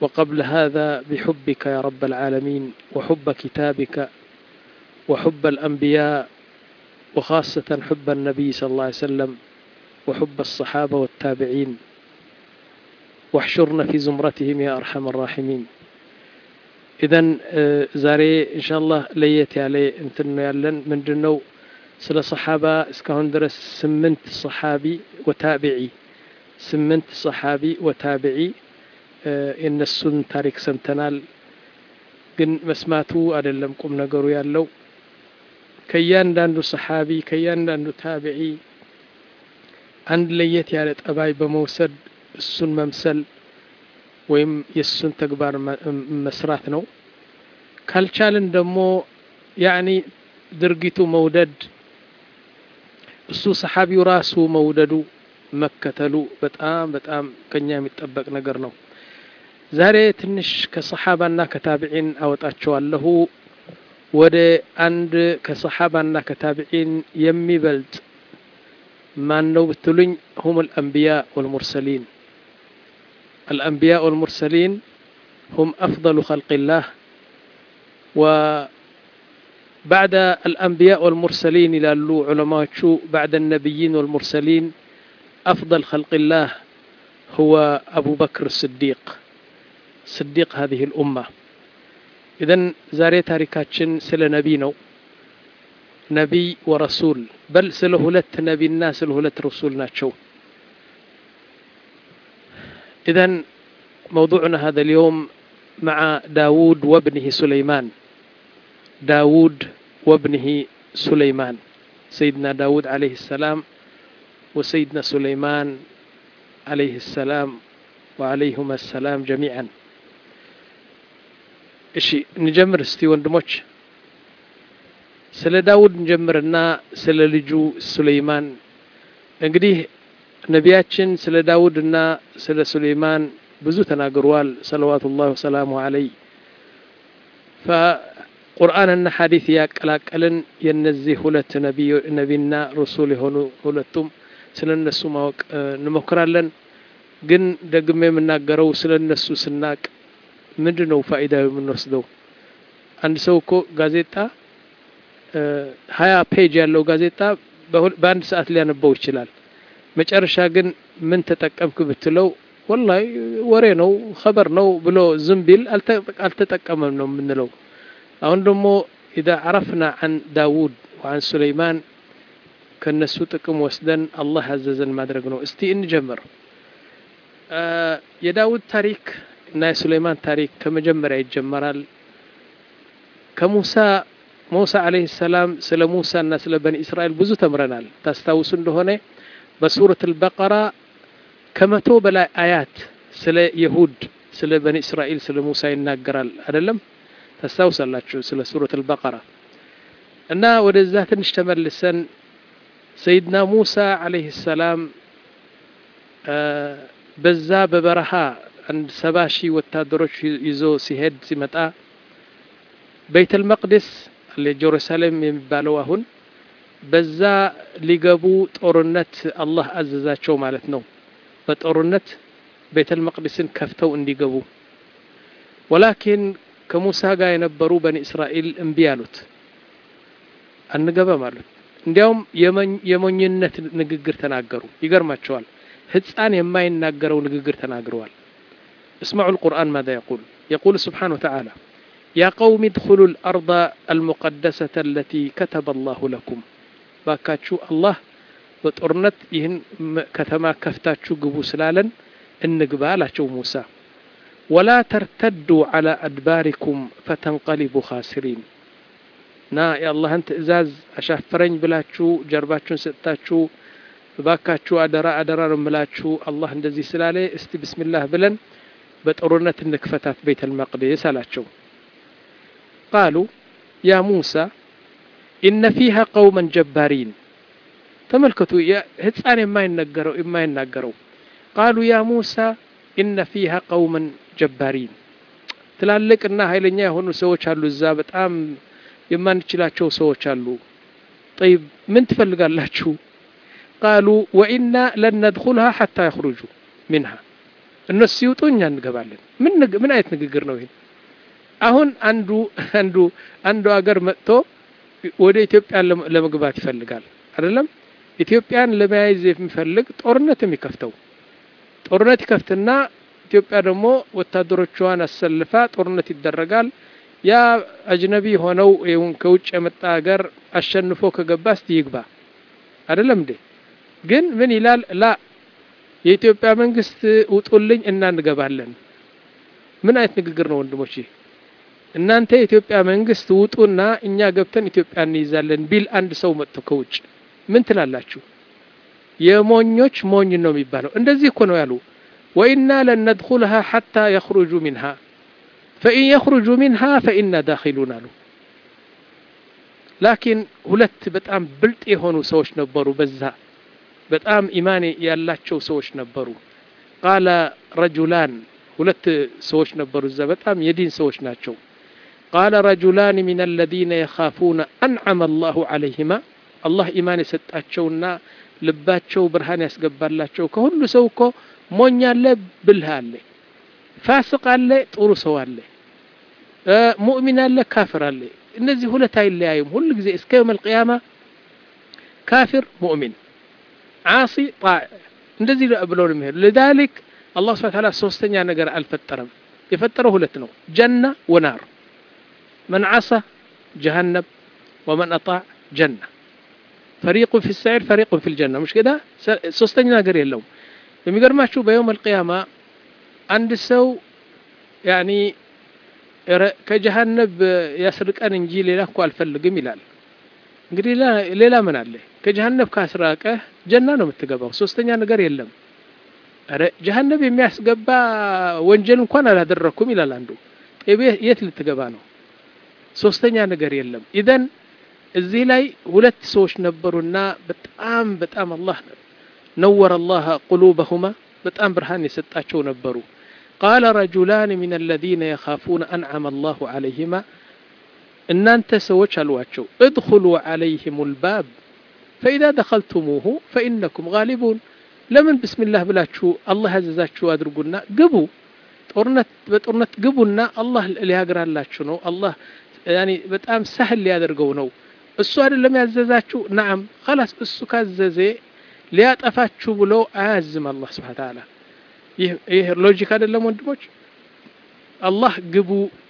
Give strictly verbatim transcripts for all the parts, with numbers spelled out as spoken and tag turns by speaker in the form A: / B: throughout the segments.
A: وقبل هذا بحبك يا رب العالمين وحب كتابك وحب الأنبياء وخاصة حب النبي صلى الله عليه وسلم وحب الصحابة والتابعين واحشرنا في زمرتهم يا أرحم الراحمين. إذن زاري إن شاء الله ليت عليه انتنو يالن من جنو سلا صحابة اسكهون درس سمنت صحابي وتابعي سمنت صحابي وتابعي إن السن تاريخ سمتنال ግን መስማቱ አይደለም ቁም ነገሩ ያለው ከያንዳንዱ ሰሃቢ ከያንዳንዱ ታቢዒ አንድ ለየት ያለ ጠባይ በመውሰድ እሱን መምሰል ወይም የሱን ተግባር መስራት ነው። ካልቻልን ደግሞ ያኒ ድርጊቱ መውደድ እሱ ሰሃቢው ራሱ መውደዱ መከተሉ በጣም በጣም ከኛ የሚጠበቅ ነገር ነው። ዛሬ ትንሽ ከሰሃባና ከታቢዒን አወጣቸዋለሁ ወደ አንድ ከሰሃባና ከታቢዒን የሚበልጥ ማን ነው ብትሉኝ هم الأنبياء والمرسلين. الأنبياء والمرسلين هم أفضل خلق الله، وبعد الأنبياء والمرسلين إلى اللو علماء شو بعد النبيين والمرسلين أفضل خلق الله هو أبو بكر الصديق صديق هذه الأمة. إذن زاري تاريكاتشن سل نبي نو نبي ورسول بل سلهلت نبي الناس سلهلت رسولنا شو. إذن موضوعنا هذا اليوم مع داود وابنه سليمان. داود وابنه سليمان، سيدنا داود عليه السلام وسيدنا سليمان عليه السلام وعليهما السلام جميعا. እሺ እንጀምር እስቲ ወንድሞች። ስለ ዳውድ እንጀምርና ስለ ልጁ ሱለይማን። እንግዲህ ነቢያችን ስለ ዳውድና ስለ ሱለይማን ብዙ ተናግረዋል ሰለዋቱላሂ ወሰላሙ ዐለይሂ። ፈቁርአንና ሐዲስ ያቀላቀልን የነዚህ ሁለት ነብይ ነብይና ረሱል የሆኑ ሁለቱም ስለነሱ ማወቅ እንሞክራለን። ግን ደግሜ የምናገረው ስለነሱ ስናቅ ምንድነው ፋይዳው የምንወስደው? አንድ ሰው እኮ ጋዜጣ ሀያ ፔጅ ያለው ጋዜጣ በአንድ ሰዓት ሊያነበው ይችላል። መጨረሻ ግን ምን ተጠቀምክ ብትለው ወላሂ ወሬ ነው خبر ነው ብሎ ዝም ቢል አልተጠቀመም ነው የምንለው። አሁን ደግሞ إذا عرفنا عن داود وعن سليمان ከነሱ ጥቅም ወስደን አላህ ያዘዘን ማድረግ ነው። እስቲ እንጀምር። የዳውድ ታሪክ እና የሱለይማን ታሪክ ከመጀመሪያ ይጀምራል። ከሙሳ ሙሳ አለይሂ ሰላም ስለ ሙሳና ስለ በኒ እስራኤል ብዙ ተምረናል። ታስታውሱ እንደሆነ በሱረቱ አልበቀራ ከመቶ በላይ አያት ስለ ይሁድ ስለ በኒ እስራኤል ስለ ሙሳ ይናገራል አይደለም? ታስታውሳላችሁ ስለ ሱረቱ አልበቀራ። እና ወደዛ ትንሽ ተመልሰን ሰይድና ሙሳ አለይሂ ሰላም በዛ በበረሃ عند سباشي ወታደሮች ይዞ ሲሄድ ሲመጣ ቤተል መቅደስ ለጀሩሳሌም የሚባለው አሁን በዛ ሊገቡ ጦርነት አላህ አዘዛቸው ማለት ነው። በጦርነት ቤተል መቅደስን ከፍተው እንዲገቡ ወላኪን ከሙሳ ጋር የነበሩ በኒ እስራኤል እምቢ አሉት። አንገባም አሉት። እንዲያውም የሞኝነት ንግግር ተናገሩ። ይገርማቸዋል። ህፃን የማይናገረው ንግግር ተናግረዋል። اسمعوا القرآن ماذا يقول. يقول سبحانه وتعالى يا قوم ادخلوا الأرض المقدسة التي كتب الله لكم. باكاتشو الله بطرنت يهن كتما كفتاتشو قبو سلالا النقبالاتشو موسى ولا ترتدوا على أدباركم فتنقلبوا خاسرين. نا يا الله انت ازاز اشافرين بلاتشو جرباتشو ستاتشو باكاتشو أدرا أدرا رملاتشو الله اندزي سلالي استي بسم الله بلن بطرنت النكفتات بيت المقدس አላቸው. قالوا يا موسى إن فيها قوما جبارين. ተመልከቱ ህፃን የማይናገረው የማይናገረው قالوا يا موسى إن فيها قوما جبارين. ትላልቅና ኃይለኛ የሆኑ ሰዎች አሉ እዛ በጣም የማንችላቸው ሰዎች አሉ። طيب ምን ትፈልጋላችሁ? قالوا وإنا لن ندخلها حتى يخرجوا منها. እነሱ ይውጡ እኛ እንገባለን ምን ምን አይነት ንግግር ነው ይሄ አሁን አንዱ አንዱ አንዱ ሀገር መጥቶ ወደ ኢትዮጵያ ለመግባት ይፈልጋል አይደለም ኢትዮጵያን ለመያዝ የሚፈልግ ጦርነት የሚከፍተው ጦርነት ይከፍትና ኢትዮጵያ ደግሞ ወታደሮቿን አሰልፋ ጦርነት ይደረጋል ያ አጅነቢ ሆነው ይሁን ከውጭ የመጣ ሀገር አሸንፎ ከገባስ ይግባ አይደለም እንዴ ግን ምን ይላል ላ የኢትዮጵያ መንግስት ውጡልኝ እና እንገባለን ምን አይነት ንግግር ነው ወንድሞቼ እናንተ የኢትዮጵያ መንግስት ውጡና እኛ ገብተን ኢትዮጵያን እንይዛለን ቢል አንድ ሰው መጥቶ ከውጭ ምን ትላላችሁ የሞኞች ሞኝ ነው የሚባለው እንደዚህ እኮ ነው ያሉ وإنا لن ندخلها حتى يخرجوا منها فإن يخرجوا منها فإنا داخلون له لكن ሁለት በጣም ብልጥ የሆኑ ሰዎች ነበሩ በዛ በጣም ኢማን ያላቸው ሰዎች ነበሩ قال رجلان ሁለት ሰዎች ነበሩ እዛ በጣም የዲን ሰዎች ናቸው قال رجلان من الذين يخافون أنعم الله عليهما الله ኢማን የሰጣቸውና ልባቸው ብርሃን ያስገባላቸው ከሁሉ ሰው እኮ ሞኝ አለ ብልህ አለ ፋሲቅ አለ ጥሩ ሰው አለ ሙእሚን አለ ካፊር አለ እነዚህ ሁለት አይለያዩም ሁሉ ጊዜ እስከ يوم القيامه ካፊር ሙእሚን عاصي طاع እንደዚህ ብለው ነው የሚሄዱ لذلك الله سبحانه وتعالى ሶስተኛ ነገር አልፈጠረም የፈጠረው ሁለት ነው ጀና ወናር من عصى جهنم ومن اطاع جنه فريق في السعير فريق في الجنه مش كده ሶስተኛ ነገር የለውም የሚገርማችሁ በيوم القيامه አንድ ሰው يعني ከጀሃነም ያስርቀን እንጂ ሌላ እኮ አልፈልግም ይላል እንግዲህ ሌላ ምን አለ ከጀሃነም ካስራቀ ጀና ነው የምትገባው ሶስተኛ ነገር የለም አረ ጀሃነም የሚያስገባ ወንጀል እንኳን አላደረኩም ይላል አንዱ ጠቤ የት ልትገባ ነው ሶስተኛ ነገር የለም ኢደን እዚህ ላይ ሁለት ሰዎች ነበሩና በጣም በጣም አላህ نور الله قلوبهما በጣም ብርሃን የሰጣቸው ነበሩ قال رجلان من الذين يخافون أنعم الله عليهما እናንተ ሰዎች አሏቸው ادخلوا عليهم الباب فإذا دخلتموه فإنكم غالبون ለምን بسم الله ብላችሁ አላህ ያዘዛችሁ አድርጉና ግቡ ጦርነት በጦርነት ግቡና አላህ ሊያግራላችሁ ነው አላህ يعني በጣም سهل ያደርገው ነው እሱ አይደለም ያዘዛችሁ نعم خلاص እሱ ካዘዘ ሊያጠፋችሁ ብሎ አያዝም አላህ Subhanahu Wa Ta'ala ይሄ ሎጂክ አይደለም ወንድሞች አላህ ግቡ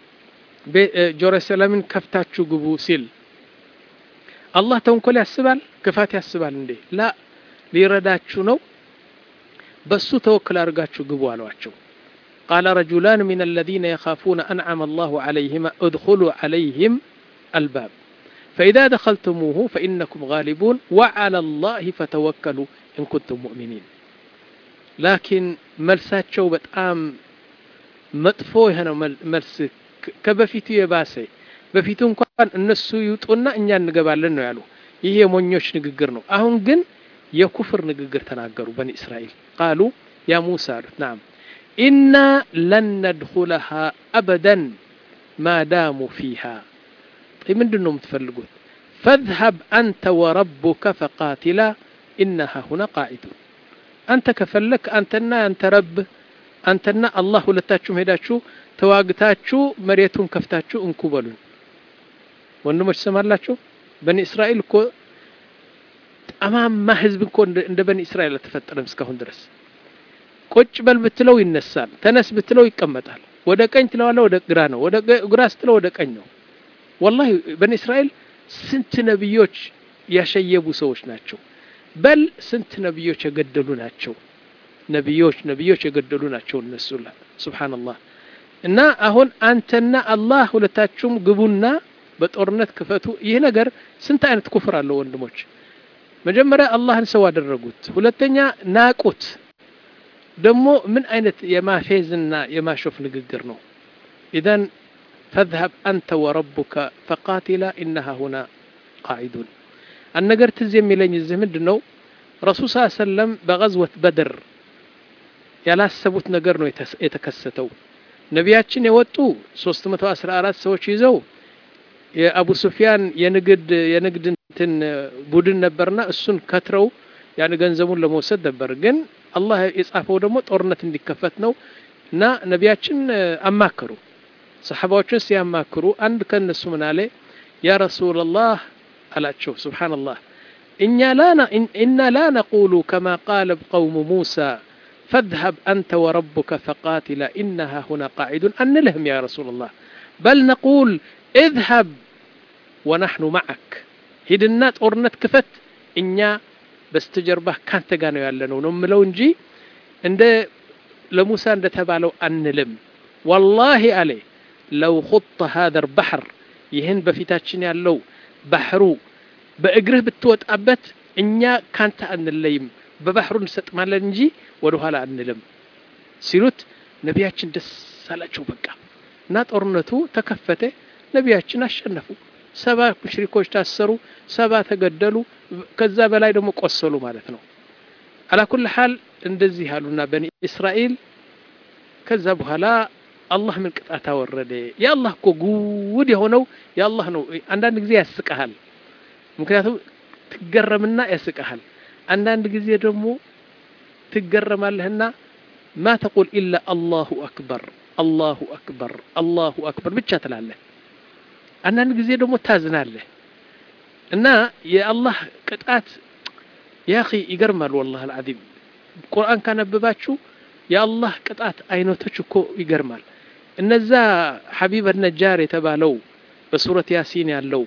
A: ጀሩሳሌምን ከፍታችሁ ግቡ ሲል አላህ ተንኮል ያስባል ክፋት ያስባል እንዴ ላ ሊረዳችሁ ነው በሱ ተወክል አርጋችሁ ግቡ አሏቸው قال رجلان من الذين يخافون أنعم الله عليهما ادخلوا عليهم الباب فإذا دخلتموه فإنكم غالبون وعلى الله فتوكلوا إن كنتم مؤمنين لكن መልሳቸው በጣም መጥፎ የሆነው መልስ ከበፊቱ የባሰ በፊቱ እንኳን እነሱ ይውጡና እኛ እንገባለን ነው ያሉ ይሄ የሞኞች ንግግር ነው አሁን ግን የኩፍር ንግግር ተናገሩ በኒ እስራኤል قالوا يا موسى نعم إنا لن ندخلها أبدا ما داموا فيها طيب ምንድነው የምትፈልጉት فاذهب أنت وربك فقاتلا إنها هنا قاعدون አንተ ከፈለክ አንተና አንተ ረብ አንተና አላህ ሁለታችሁም ሄዳችሁ ተዋግታችሁ መሬቱን ከፍታችሁ እንኩበሉን ወንድሞች ሰማላችሁ በኒ እስራኤል እኮ አማማ ህዝብ እኮ እንደ በኒ እስራኤል ተፈጠረም እስካሁን ድረስ ቁጭ በል ብትለው ይነሳል ተነስ ብትለው ይቀመጣል ወደ ቀኝ ትለዋለህ ወደ ግራ ነው ወደ ግራ ስትለው ወደ ቀኝ ነው والله በኒ እስራኤል ስንት ነብዮች ያሸየቡ ሰዎች ናቸው በል ስንት ነብዮች የገደሉ ናቸው ነብዮች ነብዮች የገደሉ ናቸው እነሱ ሱብሃንአላህ እና አሁን አንተና አላህ ሁለታችሁም ግቡና በጦርነት ክፈቱ ይሄ ነገር ስንት አይነት ኩፍር አለው ወንድሞች መጀመሪያ አላህን ሰው አደረጉት ሁለተኛ ናቁት ደሞ ምን አይነት የማፌዝና የማሾፍ ንግግር ነው ኢዳን فاذهب أنت وربك فقاتلا إنها هنا قاعدون النجر تزيم ميلين الزمد نو رسول صلى الله عليه وسلم بغزوة بدر يلا سبوت نجر نو يتكستو نبياتشين يوتو سوستمتو أسرارات سوتش يزو يا أبو سفيان ينقد ينقد تن بودن نبرنا السن كترو يعني جنزمون لموسد نبر جن አላህ የጻፈው ደግሞ ጦርነት እንዲከፈት ነው እና ነቢያችን አማከሩ ሰሃባዎችን ሲያማክሩ አንድ ከነሱ ምን አለ ያ ረሱላህ አላቸው ሱብሃንአላህ እኛ ላና ኢና ላ ነቁሉ كما قال قوم موسى فاذهب أنت وربك فقاتلا إنها هنا قاعدون أن لهم يا رسول الله بل نقول اذهب ونحن معك هدنا ጦርነት ክፈት እኛ በስተጀርባህ ካንተ ጋር ነው ያለነው ነው ምለው እንጂ እንደ ለሙሳ እንደተባለው አንልም والله አለ لو خط هذا البحر ይህን በፊታችን ያለው ባህሩ በእግርህ ብትወጣበት እኛ ካንተ አንለይም በባህሩ እንሰጥማለን እንጂ ወደ ኋላ አንልም ሲሉት ነቢያችን ደስ አላቸው በቃ እና ጦርነቱ ተከፈተ ነቢያችን አሸነፉ ሰባ ሙሽሪኮች ታሰሩ ሰባ ተገደሉ ከዛ በላይ ደግሞ ቆሰሉ ማለት ነው على كل حال እንደዚህ ያሉና በኒ እስራኤል ከዛ በኋላ አላህ ምን ቅጣታ ወረደ ያአላህ እኮ ጉድ የሆነው ያአላህ ነው አንዳንድ ጊዜ ያስቀሃል ምክንያቱም ትገረምና ያስቀሃል አንዳንድ ጊዜ ደግሞ ትገረማለህና ما تقول الا الله اكبر الله اكبر الله اكبر ብቻ ትላለህ አንዳንድ ጊዜ ደግሞ ታዝናለህ እና የአላህ ቅጣት يا اخي ይገርማል والله العظيم ቁርአን ካነበባችሁ የአላህ ቅጣት አይነቶች እኮ ይገርማል እነዛ ሐቢብ النجار የተባለው በሱረት ያሲን ያለው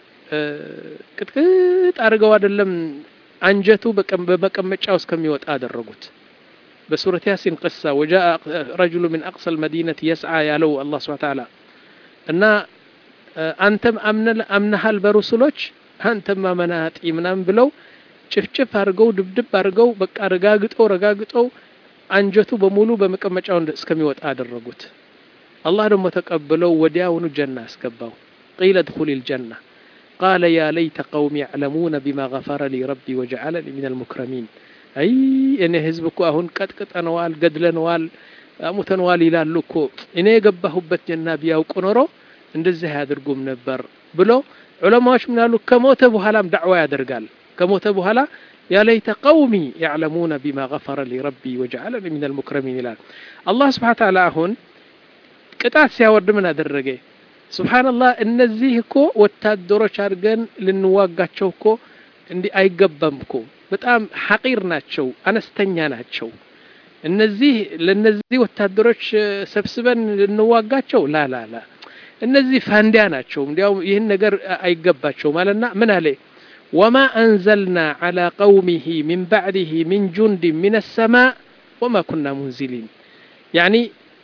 A: ቅጥቅጥ አርገው አይደለም አንጀቱ በመቀመጫው እስከሚወጣ አደረጉት በሱረት ያሲን قصه وجاء رجل من اقصى المدينه يسعى ያለው الله سبحانه وتعالى እና አንተም አምነሃል በሩሱሎች አንተም ማመናት ይምናም ብለው ጭፍጭፍ አርገው ድብድብ አርገው በቃ ረጋግጠው ረጋግጠው አንጀቱ በሙሉ በመቀመጫው እስከሚወጣ አደረጉት الله ደግሞ ተቀበለው ወዲያውኑ ጀና አስገባው قيل ادخل الجنه قال يا ليت قوم يعلمون بما غفر لي ربي وجعلني من المكرمين اي እኔ ህዝብኩ አሁን ቀጥቀጠነዋል ገድለነዋል አሙተነዋል ይላሉ እኮ እኔ የገባሁበት ጀና ቢያውቁ ኖሮ እንደዚህ ያደርጉም ነበር ብሎ ዑለማዎች ምናሉ ከሞተ በኋላም ዳዕዋ ያደርጋል ከሞተ በኋላ يا ليت قومي يعلمون بما غفر لي ربي وجعلني من المكرمين ይላል الله سبحانه وتعالى አሁን ቅጣት ሲያወርድ ምን አደረገ ሱብሃንአላህ እነዚህ እኮ ወታደሮች አድርገን ልንዋጋቸው እኮ እንዲ አይገባም እኮ በጣም ሐቂር ናቸው አነስተኛ ናቸው እነዚህ ለነዚህ ወታደሮች ሰብስበን ልንዋጋቸው ላ ላ ላ እነዚህ ፋንዲያ ናቸው እንዲያው ይሄን ነገር አይገባቸው ማለትና ምን አለ وما أنزلنا على قومه من بعده من جند من السماء وما كنا منزلين يعني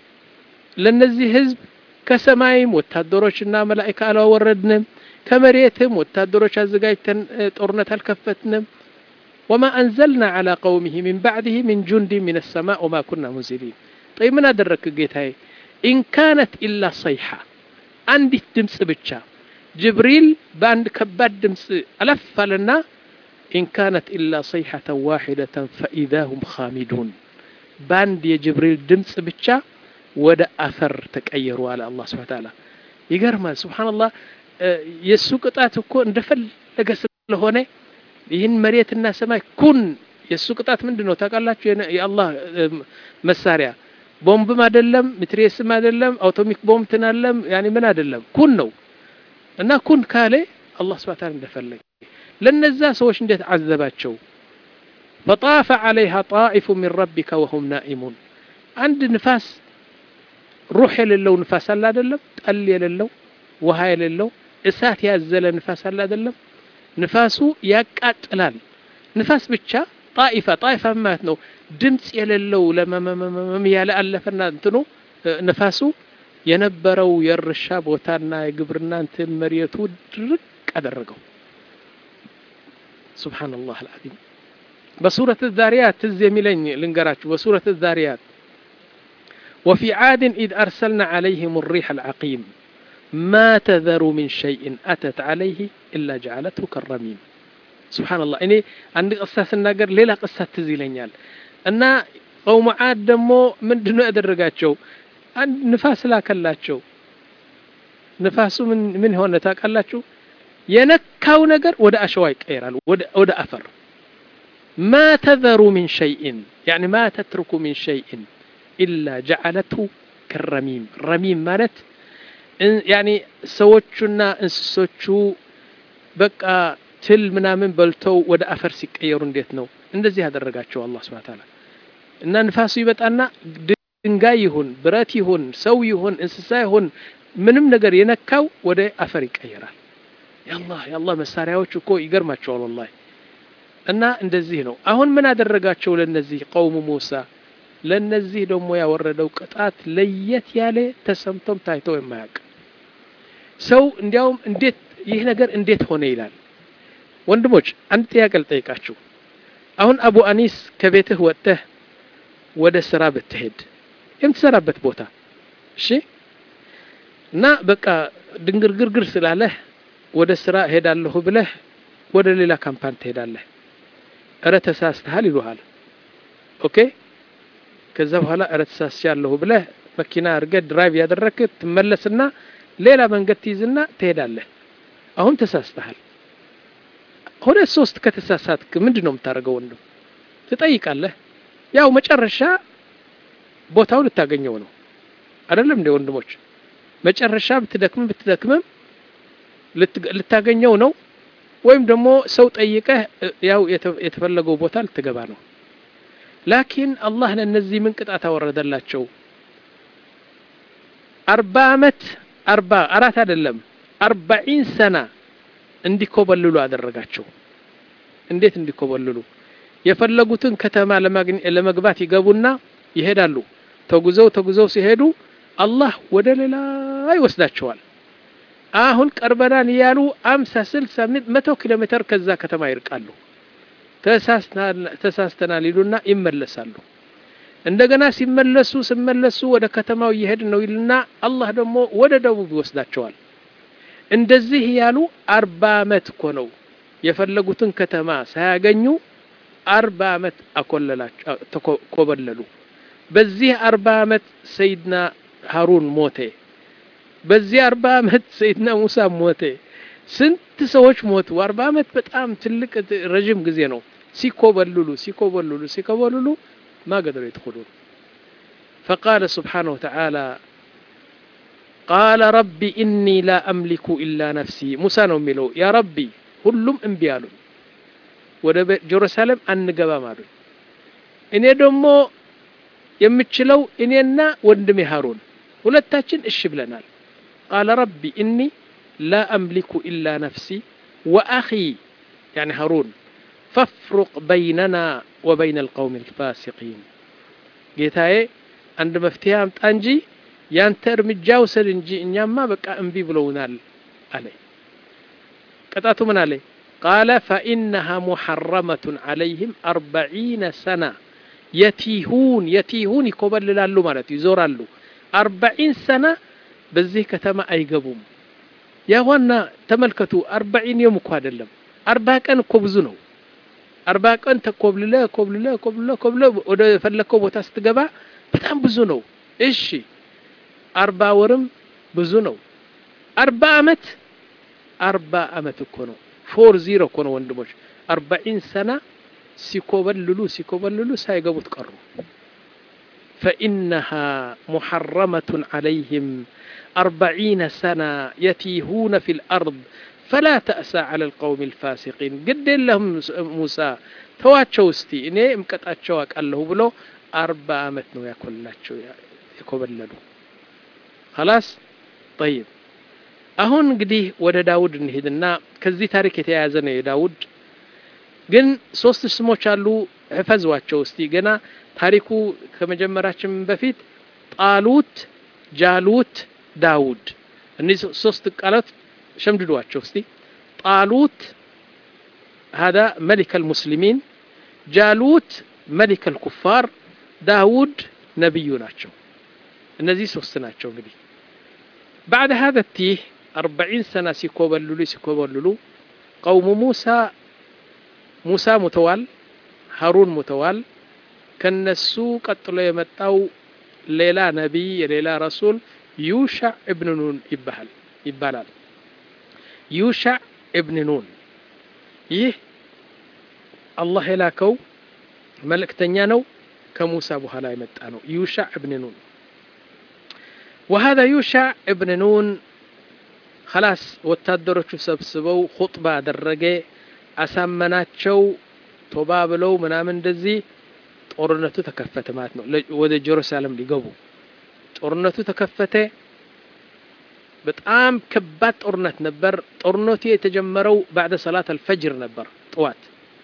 A: ለነዚህ ህዝብ ከሰማይም ወታደሮችና መላእክት አላወረድንም ከመሬትም ወታደሮች አዘጋጅተን ጦርነት አልከፈትንም وما أنزلنا على قومه من بعده من جند من السماء وما كنا منزلين طيب من أدرك جيتاي إن كانت إلا صيحة عندي دمس ብቻ جبريل باند كباد دمس ألف لنا إن كانت إلا صيحة واحدة فإذا هم خامدون باند يا جبريل دمس ብቻ ወደ አፈር ተቀየሩ አለ አላህ Subhanahu Wa Ta'ala ይገርማል ሱብሃንአላህ የሱ ቅጣት እኮ እንደፈለገ ስለሆነ ይህን መሬትና ሰማይ ኩን የሱ ቅጣት ምንድነው ታውቃላችሁ የአላህ መሳሪያ ቦምብም አይደለም ሚትሬስም አይደለም አውቶሚክ ቦምብ ተናለም ያኒ ምን አይደለም ኩን ነው እና ኩን ካለ አላህ Subhanahu Wa Ta'ala እንደፈለገ ለነዛ ሰዎች እንዴት አዘባቸው فطاف عليها طائف من ربك وهم نائمون عند نفاس روح የሌለው ንፋስ አለ አይደለም ጠል የሌለው ውሃ የሌለው እሳት ያዘለ ንፋስ አለ አይደለም ንፋሱ ያቃጥላል ንፋስ ብቻ ጣይፋ ጣይፋ ማለት ነው ድምጽ የሌለው ለመመመም ያለ አለፈና እንትኑ ንፋሱ የነበረው የርሻ ቦታና የግብርና እንትን መሪየቱ ድርቅ አደረገው ሱብሃንአላህ አልዓዚም በሱረት الذاريات ትዝ የሚለኝ ልንገራችሁ በሱረት الذاريات وفي عاد إذ أرسلنا عليهم الريح العقيم ما تذر من شيء أتت عليه إلا جعلته كالرميم سبحان الله إني عندي قصة النجار ليلة قصة تزيلينيال أن قوم عاد دمو من دنو أدرجاتشو عند نفاس لا كلاتشو نفاسه من من هون نتاك كلاتشو ينكاو نجار ودا أشواي كيرال ودا ودا أفر ما تذر من شيء يعني ما تترك من شيء إلا جعلته كالرميم رميم مالت يعني ሰዎቹና እንስሶቹ በቃ ትል ምናምን በልተው ወደ አፈር ሲቀየሩ እንዴት ነው እንደዚህ ያደረጋቸው አላህ Subhanahu Ta'ala እና ንፋሱ ይበጣና ድንጋይ ይሁን ብረት ይሁን ሰው ይሁን እንስሳ ይሁን ምንም ነገር የነካው ወደ አፈር ይቀየራል ያላህ ያላህ መሳሪያዎች እኮ ይገርማቸዋል والله እና እንደዚህ ነው አሁን ምን አደረጋቸው ለነዚህ ቀውሙ ሙሳ ለነዚህ ደግሞ ያወረደው ቅጣት ለየት ያለ ተሰምቶም ታይቶ የማያውቅ ሰው እንዲያውም እንዴት ይህ ነገር እንዴት ሆነ ይላል ወንድሞች አንድ ጥያቄ ልጠይቃችሁ አሁን አቡ አኒስ ከቤትህ ወጥተህ ወደ ስራ ብትሄድ የምትሰራበት ቦታ እሺ እና በቃ ድንግርግርግር ስላለህ ወደ ስራ ሄዳለሁ ብለህ ወደ ሌላ ካምፓኒ ትሄዳለህ እረ ተሳስተሃል ይሉሃል ኦኬ ከዛ በኋላ እረ ተሳስቻለሁ ብለህ መኪና አርገህ ድራይቭ ያደረክ ትመለስና ሌላ መንገድ ትይዝና ትሄዳለህ አሁን ተሳስተሃል ሁለት ሶስት ከተሳሳትክ ምንድነው የምታደርገው ወንድም ትጠይቃለህ ያው መጨረሻ ቦታው ልታገኘው ነው አይደለም እንደ ወንድሞች መጨረሻ ብትደክም ብትደክም ልታገኘው ነው ወይም ደግሞ ሰው ጠይቀህ ያው የተፈለገው ቦታ ልትገባ ነው ላኪን አላህ ለነዚህ ምን ቅጣት አወረደላቸው አርባ አመት አርባ አራት አይደለም አርባዒን ሰና እንዲኮበልሉ አደረጋቸው እንዴት እንዲኮበልሉ የፈለጉትን ከተማ ለመግባት ይገቡና ይሄዳሉ ተጉዘው ተጉዘው ሲሄዱ አላህ ወደ ሌላ ይወስዳቸዋል አሁን ቀርበናን ያሉ አምሳ ስልሳ መቶ ኪሎ ሜትር ከዛ ከተማ ይርቃሉ ተሳስተናል ይሉና ይመለሳሉ እንደገና ሲመለሱ ሲመለሱ ወደ ከተማው ይሄድ ነው ይልና አላህ ደግሞ ወደ ደቡብ ይወስዳቸዋል እንደዚህ ያሉ አርባ አመት እኮ ነው የፈለጉትን ከተማ ሳያገኙ አርባ አመት አቆለላቸው ተኮበለሉ በዚህ አርባ አመት ሰይድና ሃሩን ሞተ በዚህ አርባ አመት ሰይድና ሙሳ ሞተ ስንት ሰዎች ሞቱ አርባ አመት በጣም ትልቅ ረጅም ጊዜ ነው ሲኮበልሉ ሲኮበልሉ ሲኮበልሉ ما قدروا يدخلون فقال سبحانه وتعالى قال ربي إني لا أملك إلا نفسي موسى نوميلو يا ربي كلهم انبيالون وده جيروسالم انقبا مالو إني دمو يمتشلو إنينا وندمي هارون ولتاچن اش بلنال قال ربي إني لا أملك إلا نفسي وأخي يعني هارون فافرق بيننا وبين القوم الفاسقين ጌታዬ አንድ መፍትሄ አምጣ እንጂ ያንተ እርምጃ ወሰድ እንጂ እኛማ በቃ እንቢ ብለውናል አለ ቀጣቱ ምን አለ قال فإنها محرمة عليهم أربعين سنة يتيهون يتيهون ይኮበልላሉ ማለት ይዞራሉ أربعين سنة በዚህ ከተማ አይገቡም ያዋና ተመልከቱ أربعين يوم እኮ አይደለም أربعة ቀን እኮ ብዙ ነው أربعة ቀን ተኮብልለ ኮብልለ ኮብልለ ኮብልለ ወደ ፈለከው ቦታ ስትገባ በጣም ብዙ ነው እሺ أربعة ወርም ብዙ ነው أربعة አመት أربعة አመት እኮ ነው أربعين እኮ ነው ወንድሞች أربعين سنة ሲኮበልሉ ሲኮበልሉ ሳይገቡት ቀሩ فإنها محرمة عليهم أربعين سنة يتيهون في الأرض فلا تأسى على القوم الفاسقين قد لهم موسى تواتشو استي إني مكتاتشو قالله بلو أربع عمت نو ياكلاتشو يكوبللو خلاص طيب አሁን እንግዲህ ወደ ዳውድ እንሄድና ከዚህ ታሪክ የተያያዘ ነው የዳውድ ግን ሶስት ስሞች አሉ ህፈዟቸው እስቲ ገና ታሪኩ ከመጀመራችን በፊት ጣሉት ጃሉት ዳውድ እነዚህ ሶስት ቃላት شمددواቸው እስቲ ጣሉት هذا ملك المسلمين جالوت ملك الكفار داود نبي ናቸው እነዚህ ሶስት ናቸው እንግዲህ بعد هذا التيه أربعين سنة ሲኮበልሉ ሲኮበልሉ قوم موسى موسى متوال هارون متوال ከነሱ ቀጥሎ የመጣው ሌላ ነብይ ሌላ ረሱል يوشع ابن نون ይባላል ይባላል يوشع ابن نون ይህ الله يلاكو ملكتنيا نو كموسى بوهلا يمጣ ነው يوشع ابن نون وهذا يوشع ابن نون خلاص ወታደሮቹ ሰብስበው ኹጥባ አደረገ አሳመናቸው ተባብለው ምናምን እንደዚህ ጦርነቱ ተከፈተ ማለት ነው ወደ ኢየሩሳሌም ሊገቡ ጦርነቱ ተከፈተ በጣም ከባድ ጦርነት ነበር ጦርነቱ የተጀመረው بعد صلاه الفجر ነበር ጠዋት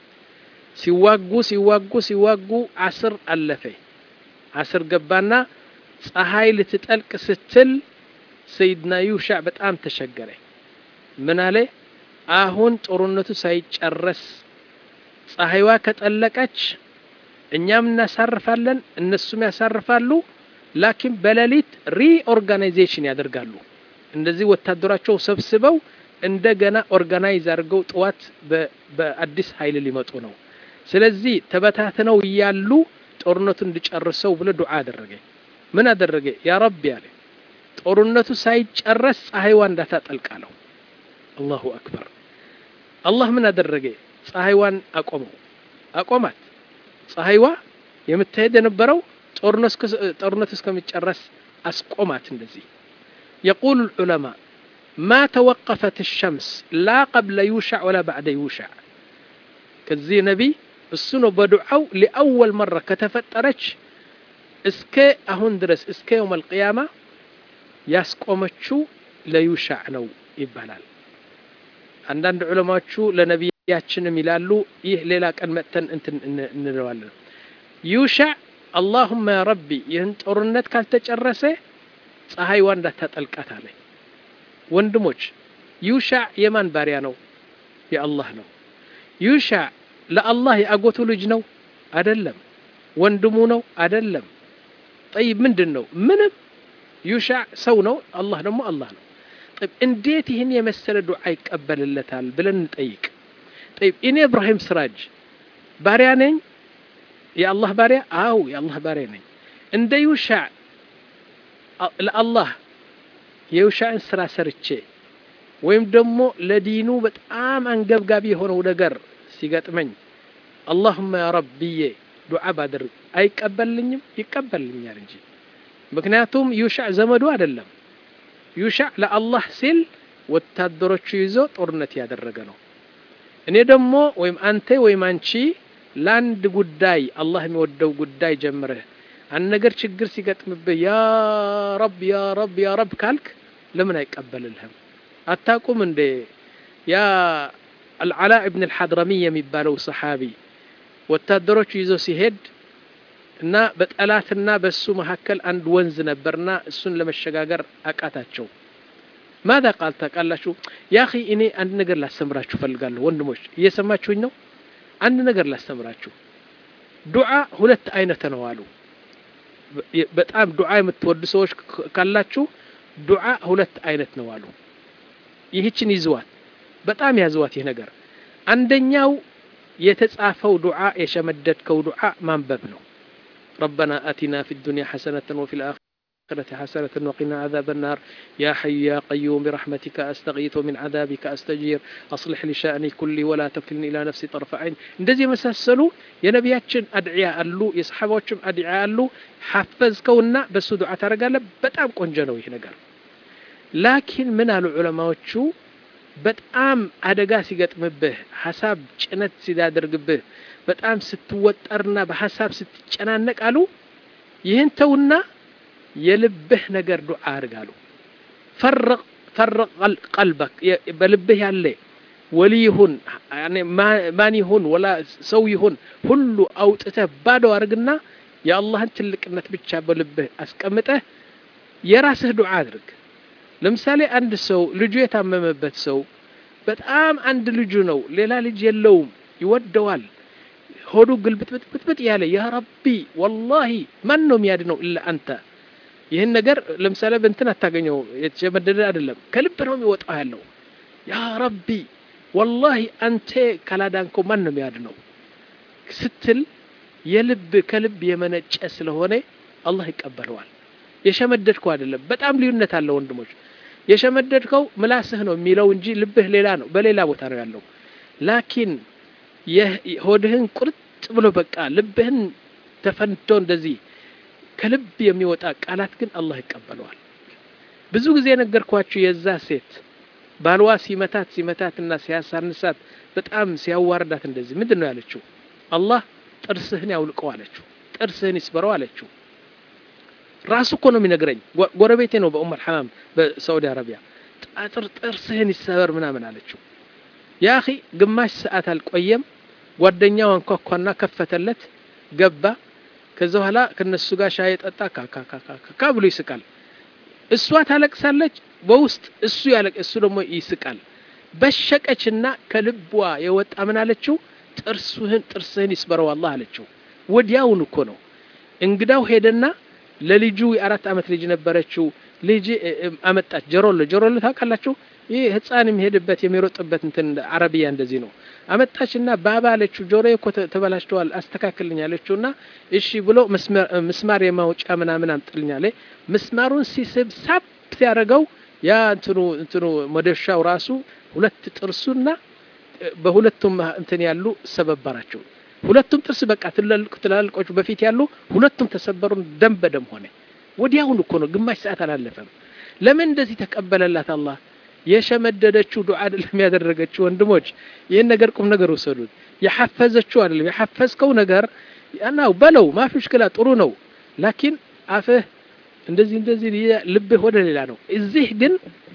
A: ሲዋጉ ሲዋጉ ሲዋጉ አስር አለፈ አስር ገባና ፀሐይ ልትጠልቅ ስትል ሰይድና ዩሻዕ በጣም ተሸገረ ምን አለ አሁን ጦርነቱ ሳይጨረስ ፀሐይዋ ከጠለቀች እኛም እናሳርፋለን እነሱም ያሳርፋሉ ላኪን በሌሊት ሪኦርጋናይዜሽን ያደርጋሉ እንደዚህ ወታደራቸው ሰብስበው እንደገና ኦርጋናይዝ አድርገው ጠዋት በአዲስ ኃይል ሊመጡ ነው ስለዚህ ተበታተነው ይያሉ ጦርነቱን እንዲጨርሰው ብለ ዱዓ አደረገ ምን አደረገ ያ ረቢ ያለ ጦርነቱ ሳይጨረስ ፀሐይዋ እንዳታጠልቃለው አላሁ አክበር አላህ ምን አደረገ ፀሐይዋን አቆመው አቆማት ፀሐይዋ የምትሄድ የነበረው ጦርነቱ ጦርነቱ እስከሚጨረስ አስቆማት እንደዚህ يقول العلماء ما توقفت الشمس لا قبل يوشع ولا بعد يوشع كذي نبي السنو بدعو لأول مرة كتفترج اسكي اهون درس اسكي يوم القيامة ياسقومتشو ليوشع نو يبالال عندنا علماء شو لنبياتنا يلالو يه ليلا كان متن انت نلوالن يوشع اللهم يا ربي ይህን ጦርነት ካልተጨረሰ ፀሐይዋ እንዳታጠልቃት አለ ወንድሞች ዩሻዕ የማን ባሪያ ነው የአላህ ነው ዩሻዕ ለአላህ ያጎቱ ልጅ ነው አይደለም ወንድሙ ነው አይደለም طيب ምንድነው ምንም ዩሻዕ ሰው ነው አላህ ደግሞ አላህ ነው طيب እንዴት ይሄን የመሰለ ዱዓ ይቀበልለታል ብለን እንጠይቅ طيب እኔ ኢብራሂም ስራጅ ባሪያ ነኝ የአላህ ባሪያ አው የአላህ ባሪያ ነኝ እንደ ዩሻዕ ለአላህ የዩሻዕን ስራ ሰርቼ ወይም ደግሞ ለዲኑ በጣም አንገብጋቢ የሆነው ነገር ሲገጥመኝ اللهم يا ربي ዱዓ ባደርግ አይቀበልኝም ይቀበልኛል እንጂ ምክንያቱም ዩሻዕ ዘመዱ አይደለም ዩሻዕ ለአላህ ሲል ወታደሮቹ ይዞ ጦርነት ያደረገ ነው እኔ ደግሞ ወይም አንተ ወይም አንቺ ላንድ ጉዳይ አላህ የሚወደው ጉዳይ ጀምረህ አንድ ነገር ችግር ሲገጥምብህ ያ ረብ ያ ረብ ያ ረብ ካልክ ለምን አይቀበልልህም አታቁም እንደ ያ العلاء ابن الحضرمي የሚባለው ሰሃቢ ወታደሮቹ ይዞ ሲሄድ እና በጠላትና በሱ መሐከል አንድ ወንዝ ነበርና እሱን ለመሸጋገር አቃታቸው ماذا قال تقالشو يا اخي እኔ አንድ ነገር ላስተምራችሁ ፈልጋለሁ ወንድሞች እየሰማችሁኝ ነው አንድ ነገር ላስተምራችሁ ዱዓ ሁለት አይነት ነው አሉ በጣም ዱዓ የምትወዱ ሰዎች ካላችሁ ዱዓ ሁለት አይነት ነው አሉ ይህችን ይዟት በጣም ያዟት ይሄ ነገር አንደኛው የተጻፈው ዱዓ የሸመደድከው ዱዓ ማንበብ ነው ربنا آتنا في الدنيا حسنة وفي الآخرة حسنة وقنا عذاب النار يا حي يا قيوم برحمتك أستغيث ومن عذابك أستجير أصلح لي شأني كلي ولا تكلني إلى نفسي طرف عين እንደዚህ መሳሰሉ የነቢያችን አድዒያ አሉ የሰሃቦችም አድዒያ አሉ حفظከውና በሱ ዱዓ ታረጋለህ በጣም ቆንጆ ነው ይሄ ነገር ላኪን ምን አሉ ዑለማዎቹ በጣም አደጋ ሲገጥምብህ ሐሳብ ጭነት ሲዳደርግብህ በጣም ስትወጠርና በሐሳብ ስትጨናነቅ አሉ ይህን ተውና የልብህ ነገር ዱዓ አርጋሉ فرق فرق قلبك በልብህ ያለ ወሊሁን يعني ማን ይሁን ወላ ሰው ይሁን ሁሉ አውጥተህ ባዶ አርግና የአላህን ትልቅነት ብቻ በልብህ አስቀምጠህ የራስህ ዱዓ አድርግ ለምሳሌ አንድ ሰው ልጁ የታመመበት ሰው በጣም አንድ ልጁ ነው ሌላ ልጅ የለውም ይወደዋል ሆዱ ግልብጥብጥብጥ ያለ ያ ረቢ والله ማን ነው የሚያድነው ኢላ አንተ ይሄን ነገር ለምሳሌ በእንትን አታገኘው የተጀመደደ አይደለም ከልብ ነው የሚወጣው ያለው ያ ረቢ والله አንተ ካላዳንኮ ማን ነው የሚያድነው ስትል የልብ ከልብ የመነጨ ስለሆነ አላህ ይቀበለዋል የሸመደድከው አይደለም በጣም ልዩነት አለ ወንድሞች የሸመደድከው ምላስህ ነው የሚለው እንጂ ልብህ ሌላ ነው በሌላ ቦታ ነው ያለው ላኪን የሆድህን ቁርጥ ብሎ በቃ ልብህን ተፈንቶ እንደዚህ ከልብ የሚወጣ ቃላት ግን አላህ ይቀበለዋል። ብዙ ጊዜ ነገርኳችሁ የዛ ሴት ባልዋ ሲመታት ሲመታትና ሲያሳንሳት በጣም ሲያዋርዳት እንደዚህ ምንድነው ያለችው? አላህ ጥርስህን ያውልቀው አለችው። ጥርስህን ይስበረው አለችው። ራሱ እኮ ነው የሚነግረኝ። ጎረቤቴ ነው በኡም አልሐማም በሳዑዲ አረቢያ። ጥር ጥርስህን ይሰበር ምናምን አለችው። ያ اخي ግማሽ ሰዓት አልቆየም ጓደኛው አንኳኳና ከፈተለት ገባ። ከዛ በኋላ ከነሱ ጋር ሻይ ጠጣ ካካካካ ብሎ ይስቃል። እሷ ታለቅሳለች በውስጥ እሱ ያለቅ እሱ ደግሞ ይስቃል። በሸቀችና ከልቧ የወጣ ምን አለችው? ጥርስህን ጥርስህን ይስበረው አላህ አለችው። ወዲያውን እኮ ነው እንግዳው ሄደና ለልጁ የአራት አመት ልጅ ነበረችው ልጅ አመጣች። ጀሮል ጀሮል ታውቃላችሁ? ይሄ ህፃን የሚሄድበት የሚሮጥበት እንትን አረቢያ እንደዚህ ነው። አመጣችና ባባ አለችው ጆሮዬ እኮ ተበላሽቷል አስተካክልኝ አለችውና እሺ ብሎ መስማር የማውጫ ምናምን አምጥልኛለ። መስማሩን ሲስብ ሳብ ሲያረጋው ያ እንትኑ እንትኑ መደሻው ራሱ ሁለት ጥርሱና በሁለቱም እንትን ያሉ ሰበበራቸው። ሁለቱም ጥርስ በቃ ትላልቅ ትላልቆቹ በፊት ያሉ ሁለቱም ተሰበሩን ደም በደም ሆነ። ወዲያውኑ እኮ ነው ግማሽ ሰዓት አላለፈም። ለምን እንደዚህ ተቀበለላት አላህ? የሸመደደችው ዱዓ አይደለም ያደረገችው። ወንድሞች ይሄን ነገር ቁም ነገር ወሰዱት። የሐፈዘችው አይደለም የሐፈዝከው ነገር ያናው በለው ማፊሽ ከላ ጥሩ ነው። ላኪን አፍህ እንደዚህ እንደዚህ ልብህ ወደ ሌላ ነው። እዚህ ግን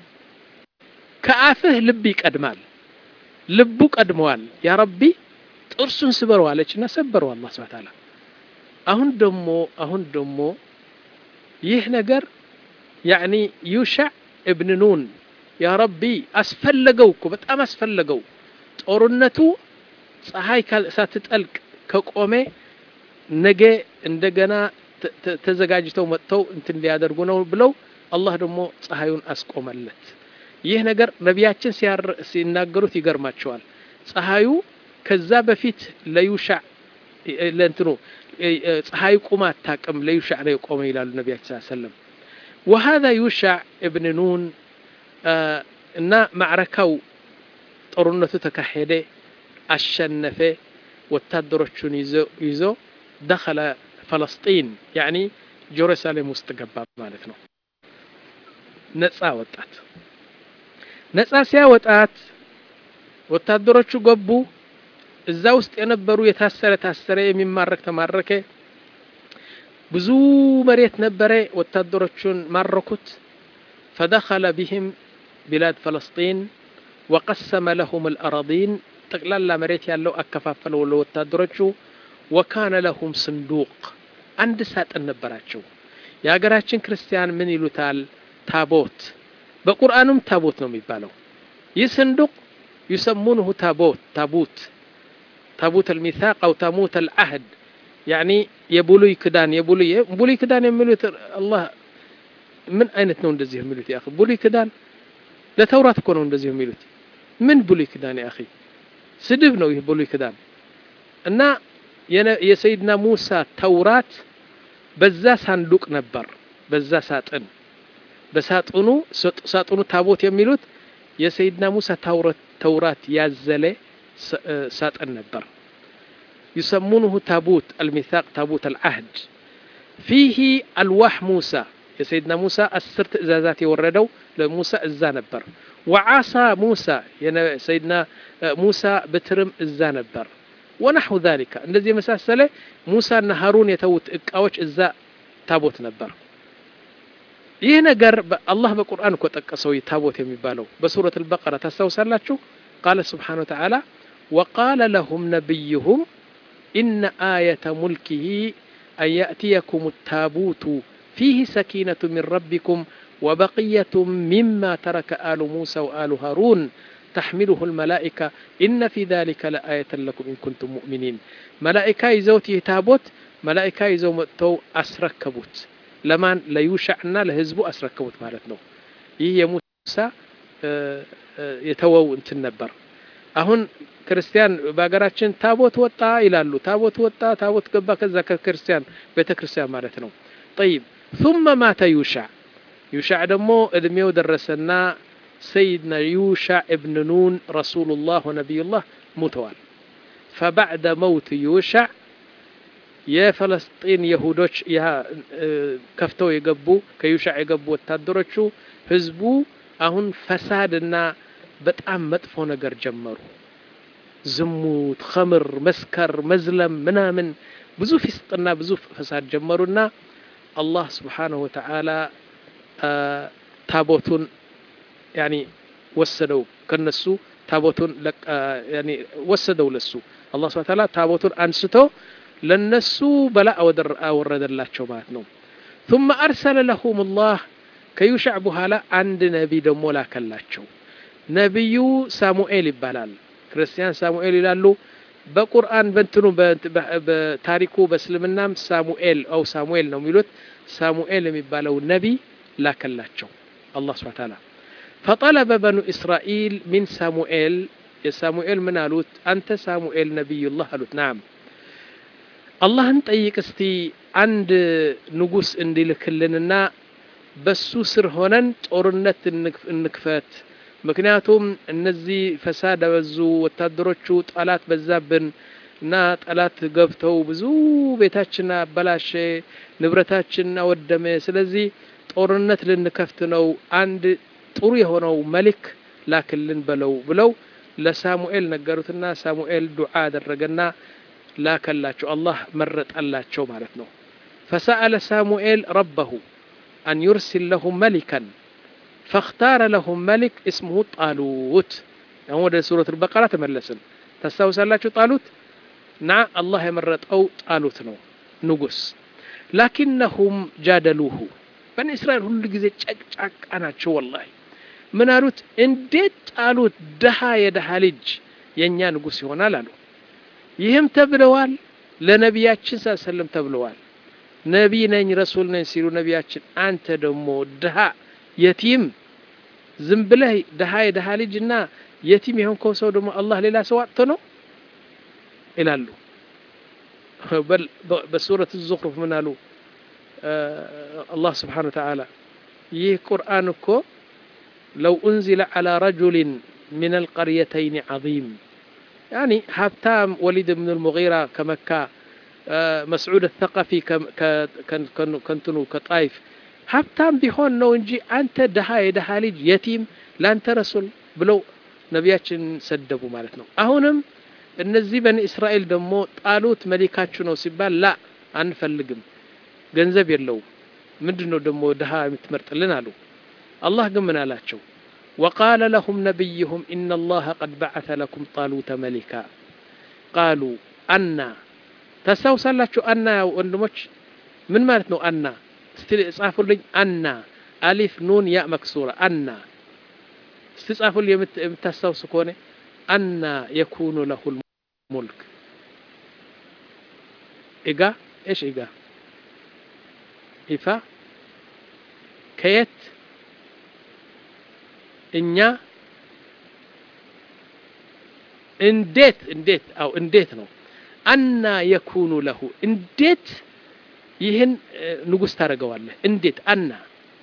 A: ከአፍህ ልብ ይቀድማል። ልቡ ቀድመዋል። ያ ረቢ ጥርሱን ስበረው አለችና ሰበረው አላህ Subhanahu Ta'ala። አሁን ደሞ አሁን ደሞ ይህ ነገር ያኒ ዩሻዕ ኢብኑ ኑን ያ ረቢ አስፈለገው እኮ በጣም አስፈለገው። ጦርነቱ ፀሐይ ሳትጠልቅ ከቆመ ነገ እንደገና ተዘጋጅተው መጥተው እንትን ሊያደርጉ ነው ብለው አላህ ደግሞ ፀሐዩን አስቆመለት። ይህ ነገር ነቢያችን ሲናገሩት ይገርማቸዋል። ፀሐዩ ከዛ በፊት ለዩሻዕ ለእንትኑ ፀሐይ ቁማ አታውቅም ለዩሻዕ ነው የቆመ ይላሉ ነቢያችን ሰለላሁ ዐለይሂ ወሰለም። وهذا يوشع ابن نون እና ማዕረካው ጦርነቱ ተካሄደ አሸነፈ። ወታደሮቹን ይዞ ይዞ دخل فلسطين يعني ጀሩሳሌም ውስጥ ገባ ማለት ነው። ነፃ ወጣት ነፃ ሲያወጣት ወታደሮቹ ገቡ። እዛ ውስጥ የነበሩ የታሰረ ታሰረ የሚማረክ ተማረከ። ብዙ መሬት ነበረ ወታደሮቹን ማረኩት። فدخل بهم بلاد فلسطين وقسم لهم الأراضين ጠቅላላ መሬት ያለው አከፋፈለው ለወታደሮቹ። وكان لهم صندوق አንድ ሳጥን ነበራቸው። የሀገራችን ክርስቲያን ምን ይሉታል? ታቦት። በቁርአኑም ታቦት ነው የሚባለው። ይህ صندوق يسمونه تابوت تابوت تابوت الميثاق أو تابوت العهد يعني يبولي كدان يبولي يبولي كدان يملوت الله من أين تنون دزيه يملوت يا أخي؟ بولي كدان لا توراة كونون دزيه يملوت من بولي كدان يا أخي؟ سدبنا ويه بولي كدان أن يا سيدنا موسى توراة بزا صندوق نبر بزا ساتن بساتونو ساتونو تابوت يملوت يا سيدنا موسى توراة توراة يازله ساتن نبر يسمونه تابوت الميثاق تابوت العهد فيه ألواح موسى يا سيدنا موسى السرت إزازات يوردوا لموسى الزانبر وعصا موسى يا سيدنا موسى بترم الزانبر ونحو ذلك الذي مساسله موسى هارون يتوت اقاوچ إزا تابوت نبر ይህ ነገር አላህ በቁርአን እኮ ጠቀሰው ታቦት የሚባለው በሱረት አልበቀራ ታስተውሳላችሁ። قال سبحانه وتعالى وقال لهم نبيهم إن آية ملكه أن يأتيكم التابوت فيه سكينة من ربكم وبقية مما ترك آل موسى وآل هارون تحمله الملائكة إن في ذلك لآية لكم إن كنتم مؤمنين. ملائكة يزوتي تابوت ملائكة يزوتو أسركبوت لمن لا يوشعنا لهزبو أسركبوت مالتنا. ይህ ሙሳ የተወው እንትን ነበር። አሁን ክርስቲያን በአገራችን ታቦት ወጣ ይላሉ። ታቦት ወጣ ታቦት ገባ ከዛ ከክርስቲያን ቤተክርስቲያን ማለት ነው። طيب ثم مات يوشع يوشع ደግሞ እድሜው ደረሰና سيدنا يوشع ابن نون رسول الله ونبي الله موتوال فبعد موت يوشع يا فلسطين يهودوش يا كفتو يقبو كيوشع يقبو وتادرچو حزبو አሁን ፈሳድና በጣም መጥፎ ነገር ጀመሩ ዝሙት ኸምር መስከር መዝለም ምናምን ብዙ ፍስጥና ብዙ ፈሳድ ጀመሩና አላህ Subhanahu Wa Ta'ala ታቦቱን ያኒ ወሰደው ከነሱ ታቦቱን ያኒ ወሰደው ለሱ አላህ Subhanahu Wa Ta'ala ታቦቱን አንስቶ ለነሱ በላ አወረደላቸው ማለት ነው ثم ارسل لهم الله ከዩሻዕ በኋላ አንድ ነብይ ደሞ ላከላቸው ነብዩ ሳሙኤል ይባላል ክርስቲያን ሳሙኤል ይላሉ በቁርአን በእንትኑ በታሪኩ በእስልምናም ሳሙኤል አው ሳሙኤል ነው የሚሉት ሳሙኤል የሚባለው ነብይ ላከላቸው አላህ Subhanahu Wa Ta'ala فطلب بنو اسرائيل من ሳሙኤል የሳሙኤል ምን አሉት አንተ ሳሙኤል ነብዩ الله አሉት نعم አላህን ጠይቅ እስቲ አንድ ንጉስ እንዲልክልንና በሱ ስር ሆነን ጦርነት እንክፈት ምክንያቱም እነዚህ ፈሳድ አበዙ ወታደሮቹ ጣላት በዛብን እና ጣላት ገብተው ብዙ ቤታችንና አበላሸ ንብረታችንና ወደመ ስለዚህ ጦርነት ልንከፍት ነው አንድ ጥሩ የሆነው መልክ ላክልን በለው ብለው ለሳሙኤል ነገሩትና ሳሙኤል ዱዓ አደረገና ላከላቸው አላህ መረጠላቸው ማለት ነው فسأل ساموئيل ربه أن يرسل لهم ملكا فاختار لهم ملك اسمه طالوت هو ده سورة البقرة تملسن تستوسلاችሁ طالوت نعم الله يمرط أو طالوت ነው ንጉስ لكنهم جادلوه بني إسرائيل ሁሉ ጊዜ ጨቅጫቃ ናቸው والله ምን አሉት እንዴት ጣሉት ደሃ የደሃ ልጅ የኛ ንጉስ ይሆናል አሉ ይህም ተብለዋል ለነቢያችን ሰለላሁ ተብለዋል ነብይ ነኝ ረሱል ነኝ ሲሉ ነቢያችን አንተ ደሞ ደሃ የቲም ዝም ብለህ ደሃ የደሃ ልጅና የቲም የሆንከው ሰው ደሞ አላህ ሌላ ሰው አጥቶ ነው ይላሉ በሱረቱ الزخرف ምን አሉ አላህ Subhanahu Wa Ta'ala ይህ ቁርአን እኮ لو انزل على رجل من القريتين عظيم يعني هبتام وليد بن المغيرة كمكة مسعود الثقفي كنتنو كطائف هبتام بيهون ነው እንጂ አንተ ደሃ የደሃ ልጅ የቲም ላንተ ረሱል ብለው ነቢያችን ሰደቡ ማለት ነው አሁንም እነዚህ በኒ እስራኤል ደሞ ጣሉት መሊካችሁ ነው ሲባል ላ አንፈልግም ገንዘብ የለው ምንድነው ደሞ ደሃ የምትመርጥልን አሉ الله ግን ምን አላቸው وقال لهم نبيهم إن الله قد بعث لكم طالوت ملكا قالوا أن تستوصلاችሁ أن ወንድሞች ምን ማለት ነው أن استጻፉልኝ أن ألف نون ياء مكسورة أن استጻፉልኝ የምታስተውሱ ከሆነ أن يكون له الملك إيجا إيش إيجا إفا كيت እኛ እንዴት እንዴት አው እንዴት ነው አና يكون له እንዴት ይህን ንጉስ ታረጋዋለህ እንዴት አና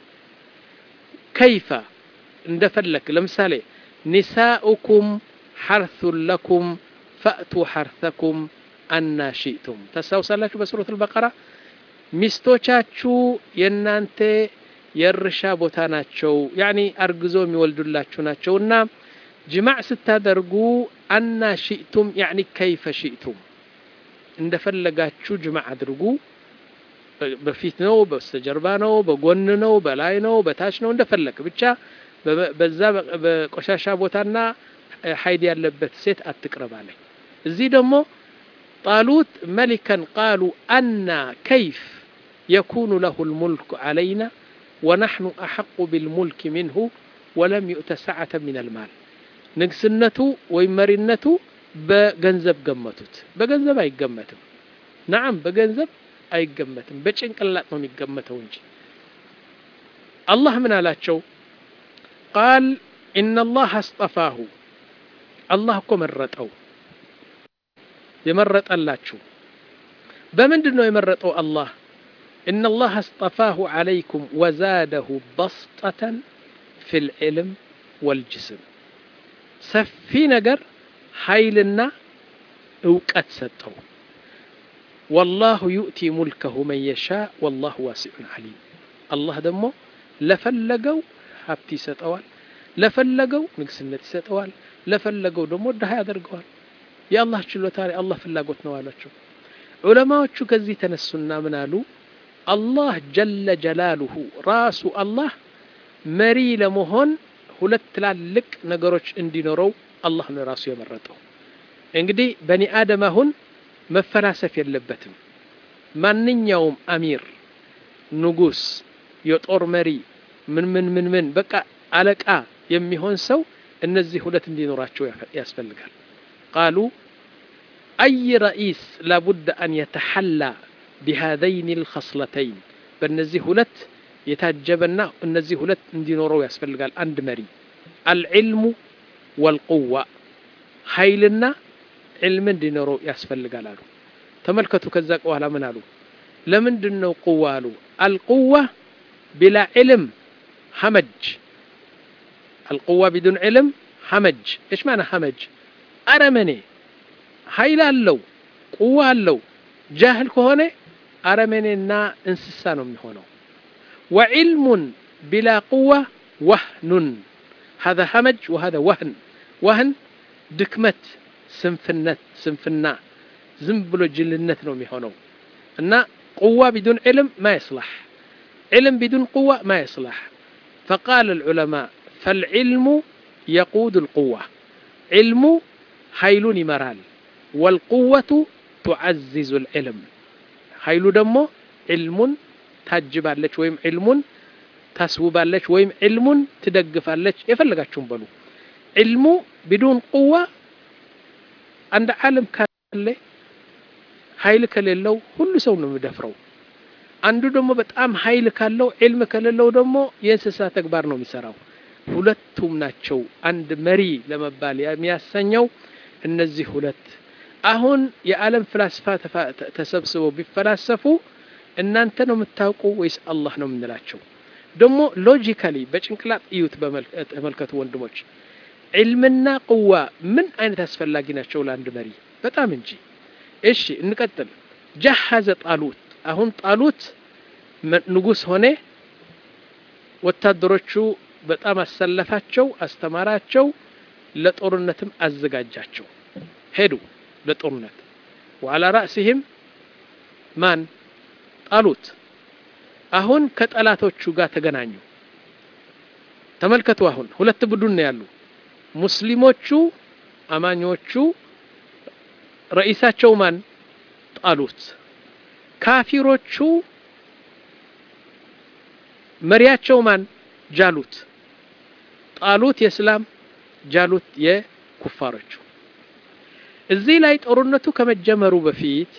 A: كيف እንደፈለክ ለምሳሌ نساؤكم حرث لكم فأتوا حرثكم أن شئتم ተሳውሳላችሁ በሱረቱ البقرة ሚስቶቻችሁ የናንተ የርሻ ቦታ ናቸው يعني አርግዞ የሚወልዱላችሁ ናቸውና ጅማዕ ስታደርጉ አና شئتم يعني كيف شئتم እንደፈለጋችሁ ጅማዕ አድርጉ በፊት ነው በስተጀርባ ነው በጎን ነው በላይ ነው በታች ነው እንደፈለክ ብቻ በዛ በቆሻሻ ቦታና ሀይድ ያለበት ሴት አትቅረባለኝ እዚህ ደግሞ طالوت ملكا قالوا أن كيف يكون له الملك علينا ونحن أحق بالملك منه ولم يؤت سعة من المال نقسنته ويمرنته بجنزب قمتت بجنزب أي قمتم نعم بجنزب أي قمتم بچنقلات ነው የሚገመተው እንጂ الله من አላቸው قال إن الله اصطفاه الله እኮ መረጠው የመረጠላችሁ በምንድነው የመረጠው الله إن الله اصطفاه عليكم وزاده بسطة في العلم والجسم سفي ነገር ኃይልና እውቀት ሰጠው والله يؤتي ملكه من يشاء والله واسع عليم الله ደሞ ለፈለገው ሀብት ይሰጠዋል ለፈለገው ንግስነት ይሰጠዋል ለፈለገው ደሞ ደሃ ያደርገዋል የአላህ ችሎታ የአላህ ፍላጎት ነው አላቸው ዑለማዎቹ ከዚህ ተነሱና ምን አሉ አላህ ጀለ ጀላሉሁ ራሱ አላህ መሪ ለመሆን ሁለት ትላልቅ ነገሮች እንዲኖረው አላህ ነው ራሱ የመረጠው እንግዲህ በኒ አደም አሁን መፈላሰፍ የለበትም ማንኛውም አሚር ንጉስ የጦር መሪ ምን ምን ምን ምን በቃ አለቃ የሚሆን ሰው እነዚህ ሁለት እንዲኖራቸው ያስፈልጋል قالوا اي رئيس لابد ان يتحلى بهذين الخصلتين በእነዚህ ሁለት የታጀበና እነዚህ ሁለት እንዲኖረው ያስፈልጋል አንድ መሪ العلم والقوه ኃይልና علم እንዲኖረው ያስፈልጋል አሉ ተመልከቱ ከዛ በኋላ ምን አሉ ለምንድነው ቁዋ አሉ القوه بلا علم همج القوه بدون علم همج ايش معنى همج ارمني ኃይል አለው ቁዋ አለው ጃህል ከሆነ አረመኔና እንስሳ ነው የሚሆነው وعلم بلا قوه وهن هذا همج وهذا وهن وهن ድክመት ስንፍነት ስንፍና ዝም ብሎ ጅልነት ነው የሚሆነው እና قوه بدون علم ما يصلح علم بدون قوه ما يصلح فقال العلماء فالعلم يقود القوه علم ኃይሉን ይመራል والقوه تعزز العلم ኃይሉ ደግሞ علሙን ታጅባለች ወይም علሙን ታስውባለች ወይም علሙን ትደግፋለች የፈለጋችሁም በሉ علሙ بدون قوه عند عالم ካለ ኃይል ከሌለው ሁሉ ሰው ነው የሚደፍረው አንዱ ደግሞ በጣም ኃይል ካለው علم ከሌለው ደግሞ የእንስሳ ተግባር ነው የሚሰራው ሁለቱም ናቸው አንድ መሪ ለመባል የሚያሰኘው እነዚህ ሁለት አሁን የዓለም ፍልስፋ ተሰብስበው ቢፈላሰፉ እናንተ ነው የምታውቁ ወይስ አላህ ነው የምንላቸው ደግሞ ሎጂካሊ በጭንቅላት እዩት በመልከቱ ወንድሞች علمنا قوة من أين تسفلقي ናቸው ለአንድ መሪ በጣም እንጂ እሺ እንቀጥል جهز طالوت አሁን ጣሉት ንጉስ ሆነ ወታደሮቹ በጣም አሰለፋቸው አስተማራቸው ለጦርነትም አዘጋጃቸው ሄዱ ለጦርነት وعلى رأسهم ማን ጣሉት አሁን ከጠላቶቹ ጋር ተገናኙ ተመልከቱ አሁን ሁለት ቡድን ነው ያሉ ሙስሊሞቹ አማኞቹ ረኢሳቸው ማን ጣሉት ካፊሮቹ መሪያቸው ማን ጃሉት ጣሉት የእስላም ጃሉት የኩፋሮቹ እዚህ ላይ ጦርነቱ ከመጀመሩ በፊት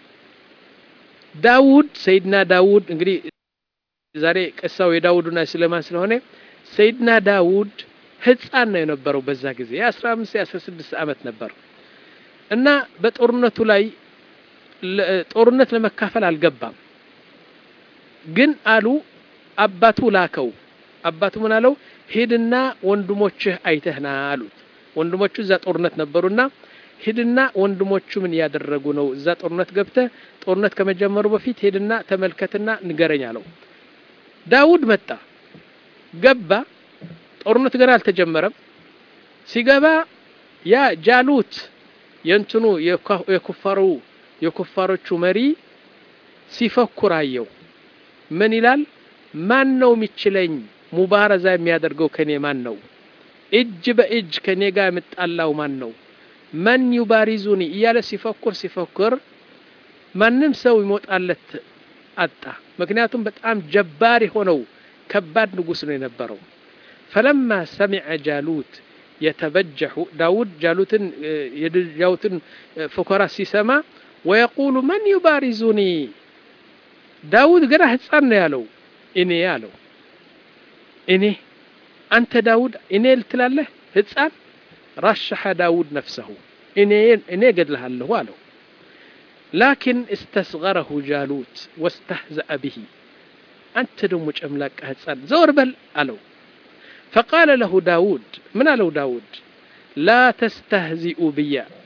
A: ዳውድ ሰይድና ዳውድ እንግዲህ ዛሬ ቀሳው የዳውድና ስለማን ስለሆነ ሰይድና ዳውድ ህፃን ነው የነበረው በዛ ጊዜ አስራ አምስት አስራ ስድስት አመት ነበር እና በጦርነቱ ላይ ጦርነት ለመካፈል አልገባም ግን አሉ አባቱ ላከው አባቱ ምን አለው ሄድና ወንድሞችህ አይተህና አሉት ወንድሞቹ እዛ ጦርነት ነበሩና ሄድና ወንድሞቹ ምን ያደረጉ ነው እዛ ጦርነት ገብተ ጦርነት ከመጀመሩ በፊት ሄድና ተመልከትና ንገረኝ አለው ዳውድ መጣ ገባ ጦርነት ገና አልተጀመረም ሲገባ ያ ጃሉት የንትኑ የኩፋሩ የኩፋሮቹ መሪ ሲፈኩራየው ምን ይላል ማን ነው የሚችለኝ ሙባረዛ የሚያደርገው ከኔ ማን ነው እጅ በእጅ ከኔ ጋር የምጣላው ማን ነው ማን ይባሪዙኒ እያለ ሲፈኩር ሲፈኩር ማንም ሰው ይሞጣለት አጣ ምክንያቱም በጣም ጀባሪ ሆነው ከባድ ንጉስ ነው የነበረው فلما سمع جالوت يتبجح داود جالوتن يدجاوتن فكرة سيسما ويقول من يبارزني داود قرأ حسان يالو إني يالو إني أنت داود إني التلاله حسان رشح داود نفسه إني إني قد لها اللي والو لكن استصغره جالوت واستهزأ به أنت دمج أملاك حسان زور بل ألو فقال له داود من له داود لا تستهزئوا بي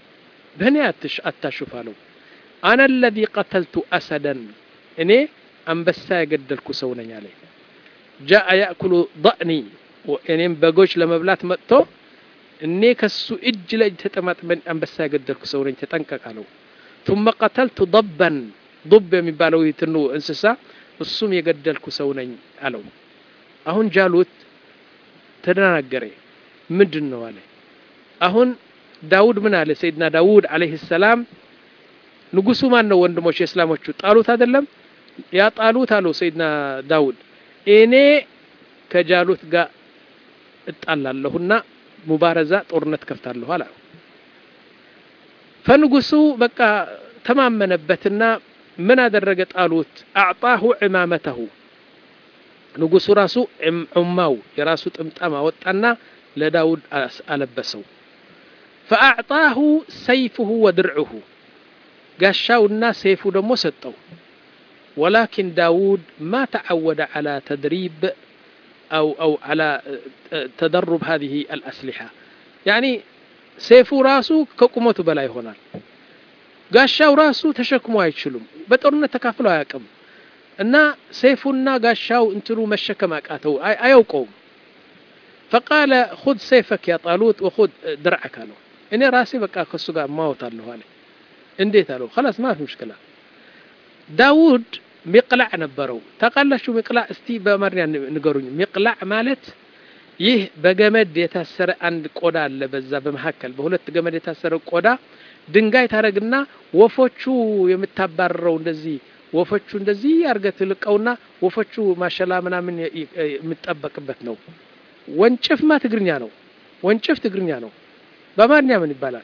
A: بنياتش أتشوفالو أنا الذي قتلت أسدا إني أنبسا يقدلك سوني عليه جاء يأكل ضأني وإني بقوش لما بلات مأتو إني كسو إجل تتمات من أنبسا يقدلك سوني تتنكك علو ثم قتلت ضبا ضب من بالوي تنو انسسا السم يقدلك سوني علو أهون جالوت تناقري مدنو عليه أهون داود من عليه سيدنا داود عليه السلام ንጉሱ ማን ነው ወንድሞች እስላሞቹ ጣሉት አይደለም ያ ጣሉት አለው ሰይድና ዳውድ እኔ ከጃሉት ጋር እጣላለሁና ሙባረዛ ጦርነት ከፍታለሁ አለ ፈንጉሱ በቃ ተማመነበትና ምን አደረገ ጣሉት አዕጣሁ ኢማመተሁ ንጉሱ ራሱ ዑማው የራሱ ጥምጣም አወጣና ለዳውድ አለበሰው فأعطاه سيفه ودرعه قاشاونا سيفو دمو ستو ولكن داود ما تعود على تدريب أو أو على تدرب هذه الأسلحة يعني سيفو راسو كقومته بلاي هنا قاشاو راسو تشكموا يتشلم بطرنا تكافلوا ياكم إن سيفنا قاشاو انترو مشكم أكاتو أيوقوم فقال خذ سيفك يا طالوت وخذ درعك له إني راسي بقى كسوغا موت له عليه انديت له خلاص ما في مشكله داود مقلع ነበረው ታቃላችሁ مقلع እስቲ በአማርኛ ንገሩኝ مقلع ማለት ይህ በገመድ የታሰረ አንድ ቆዳ አለ በዛ በመሐከል በሁለት ገመድ የታሰረ ቆዳ ድንጋይ ታረግና ወፎቹ የምታባረረው እንደዚህ ወፎቹ እንደዚህ ያርገት ልቀውና ወፎቹ ማሸላ ምናምን የምትጠበቅበት ነው ወንጭፍ ማ ትግርኛ ነው ወንጭፍ ትግርኛ ነው በአማርኛ ምን ይባላል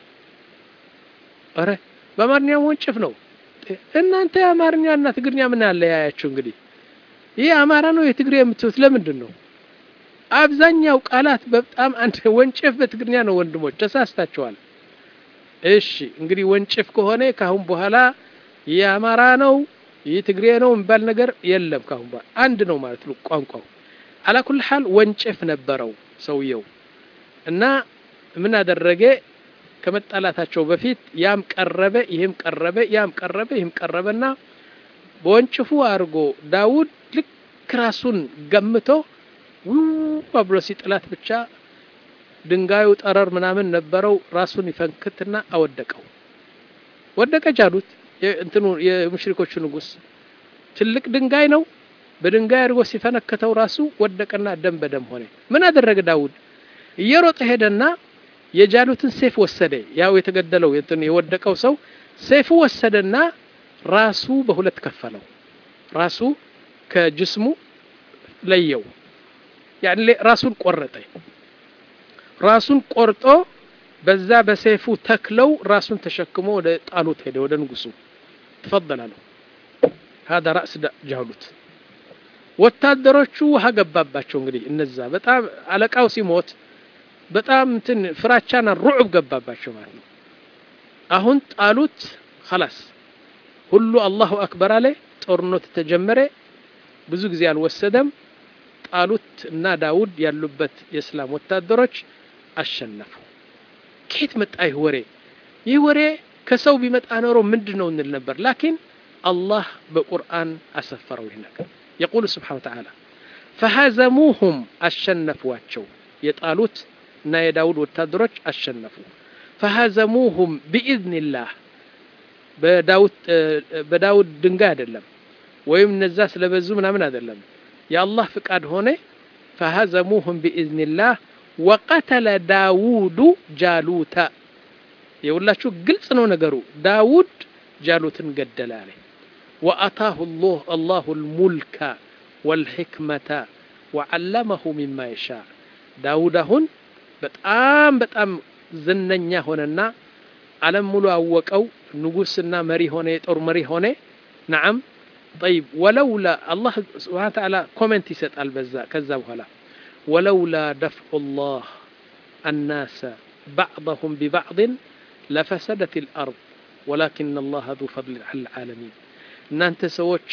A: አረ በአማርኛ ወንጭፍ ነው እናንተ አማርኛና ትግርኛ ምን አለ ያያችሁ እንግዲህ ይሄ አማራ ነው የትግሬ የምትሉት ለምንድን ነው አብዛኛው ቃላት በጣም አንተ ወንጭፍ በትግርኛ ነው ወንድሞች ተሳስታችኋል እሺ እንግዲህ ወንጭፍ ከሆነ ካሁን በኋላ የአማራ ነው የትግሬ ነው እንባል ነገር የለም ካሁን በኋላ አንድ ነው ማለት ነው ቋንቋው على كل حال ወንጭፍ ነበረው ሰውየው እና ምን አደረገ ከመጣላታቸው በፊት ያም ቀረበ ይሄም ቀረበ ያም ቀረበ ይሄም ቀረበና በወንጭፉ አርጎ ዳውድ ልክ ራሱን ገምቶ ወብሎ ሲጥላት ብቻ ድንጋዩ ጠረር ምናምን ነበረው ራሱን ይፈንክትና አወደቀው ወደቀ ጃሉት እንትኑ የሙሽሪኮቹ ንጉስ ትልቅ ድንጋይ ነው በድንጋይ አርጎ ሲፈነከተው ራሱ ወደቀና ደም በደም ሆነ ምን አደረገ ዳውድ እየሮጠ ሄደና የጃሉትን ሰይፍ ወሰደ ያው የተገደለው እንትን የወደቀው ሰው ሰይፉ ወሰደና ራሱ በሁለት ከፈለው ራሱ ከጅስሙ ለየው ያለ ራሱን ቆረጠ ራሱን ቆርጦ በዛ በሰይፉ ተክለው ራሱን ተሸክሞ ወደ ጣሉት ሄደ ወደ ንጉሱ ተፈضلوا هذا راس جالوت ወታደሮቹ ሀገባባቸው እንግዲህ እነዛ በጣም አለቃው ሲሞት በጣም እንትን ፍራቻና ሩዕብ ገባባቸው ማለት ነው አሁን ጣሉት خلاص ሁሉ አላሁ አክበር አለ ጦርነት ተጀመረ ብዙ ጊዜ አልወሰደም ጣሉት እና ዳውድ ያሉበት የእስላም ወታደሮች አሸነፉ ከየት መጣ ይህ ወሬ ይህ ወሬ ከሰው ቢመጣ ኖሮ ምንድነው እንል ነበር ላኪን አላህ በቁርአን አሰፈረው ይሄ ነገር يقول سبحانه وتعالى فهزموهم الشنفواቸው የጣሉት እና የዳውድ ወታደሮች አሸነፉ فهزموهم باذن الله በዳውድ በዳውድ ድንጋይ አይደለም ወይም እነዛ ስለበዙ ምናምን አይደለም የአላህ ፍቃድ ሆነ فهزموهم باذن الله وقتل داوود جالوت የሁላችሁ ግልጽ ነው ነገሩ ዳውድ ጃሉትን ገደለ አለ وأتاه الله الله الملك والحكمة وعلمه مما يشاء داود هون በጣም በጣም ዝነኛ ሆነና ዓለም ሙሉ አወቀው ንጉስና መሪ ሆነ የጦር መሪ ሆነ نعم طيب ولولا الله سبحانه وتعالى كومنت يسطال በዛ ከዛ በኋላ ولولا دفع الله الناس بعضهم ببعض لفسدت الأرض ولكن الله ذو فضل على العالمين እናንተ ሰዎች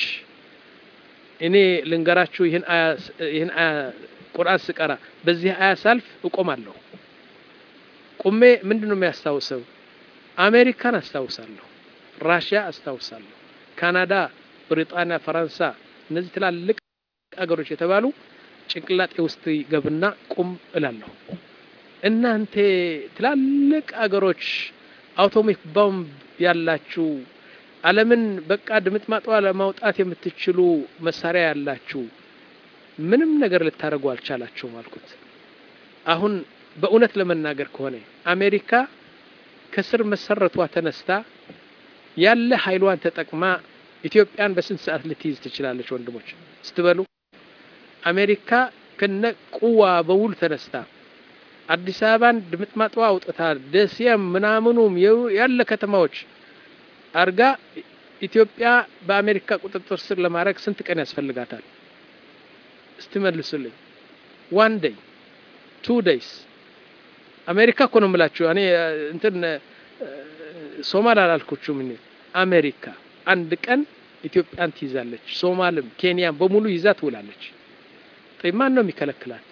A: እኔ ልንገራችሁ ይሄን አያ ይሄን አያ ቁርአን ስቀራ በዚህ አያ ሳልፍ እቆማለሁ ቆሜ ምንድነው የሚያስታውሰው አሜሪካን አስታውሳለሁ ራሽያ አስታውሳለሁ ካናዳ ብሪጣንያ ፈረንሳ እነዚህ ትላልቅ አገሮች የተባሉ ጭንቅላጤ ውስጥ ይገብና ቁም እላለሁ እናንተ ትላልቅ አገሮች አቶሚክ ቦምብ ያላችሁ ዓለምን በቃ ድምጥማጧ ለማውጣት የምትችሉ መሳሪያ ያላችሁ ምንም ነገር ልታረጉ አልቻላችሁ ማልኩት አሁን በእውነት ለመናገር ከሆነ አሜሪካ ከስር መሰረቷ ተነስታ ያለ ኃይሏን ተጠቅማ ኢትዮጵያን በስንት ሰዓት ልትይዝ ትችላለች ወንድሞች ስትበሉ አሜሪካ ከነ ቁዋ በውል ተነስታ አዲስ አበባን ድምጥማጧ አውጥታ ደሴም ምናምኑም ያለ ከተማዎች አርጋ ኢትዮጵያ በአሜሪካ ቁጥጥር ስር ለማድረግ ስንት ቀን ያስፈልጋታል استملسلኝ one day two days አሜሪካ እኮ ነው የምላችሁ እኔ እንትን ሶማሊያ አላልኩችም እኔ አሜሪካ አንድ ቀን ኢትዮጵያን ትይዛለች ሶማልም ኬንያም በሙሉ ይዛት ውላለች طيب ማን ነው የሚከለክላት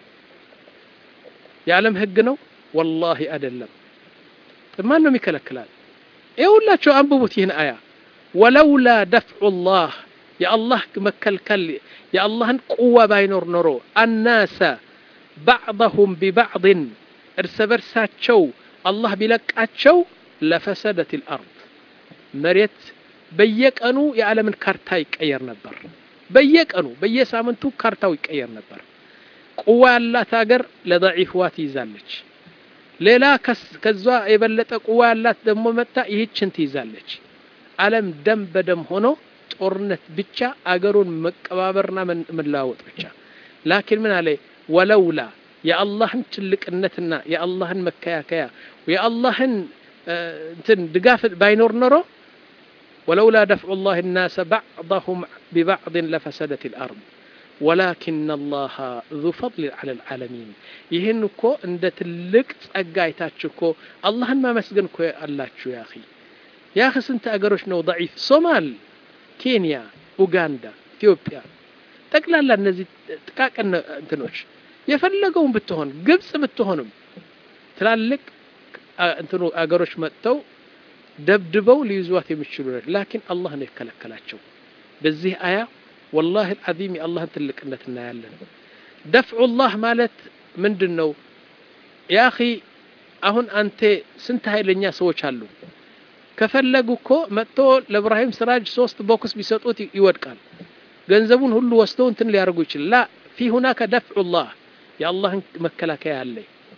A: የዓለም ህግ ነው والله አይደለም طيب ማን ነው የሚከለክላት ይኸውላችሁ አንብቡት ይህን አያ ولولا دفع الله يا الله مكلكل يا الله قوة باينور نورو الناس بعضهم ببعض ارسبرساتشو الله بلقاتشو لفسدت الأرض مريت بيقنو يعلم الكارتا يقير نبر بيقنو بيسامنتو كارتاو يقير نبر قوة الله تاجر لضعيف واتي زالج ليلا كزوا يبلط قوة الله دمو متى يهچن تيزالج ዓለም ደም በደም ሆኖ ጦርነት ብቻ አገሩን መቀባበርና መላወጥ ብቻ ላኪን ምን አለ ወለውላ የአላህን ትልቅነትና የአላህን መከያከያ የአላህን እንትን ድጋፍ ባይኖር ኖሮ ولولا دفع الله الناس بعضهم ببعض لفسدت الأرض ولكن الله ذو فضل على العالمين ይሄን እኮ እንደ ትልቅ ጸጋ አይታችሁኮ አላህን ማመስገን እኮ አላችሁ ያ اخي يا أخي سنت أجروش نو ضعيف صومال كينيا أوغندا إثيوبيا تقلال النزي تكاك أن أنتنوش يفلقون بتهون قبس بتهونم تلالك أنتنو أجروش متو دبدبوا ليزوات يمشلون لكن الله نيكلك كلاتشو بزيه آية والله العظيم الله تلك أنتنا يعلن دفع الله مالت من دنو يا أخي أهون أنت سنت هاي لنيا سوتش هالو ከፈለጉ እኮ መጥቶ ለኢብራሂም ስራጅ ሶስት ቦክስ ቢሰጡት ይወድቃል ገንዘቡን ሁሉ ወስደው እንትን ሊያርጉ ይችላል لا في هناك دفع الله يا الله መከላከያ አለ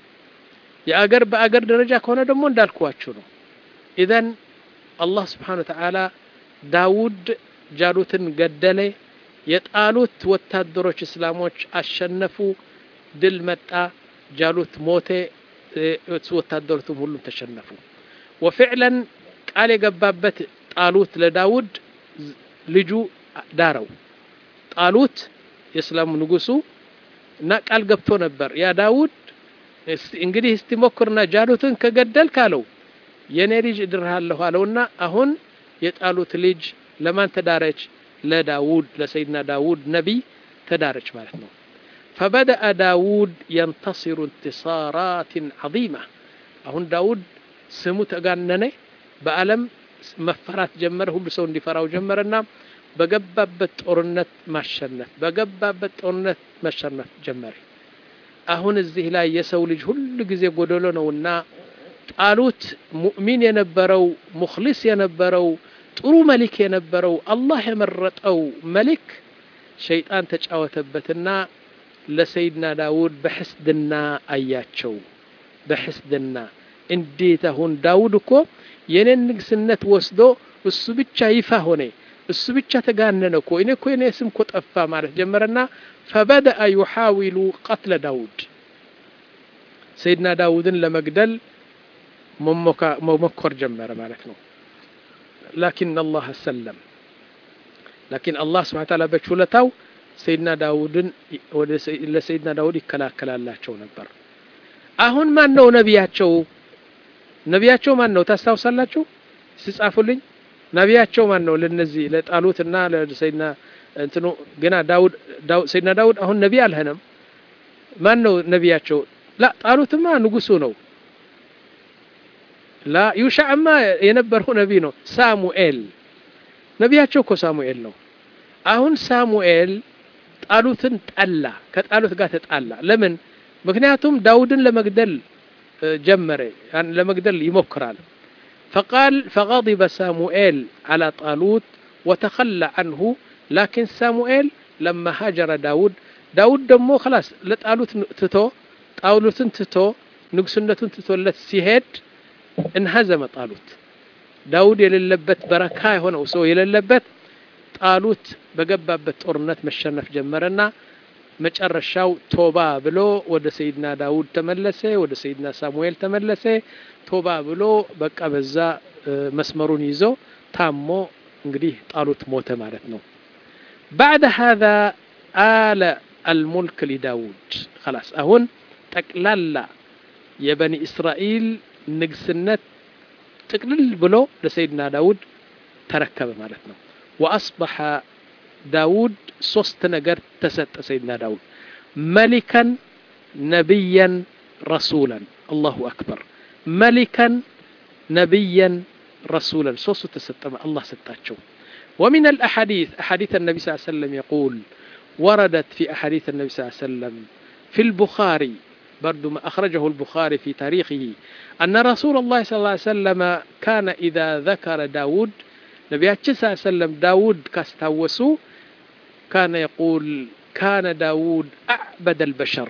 A: የአገር በአገር ደረጃ ከሆነ ደግሞ እንዳልኳችሁ ነው اذا الله سبحانه وتعالى ዳውድ ጃሉትን ገደለ የጣሉት ወታደሮች እስላሞች አሸነፉ ድል መጣ ጃሉት ሞተ ወታደሮቹም ሁሉ ተሸነፉ وفعلا ቃል የገባበት ጣሉት ለዳውድ ልጁ ዳረው ጣሉት የእስላም ንጉሱ እና ቃል ገብቶ ነበር ያ ዳውድ እንግዲህ እስቲ ሞክርና ጃሉትን ከገደል ካለው የኔ ልጅ ድርሃለሁ አለውና አሁን የጣሉት ልጅ ለማን ተዳረች ለዳውድ ለሰይድና ዳውድ ነብይ ተዳረች ማለት ነው فبدأ داود ينتصر انتصارات عظيمة አሁን ዳውድ ስሙ ተጋነነ በአለም መፈራት ጀመረ ሁሉ ሰው እንዲፈራው ጀመረና በገባበት ጦርነት ማሸነፍ በገባበት ጦርነት ማሸነፍ ጀመረ አሁን እዚህ ላይ የሰው ልጅ ሁሉ ጊዜ ጎደሎ ነውና ጣሉት ሙእሚን የነበረው ሙኽሊስ የነበረው ጥሩ መልክ የነበረው አላህ የመረጠው መልክ ሸይጣን ተጫወተበትና ለሰይድና ዳውድ በሕስድና አያቸው በሕስድና እንዴት አሁን ዳውድ እኮ የኔን ንግስነት ወስዶ እሱ ብቻ ይፋ ሆነ እሱ ብቻ ተጋነነ እኮ እኔ እኮ የኔ ስም እኮ ጠፋ ማለት ጀመረና فبدأ يحاول قتل داود سيدنا داودን ለመግደል መሞከር ጀመረ ማለት ነው لكن الله سلم لكن الله سبحانه وتعالى በችሎታው سيدنا داودን ወደ ለሰይድና ዳውድ ይከላከላላቸው ነበር አሁን ማን ነው ነብያቸው ነብያቸው ማን ነው ታስታውሳላችሁ ሲጻፉልኝ ነብያቸው ማን ነው ለነዚህ ለጣሉትና ለሰይድና እንትኑ ገና ዳውድ ሰይድና ዳውድ አሁን ነብይ አልሆነም ማን ነው ነብያቸው لا ጣሉትማ ንጉሱ ነው لا يوشع ما ينبره نبي ነው ሳሙኤል ነቢያቸው እኮ ሳሙኤል ነው አሁን ሳሙኤል ጣሉትን ጠላ ከጣሉት ጋር ተጣላ ለምን ምክንያቱም ዳውድን ለመግደል ጀመረ ያን ለመግደል ይሞክራል فقال فغضب ساموئيل على طالوت وتخلى عنه لكن ساموئيل لما هاجر داود داود دمو خلاص لطالوت تتو طالوتن تتو ንግስነቱን ትቶለት ሲሄድ እንሐዘመ ጣሉት ዳውድ የሌለበት በረካ የሆነው ሰው የሌለበት ጣሉት በገባበት ጦርነት መሸነፍ ጀመረና መጨረሻው ቶባ ብሎ ወደ ሰይድና ዳውድ ተመለሰ ወደ ሰይድና ሳሙኤል ተመለሰ ቶባ ብሎ በቃ በዛ መስመሩን ይዞ ታሞ እንግዲህ ጣሉት ሞተ ማለት ነው بعد هذا آل الملك لداود خلاص አሁን ጠቅላላ የበኒ እስራኤል ንግስነት ጥቅልል ብሎ ለሰይድና ዳውድ ተረከበ ማለት ነው واصبح داود ሶስት ነገር ተሰጠ ሰይድና ዳውድ መሊከን ነብያን ረሱላን الله اكبر መሊከን ነብያን رسولا ሶስቱ ተሰጠ الله ሰጣቸው ومن الاحاديث احاديث النبي صلى الله عليه وسلم يقول وردت في احاديث النبي صلى الله عليه وسلم في البخاري برضو ما أخرجه البخاري في تاريخه أن رسول الله صلى الله عليه وسلم كان إذا ذكر داود نبياتش صلى الله عليه وسلم داود كاستوسو كان يقول كان داود أعبد البشر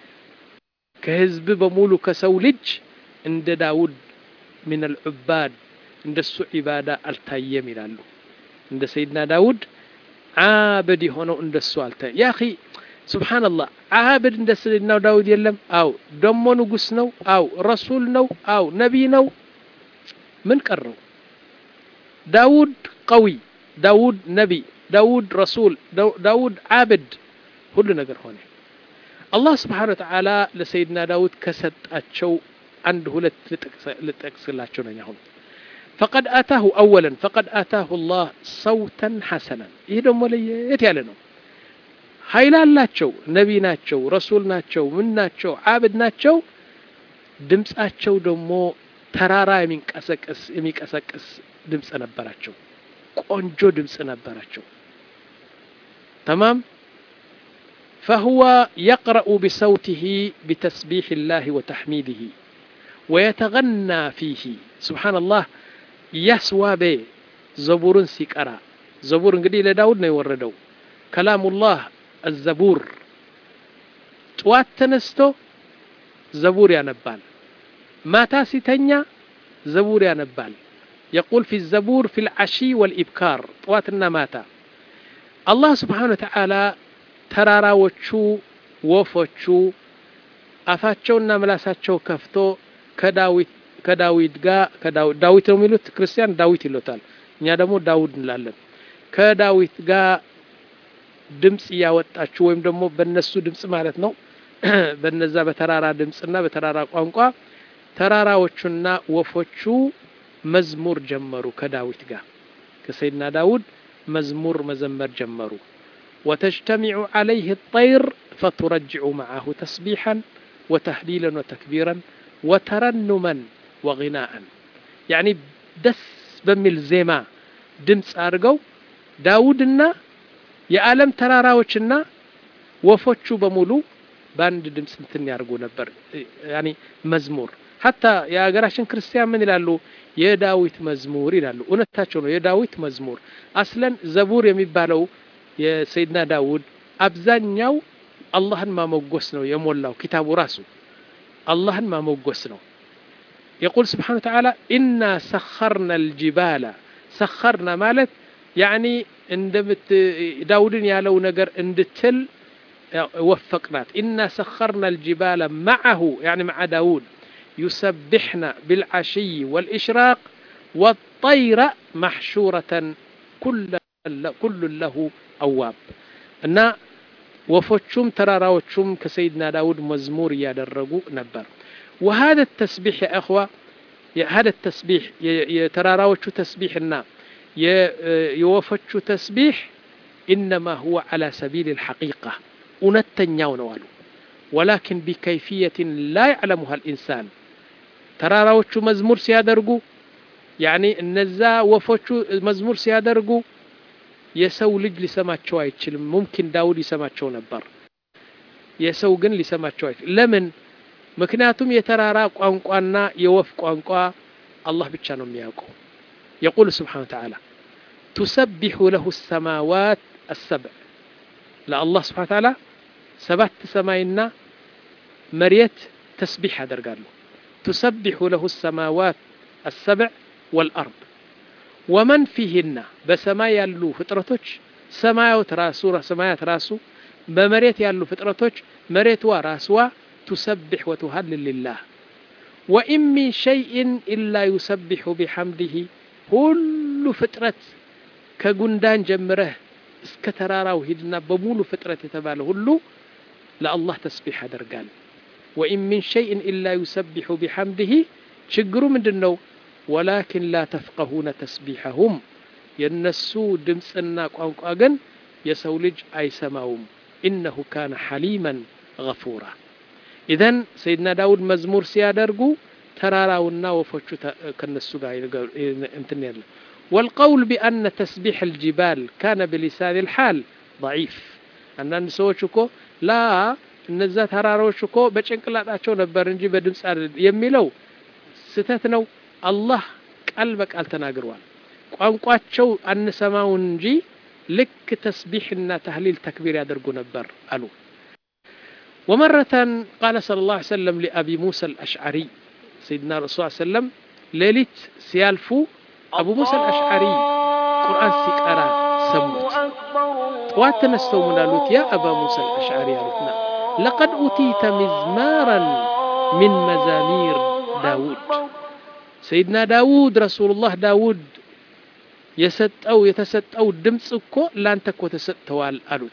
A: كهزب بمولو كسولج عند داود من العباد عند السوء عبادة التايم لالو عند سيدنا داود عابد هنا عند السوء التايم يا أخي سبحان الله عابد عند سيدنا داود يلم أو دمو نقص نو أو رسول نو أو نبي نو من كرو داود قوي داود نبي داود رسول داود عابد كل نجر هنا الله سبحانه وتعالى لسيدنا داود كسد أتشو عنده لتكسلاتشو نيهم فقد آتاه أولا فقد آتاه الله صوتا حسنا يدوم وليت يعلنوا ኃይላላቸው ነብይ ናቸው ረሱል ናቸው ምን ናቸው ዓብድ ናቸው ድምጻቸው ደግሞ ተራራ የሚንቀሰቀስ የሚቀሰቀስ ድምጽ ነበራቸው ቆንጆ ድምጽ ነበራቸው تمام فهو يقرأ بصوته بتسبيح الله وتحميده ويتغنى فيه سبحان الله يسوى به زبور سيقرا زبور እንግዲህ ለዳውድ ነው የወረደው كلام الله الزبور طوات تنستو زبور ينبال ماتا سيتنيا زبور ينبال يقول في الزبور في العشي والإبكار طواتنا ماتا الله سبحانه وتعالى تراراوچو وفوچو አፋቸውና ምላሳቸው ከፍቶ ከዳዊት ከዳዊት ጋር ከዳዊት ዳዊት ነው የሚሉት ክርስቲያን ዳዊት ይሉታል እኛ ደግሞ ዳውድ እንላለን ከዳዊት ጋር ድምጽ ያወጣችሁ ወይም ደግሞ በእነሱ ድምጽ ማለት ነው በእነዛ በተራራ ድምጽና በተራራ ቋንቋ ተራራዎቹና ወፎቹ መዝሙር ጀመሩ ከዳዊት ጋር ከሰይድና ዳውድ መዝሙር መዘመር ጀመሩ وتجتمع عليه الطير فترجع معه تسبيحا وتهليلا وتكبيرا وترنما وغناء يعني دس بمل زيما دمص አርገው ዳውድና የዓለም ተራራዎችና ወፎቹ በሙሉ ባንድ ድምጽ እንትን ያርጉ ነበር يعني መዝሙር حتى የአገራችን ክርስቲያን ምን ይላሉ የዳዊት መዝሙር ይላሉ እውነታቸው ነው የዳዊት መዝሙር አስለን ዘቡር የሚባለው የሰይድና ዳውድ አብዛኛው አላህን ማሞገስ ነው የሞላው ኪታቡ ራሱ አላህን ማሞገስ ነው يقول سبحانه وتعالى إنا سخرنا الجبال سخرنا مالت يعني عندما داودن يالو نجر اندتل وفقنات إنا سخرنا الجبال معه يعني مع داود يسبحنا بالعشي والإشراق والطير محشورة كل كل له أواب أن وفوتشم تراراوتشم كسيدنا داود مزمور يادرقو نبر وهذا التسبيح يا أخوة هذا التسبيح يتراراوتشو تسبيحنا يوفوتشو تسبيح إنما هو على سبيل الحقيقة ونتنياو نوالو ولكن بكيفية لا يعلمها الإنسان ተራራዎቹ መዝሙር ሲያደርጉ ያኒ እነዛ ወፎቹ መዝሙር ሲያደርጉ የሰው ልጅ ሊሰማቸው አይችልም ሙምኪን ዳውድ ይሰማቸው ነበር የሰው ግን ሊሰማቸው አይችልም ለምን ምክንያቱም የተራራ ቋንቋና የወፍ ቋንቋ አላህ ብቻ ነው የሚያውቀው يقول سبحانه وتعالى تسبح له السماوات السبع لا الله سبحانه وتعالى سبت سماينا مريت تسبيح ያደርጋሉ تسبح له السماوات السبع والأرض ومن فيهن بسماء ያሉ ፍጥረቶች ሰማያት ራሱ ሰማያት ራሱ በመሬት ያሉ ፍጥረቶች መሬትዋ ራስዋ تسبح وتهلل لله وإن من شيء إلا يسبح بحمده كل ፍጥረት ከጉንዳን ጀምረህ እስከ ተራራው ሂድና በሙሉ ፍጥረት የተባለ ሁሉ ለአላህ ተስቢህ ያደርጋል وإن من شيء إلا يسبح بحمده ችግሩ ምንድነው ولكن لا تفقهون تسبيحهم የነሱ ድምጽና ቋንቋ ግን የሰው ልጅ አይሰማውም إنه كان حليما غفورا إذن سيدنا داود مزمور ሲያደርጉ ተራራውና ወፎቹ ከነሱ ጋር እንትን ያለ والقول بأن تسبيح الجبال كان بلسان الحال ضعيف أنن ሰዎች እኮ ላ እነዛ ተራራዎች እኮ በጭንቅላታቸው ነበር እንጂ በድምጽ የሚለው ስተት ነው አላህ ቃል በቃል ተናግሯል ቋንቋቸው አንሰማው እንጂ ልክ ተስቢህና ተህሊል ተክቢር ያደርጉ ነበር አሉ ومرة قال صلى الله عليه وسلم لأبي موسى الأشعري سيدنا رسول الله صلى الله عليه وسلم ليلة سيالفو أبو موسى الأشعري قرآن سيقرأ سموت واتنستو منالوت يا أبا موسى الأشعري قالتنا لقد أتيت مزمارا من مزامير داود سيدنا داود رسول الله داود يسطو يتسطو دمصكو لانتكو تسطوال قالوت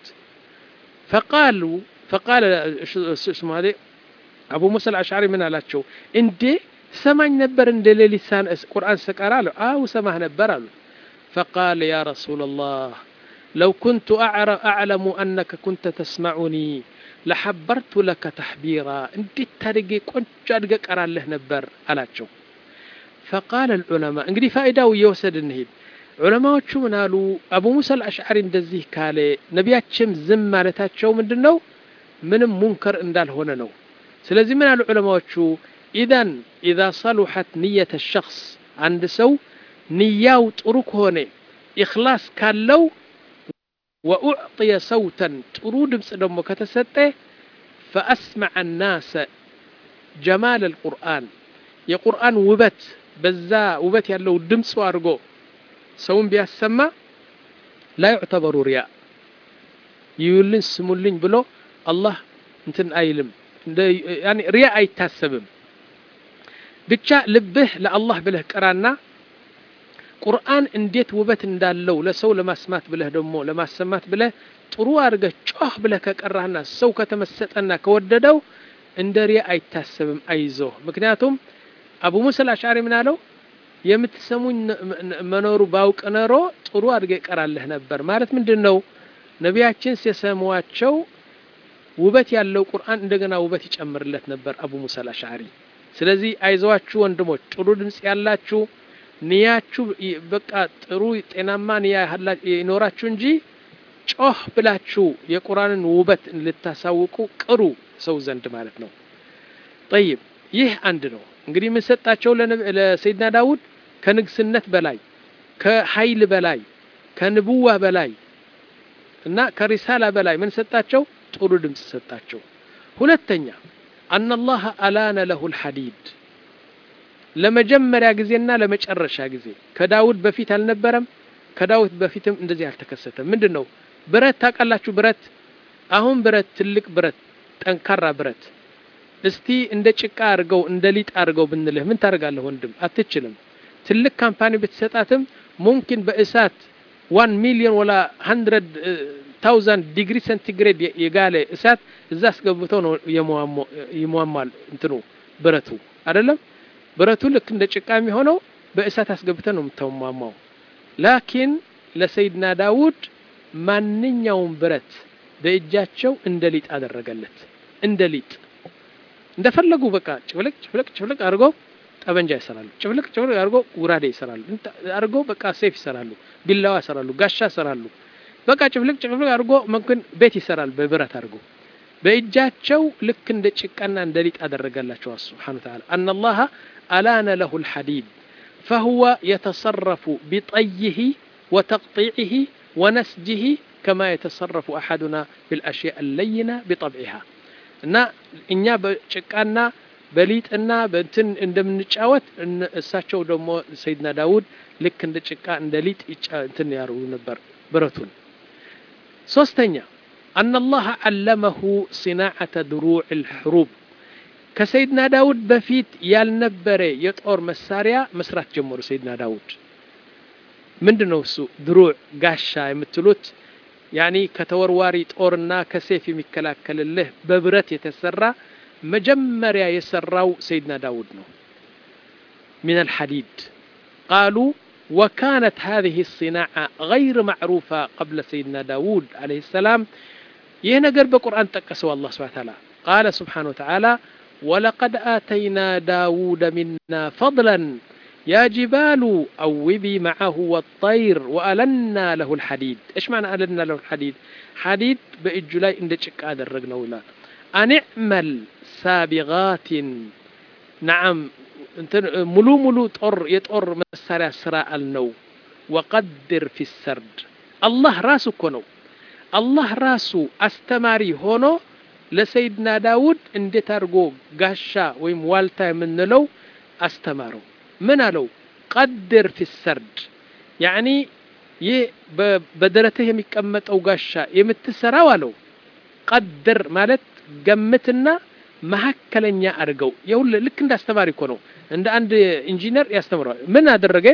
A: فقالوا فقال اسمه هذا ابو موسى الاشعري من قالاتشو انتي سمعኝ ነበር እንደ ሌሊሳን ቁርአን ሰቀራለሁ አው ሰማህ ነበር አሉ فقال يا رسول الله لو كنت اعلم انك كنت تسمعني لحبرت لك تحبيرا انت ترجي ቆንጆ አድገ ቀራለህ ነበር አላቸው فقال العلماء እንግዲህ ፋይዳው ይወሰድ እንሂድ ዑለማዎቹ ምን አሉ አቡ ሙሳ አልአሽዓሪ እንደዚህ ካለ ነቢያችን ዝም ማለታቸው ምንድነው ምንም ሙንከር እንዳልሆነ ነው ስለዚህ ምን አሉ ዑለማዎቹ ኢዳን ኢዛ صلحت نيه الشخص عند ሰው ንያው ጥሩ ከሆነ ኢኽላስ ካለው واعطي صوتا ጥሩ ድምጽ ደግሞ ከተሰጠ فاسمع الناس جمال القرآن የቁርአን ውበት በዛ ውበት ያለው ድምጽ አድርጎ ሰውን ቢያሰማ لا يعتبر رياء ይውልን ስሙልኝ ብሎ አላህ እንትን አይልም يعني رياء አይታሰብም ብቻ ልብህ ለአላህ ብለህ ቀራና ቁርአን እንዴት ውበት እንዳለው ለሰው ለማስማት ብለህ ደግሞ ለማሰማት ብለህ ጥሩ አድርገህ ጮህ ብለህ ከቀራህና ሰው ከተመሰጠና ከወደደው እንደ ሪያ አይታሰብም አይዞ ምክንያቱም አቡ ሙሳ አልአሽዓሪ ምን አለው የምትሰሙኝ መኖሩ ባውቅ ነሮ ጥሩ አድርገህ ቀራለህ ነበር ማለት ምንድነው ነቢያችን ሲሰሙዋቸው ውበት ያለው ቁርአን እንደገና ውበት ይጨምርለት ነበር አቡ ሙሳ አልአሽዓሪ ስለዚህ አይዟችሁ ወንድሞች ጥሩ ድምጽ ያላችሁ ንያችሁ በቃ ጥሩ ጤናማ ንያ ይኖራችሁ እንጂ ጮህ ብላችሁ የቁርአንን ውበት ልታሳውቁ ቅሩ ሰው ዘንድ ማለት ነው طيب ይህ አንድ ነው እንግዲህ ምን ሰጣቸው ለሰይድና ዳውድ ከንግስነት በላይ ከኃይል በላይ ከንቡዋ በላይ እና ከሪሳላ በላይ ምን ሰጣቸው ጥሩ ድምጽ ሰጣቸው ሁለተኛ ان الله الان له الحديد ለመጀመሪያ ጊዜና ለመጨረሻ ጊዜ ከዳውድ በፊት አልነበረም ከዳውድ በፊትም እንደዚህ አልተከሰተም ምንድነው ብረት ታቃላችሁ ብረት አሁን ብረት ትልቅ ብረት ጠንካራ ብረት እስቲ እንደ ጭቃ አርገው እንደ ሊጥ አርገው ብንልህ ምን ታርጋለህ ወንድም አትችልም ትልቅ ካምፓኒ ብትሰጣትም ሙምኪን በእሳት one million ወላ one hundred thousand ዲግሪ ሴንቲግሬድ የጋለ እሳት እዛ አስገብተው ነው የሟሟል እንትኑ ብረቱ አይደለም ብረቱ ልክ እንደ ጭቃ የሚሆነው በእሳት አስገብተው ነው የምታሟሟው ላኪን ለሰይድና ዳውድ ማንኛውም ብረት በእጃቸው እንደ ሊጥ አደረገለት እንደ ሊጥ እንደፈለጉ በቃ ጭፍለቅ ጭፍለቅ ጭፍለቅ አድርገው ጠበንጃ ይሰራሉ ጭፍልቅ ጭፍልቅ አድርጎ ጉራዴ ይሰራሉ አድርጎ በቃ ሰይፍ ይሰራሉ ቢላዋ ይሰራሉ ጋሻ ይሰራሉ በቃ ጭፍልቅ ጭፍልቅ አድርጎ መክን ቤት ይሰራል በብረት አድርጎ በእጃቸው ልክ እንደ ጭቃና እንደ ሊጥ አደረጋላቸው ሱብሃንሁ ወተዓላ ان الله الان له الحديد فهو يتصرف بطيه وتقطيعه ونسجه كما يتصرف احدنا بالاشياء اللينه بطبعها እና እኛ በጭቃና በሊጥና በእንትን እንደምንጫወት እሳቸው ደግሞ ሰይድና ዳውድ ልክ እንደ ጭቃ እንደ ሊጥ እንትን ያሩ ነበር ብረቱን ሶስተኛ ان الله علمه صناعه دروع الحروب ከሰይድና ዳውድ በፊት ያልነበረ የጦር መሳሪያ መስራት ጀመሩ ሰይድና ዳውድ ምንድነው እሱ ድሩዕ ጋሻ የምትሉት يعني ከተወርዋሪ ጦርና ከሰይፍ የሚከላከልልህ በብረት የተሰራ መጀመሪያ የሰራው ሰይድና ዳውድ ነው من الحديد قالوا وكانت هذه الصناعة غير معروفة قبل سيدنا داود عليه السلام ينقر بقرآن تقسوا الله سبحانه وتعالى قال سبحانه وتعالى ولقد آتينا داود منا فضلا يا جبال أوبي معه والطير وألنا له الحديد إيش معنى ألنا له الحديد حديد بإجلاء إندشك هذا الرجل ولا أن اعمل سابغات نعم ملو ملو طر يطر مسارع سراء النو وقدر في السرد الله راسو كنو الله راسو استماري هونو لسيدنا داود اندي تارغو غاشا ويم والتا منلو استمارو من قالوا قدر في السرد يعني ي بدرته የሚቀመጠው ጋሻ የምትሰራው አለው قدر ማለት ገምትና መሐከለኛ አድርገው ይሁን ልክ እንዳስተማሪ እኮ ነው እንደ አንድ ኢንጂነር ያስተምራል ምን አደረገ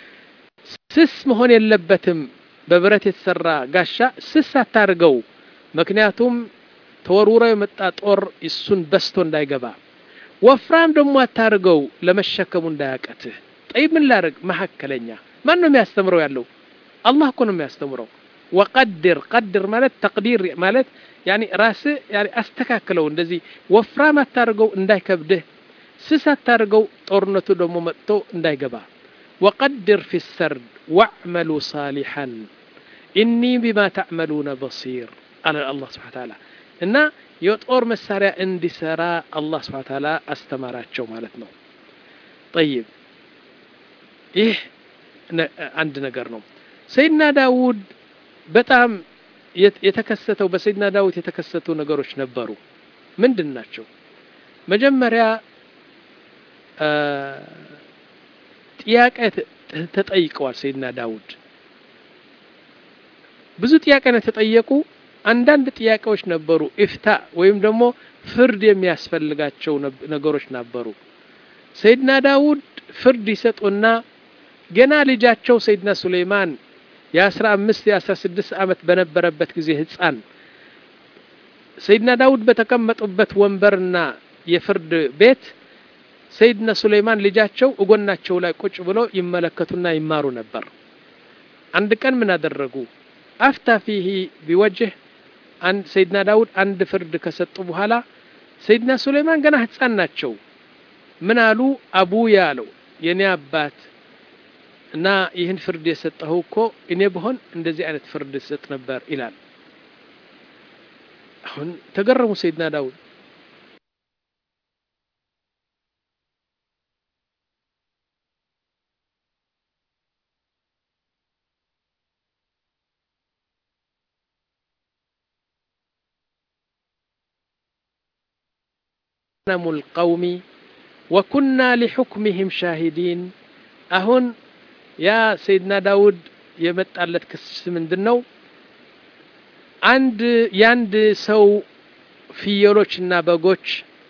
A: ስስ መሆን የለበትም በብረት የተሰራ ጋሻ ስስ አታርገው ምክንያቱም ተወርውሮ የመጣ ጦር እሱን በስቶ እንዳይገባ ወፍራም ደግሞ አታርገው ለመሸከሙ እንዳያቀትህ طيب ምን ላርግ መሐከለኛ ማን ነው የሚያስተምረው ያለው አላህ እኮ ነው የሚያስተምረው وقدر قدر ማለት تقدير ማለት يعني راس يعني استكاكلو እንደዚህ ወፍራም አታርገው እንዳይከብድህ ስስ አታርገው ጦርነቱ ደግሞ መጥቶ እንዳይገባ وقدر في السرد واعملوا صالحا اني بما تعملون بصير قال الله سبحانه وتعالى እና የጦር መሳሪያ እንዲሰራ አላህ Subhanahu Wa Ta'ala አስተማራቸው ማለት ነው طيب ይህ አንድ ነገር ነው ሰይድና ዳውድ በጣም የተከሰተው በሰይድና ዳውድ የተከሰቱ ነገሮች ነበሩ ምንድናቸው መጀመሪያ ጥያቄ ተጠይቀዋል ሰይድና ዳውድ ብዙ ጥያቄ ነው ተጠየቁ አንዳንድ ጥያቄዎች ነበሩ ኢፍታ ወይም ደግሞ ፍርድ የሚያስፈልጋቸው ነገሮች ነበሩ ሰይድና ዳውድ ፍርድ ይሰጡና ገና ልጃቸው ሰይድና ሱሌማን የ15 የ16 አመት በነበረበት ጊዜ ህፃን ሰይድና ዳውድ በተቀመጡበት ወንበርና የፍርድ ቤት ሰይድና ሱሌማን ልጃቸው እጎናቸው ላይ ቁጭ ብሎ ይመለከቱና ይማሩ ነበር አንድ ቀን ምን አደረጉ አፍታ فيه بوجه አንድ ሰይድና ዳውድ አንድ ፍርድ ከሰጡ በኋላ ሰይድና ሱሌማን ገና ህፃን ናቸው ምን አሉ አቡያ አለው የኔ አባት እና ይህን ፍርድ የሰጠው እኮ እኔ በሆን እንደዚህ አይነት ፍርድ ሰጥ ነበር ይላል አሁን ተገረሙ ሰይድና ዳውድ نم القوم وكنا لحكمهم شاهدين أهون يا سيدنا داود يمتعلت كس من دنو عند ياند سو في يولوشنا بغوش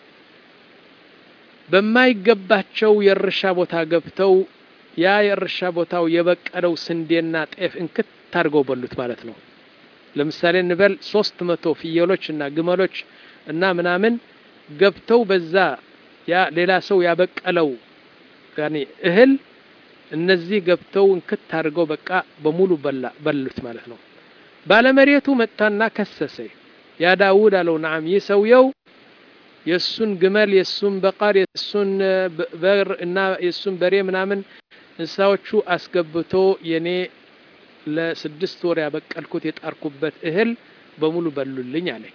A: بما يقباتشو يرشا بوتا قبتو يا يرشا بوتاو يبك أدو سندينا تقف انكت تارغو بلوت مالتنو لمثالي نبال صوست متو في يولوشنا قمالوش انا منامن ገብተው በዛ ያ ሌላ ሰው ያበቀለው يعني እህል እነዚህ ገብተው እንክት አድርገው በቃ በሙሉ በላ በሉት ማለት ነው ባለመሪቱ መጣና ከሰሰ ያ ዳውድ አለው نعم ይሰውየው የሱን ግመል የሱን በቃር የሱን በር እና የሱን በሬ ምናምን እንስሳዎቹ አስገብቶ የኔ ለስድስት ወር ያበቀልኩት የጣርኩበት እህል በሙሉ በሉልኝ አለ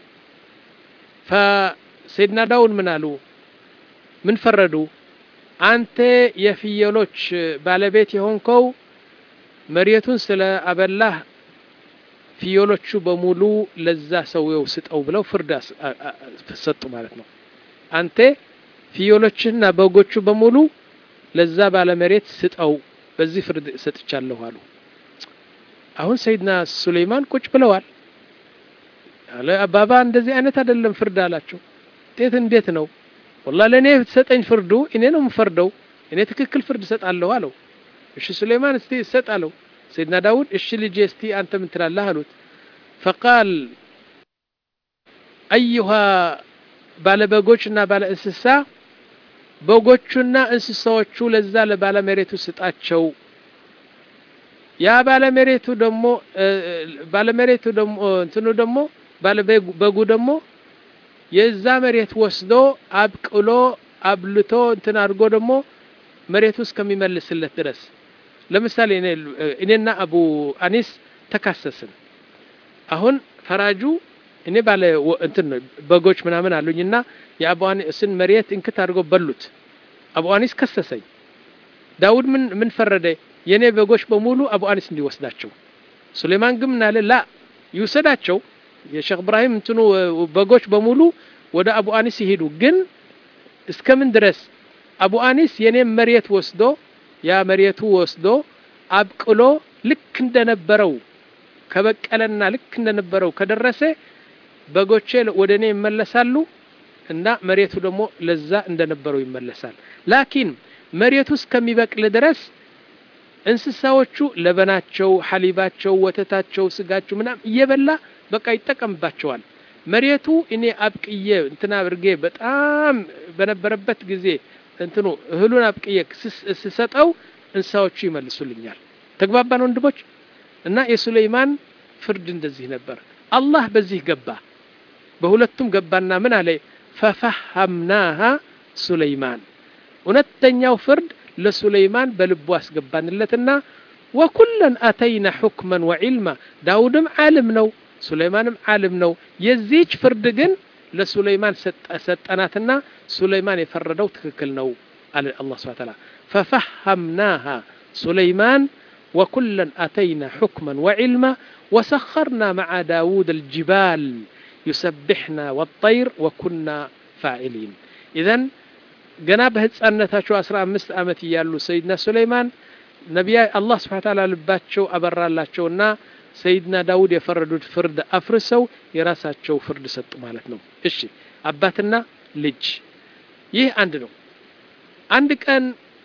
A: فسيدنا داود ምን አሉ ምን ፈረዱ አንተ የፍየሎች ባለቤት የሆንከው መሬቱን ስለ አበላህ ፍየሎቹ በሙሉ ለዛ ሰውየው ስጠው ብለው ፍርድ ሰጡ ማለት ነው አንተ ፍየሎችና በጎቹ በሙሉ ለዛ ባለ መሬት ስጠው በዚህ ፍርድ ሰጥቻለሁ አሉ አሁን ሰይድና ሱለይማን ቁጭ ብለዋል አለ አባባ እንደዚህ አይነት አይደለም ፍርድ አላቸው እንዴት እንዴት ነው والله ለኔ ተሰጠኝ ፍርዱ እኔ ነው ምፈርደው እኔ ትክክል ፍርድ ሰጣለሁ አለው እሺ ሱለይማን እስቲ ሰጣለው سيدنا داود እሺ ልጄ እስቲ አንተ ምን ትላለህ አሉት فقال ايها ባለበጎችና ባለ እንስሳ በጎቹና እንስሳዎቹ ለዛ ለባለ መሬቱ ስጣቸው ያ ባለ መሬቱ ደሞ ባለ መሬቱ ደሞ እንትኑ ደሞ ባለ በጉ ደሞ የዛ መሬት ወስዶ አብቅሎ አብልቶ እንትን አድርጎ ደሞ መሬቱ እስከሚመልስለት ድረስ ለምሳሌ እኔና አቡ አኒስ ተካሰስን አሁን ፈራጁ እኔ ባለ እንትን በጎች ምናምን አሉኝና የአቡ አኒስን መሬት እንክት አድርጎ በሉት አቡ አኒስ ከሰሰኝ ዳውድ ምን ምን ፈረደ የኔ በጎች በሙሉ አቡ አኒስ እንዲወስዳቸው ሱለይማን ግን አለ ላ ይወሰዳቸው የሼክ ኢብራሂም እንትኑ በጎች በሙሉ ወደ አቡ አኒስ ይሄዱ ግን እስከምን ድረስ አቡ አኒስ የኔ መሬት ወስዶ ያ መሬቱ ወስዶ አብቅሎ ልክ እንደነበረው ከበቀለና ልክ እንደነበረው ከደረሰ በጎቼ ወደኔ ይመለሳሉ እና መሬቱ ደግሞ ለዛ እንደነበረው ይመለሳል ላኪን መሬቱ እስከሚበቅል ድረስ እንስሳዎቹ ለበናቸው ሐሊባቸው ወተታቸው ስጋቸው ምናም እየበላ በቃ ይተቀምባቸዋል መሬቱ እኔ አብቅዬ እንትና አብርጌ በጣም በነበረበት ጊዜ እንትኑ እህሉን አብቅዬ ስሰጠው እንስሳዎቹ ይመልሱልኛል ተግባባን ወንድሞች እና የሱለይማን ፍርድ እንደዚህ ነበር አላህ በዚህ ገባ በሁለቱም ገባና ምን አለ ففهمناها سليمان ونتኛው ፍርድ ለሱለይማን በልቡ አስገባንለትና وكلن اتينا حكما وعلما ዳውድም ዓለም ነው ሱለይማንም ዓለም ነው የዚች ፍርድ ግን ለሱለይማን ሰጠናትና ሱለይማን የፈረደው ትክክል ነው አለ አላህ Subhanahu Wa Ta'ala ففهمناها سليمان وكلن اتينا حكما وعلما وسخرنا مع داود الجبال يسبحنا والطير وكنا فاعلين اذا جناب ህፃነታቸው አስራ አምስት አመት ይያሉ ሰይድና ሱለይማን ነብይ አላህ Subhanahu Wa Ta'ala ልባቸው አበራላቸውና ሰይድና ዳውድ የፈረዱት ፍርድ አፍርሰው የራሳቸው ፍርድ ሰጡ ማለት ነው እሺ አባትና ልጅ ይህ አንድ ነው አንድ ቀን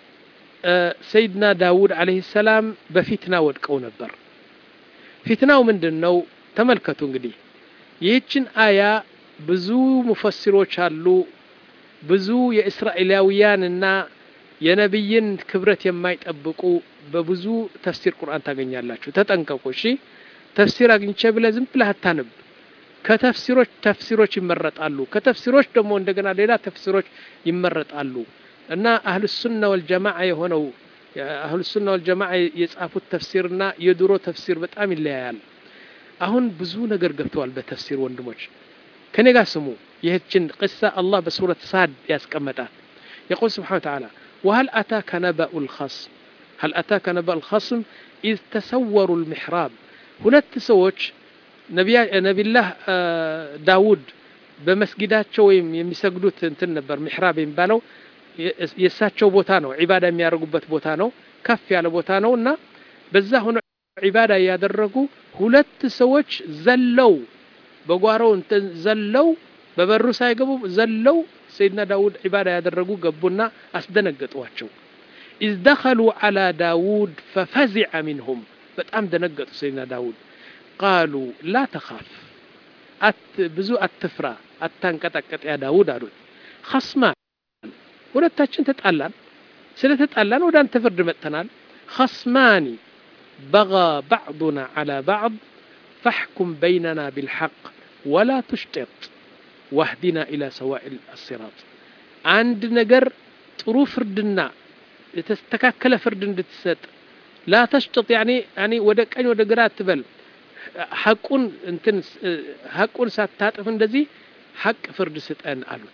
A: ሰይድና ዳውድ አለይሂ ሰላም በፊትና ወድቀው ነበር ፊትናው ምንድነው ተመልከቱ እንግዲህ ይህችን አያ ብዙ ሙፈሲሮች አሉ ብዙ የእስራኤላውያንና የነብይን ክብረት የማይጠብቁ በብዙ ተፍሲር ቁርአን ታገኛላችሁ ተጠንቀቁ እሺ ተፍሲር አግኝቼ ብለ ዝም ብለህ አታነብ ከተፍሲሮች ተፍሲሮች ይመረጣሉ ከተፍሲሮች ደግሞ እንደገና ሌላ ተፍሲሮች ይመረጣሉ እና አህሉ ሱና ወልጀማዓ የሆነው አህሉ ሱና ወልጀማዓ የጻፉት ተፍሲርና የድሮ ተፍሲር በጣም ይለያያል አሁን ብዙ ነገር ገብተዋል በተፍሲር ወንድሞች ከኔ ጋር ስሙ ይህችን قصه الله በሱረት ሳድ ያስቀመጣል يقول سبحانه وتعالى وهل اتاك نبأ الخصم هل اتاك نبأ الخصم اذ تسوروا المحراب ሁለት ሰዎች ነብይ ነብይላህ ዳውድ በመስጊዳቸው ወይም የሚሰግዱት እንትን ነበር محراب የሚባለው የሳቸው ቦታ ነው ዒባዳ የሚያደርጉበት ቦታ ነው ከፍ ያለ ቦታ ነውና በዛ ሆነ ዒባዳ ያደረጉ ሁለት ሰዎች ዘለው በጓሮው እንትን ዘለው በበሩ ሳይገቡ ዘለው ሰይድና ዳውድ ዒባዳ ያደረጉ ገቡና አስደነገጧቸው إذ دخلوا على داود ففزع منهم በጣም ደነገጡ ሰይድና ዳውድ قالوا لا تخاف أت بزو أتفرا أتنقطقط يا داود አሉት خصمان ሁለታችን ተጣላን ስለተጣላን ወደ አንተ ፍርድ መጥተናል خصمان بغى بعضنا على بعض فاحكم بيننا بالحق ولا تشطط واهدنا إلى سواء الصراط عند نجر طرو فردنا تستكاكل فرد እንድትሰጥ لا تشطط يعني يعني ወደ ቀኝ ወደ ግራ አትበል ሐቁን እንትን ሐቁን ሳታጥፍ እንደዚህ ሐቅ ፍርድ ስጠን አሉት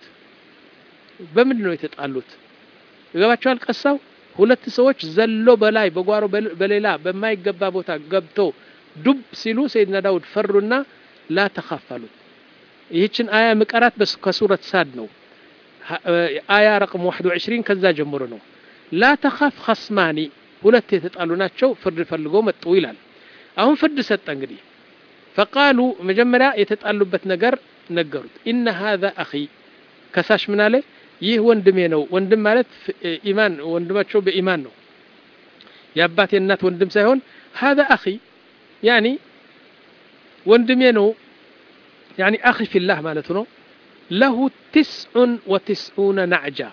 A: በምን ነው የተጣሉት ይገባቸዋል ቀሳው ሁለት ሰዎች ዘሎ በላይ በጓሮ በሌላ በማይገባ ቦታ ገብቶ ዱብ ሲሉ ሰይድና ዳውድ ፈሩና لا تخافوا ይህችን አያ መቀራት በሱረት ሳድ ነው አያ رقم واحد وعشرين ከዛ ጀምሮ ነው لا تخاف خصماني ሁለት የተጣሉ ናቸው ፍርድ ፈልገው መጡ ይላል አሁን ፍርድ ሰጠ እንግዲህ فقالوا መጀመሪያ የተጣሉበት ነገር ነገሩት ان هذا اخي ከሳሽ ምን አለ ይህ ወንድሜ ነው ወንድም ማለት ኢማን ወንድማቸው በኢማን ነው ያባቴ እናት ወንድም ሳይሆን هذا اخي يعني ወንድሜ ነው يعني اخي في الله ማለት ነው له تسع وتسعون نعجة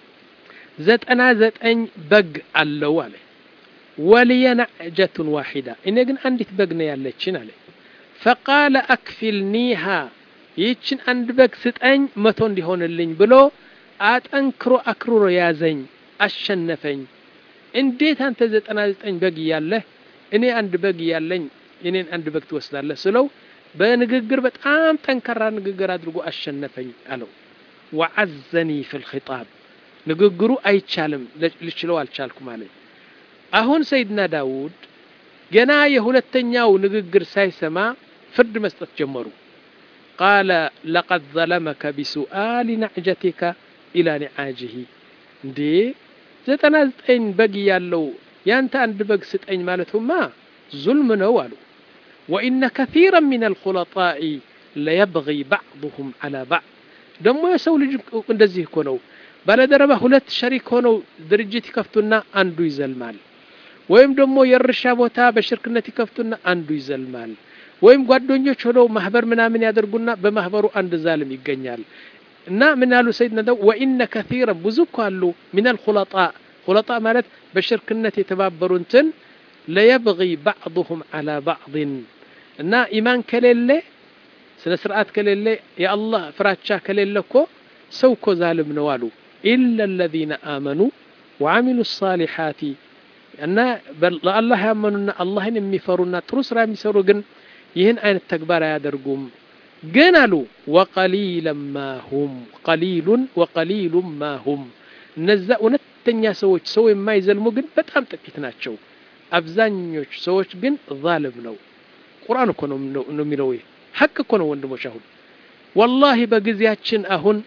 A: ዘጠና ዘጠኝ በግ አለው አለ ولي نعجة واحدة እኔ ግን አንዲት በግ ነው ያለችን አለ فقال اكفلنيها ይችን አንድ በግ ስጠኝ መቶ እንዲሆንልኝ ብሎ አጠንክሮ አክሩሮ ያዘኝ አሸነፈኝ እንዴት አንተ ዘጠና ዘጠኝ በግ ያለህ እኔ አንድ በግ ያለኝ እኔን አንድ በግ ትወስዳለህ ስለው በንግግር በጣም ጠንካራ ንግግር አድርጎ አሸነፈኝ አለው وعزني في الخطاب ንግግሩ አይቻልም ልችለው አልቻልኩ ማለት አሁን ሰይድና ዳውድ ገና የሁለተኛው ንግግር ሳይሰማ ፍርድ መስጠት ጀመሩ قال لقد ظلمك بسؤال نعجتك الى نعاجه እንዴ ዘጠና ዘጠኝ በግ ያለው ያንተ አንድ በግ ስጠኝ ማለቱማ ዙልም ነው አሉ وان كثيرا من الخلطاء لا يبغي بعضهم على بعض ደሞ የሰው ልጅ እንደዚህ እኮ ነው ባለደረባ ሁለት ሸሪክ ሆነው ድርጅት ይከፍቱና አንዱ ይዘልማል ወይም ደሞ የርሻ ቦታ በሽርክነት ይከፍቱና አንዱ ይዘልማል ወይም ጓደኞች ሆነው ማህበር ምናምን ያደርጉና በማህበሩ አንድ ዛልም ይገኛል እና ምን ያሉ ሰይድና ዳው وان كثيرا ብዙኳሉ من الخلطاء خلطاء ማለት በሽርክነት የተባበሩንትን لا يبغي بعضهم على بعض እና ኢማን ከሌለ ስለ ስርዓት ከሌለ የአላህ ፍራቻ ከሌለኮ ሰውኮ ዛልም ነው አሉ إلا الذين آمنوا وعملوا الصالحات أن الله يأمنون الله يمفرونا ترسر يمسروا جن يهن أين التكبار يدرجوم جنالوا وقليلا ما هم قليل وقليل ما هم نزأوا نتنيا سويت سوي ما يزلموا جن بتهم تكتنا شو أبزانيوش سويت جن ظالم نو قرآن كانوا نميلوه حق كانوا وندم شهود والله بجزياتشن أهون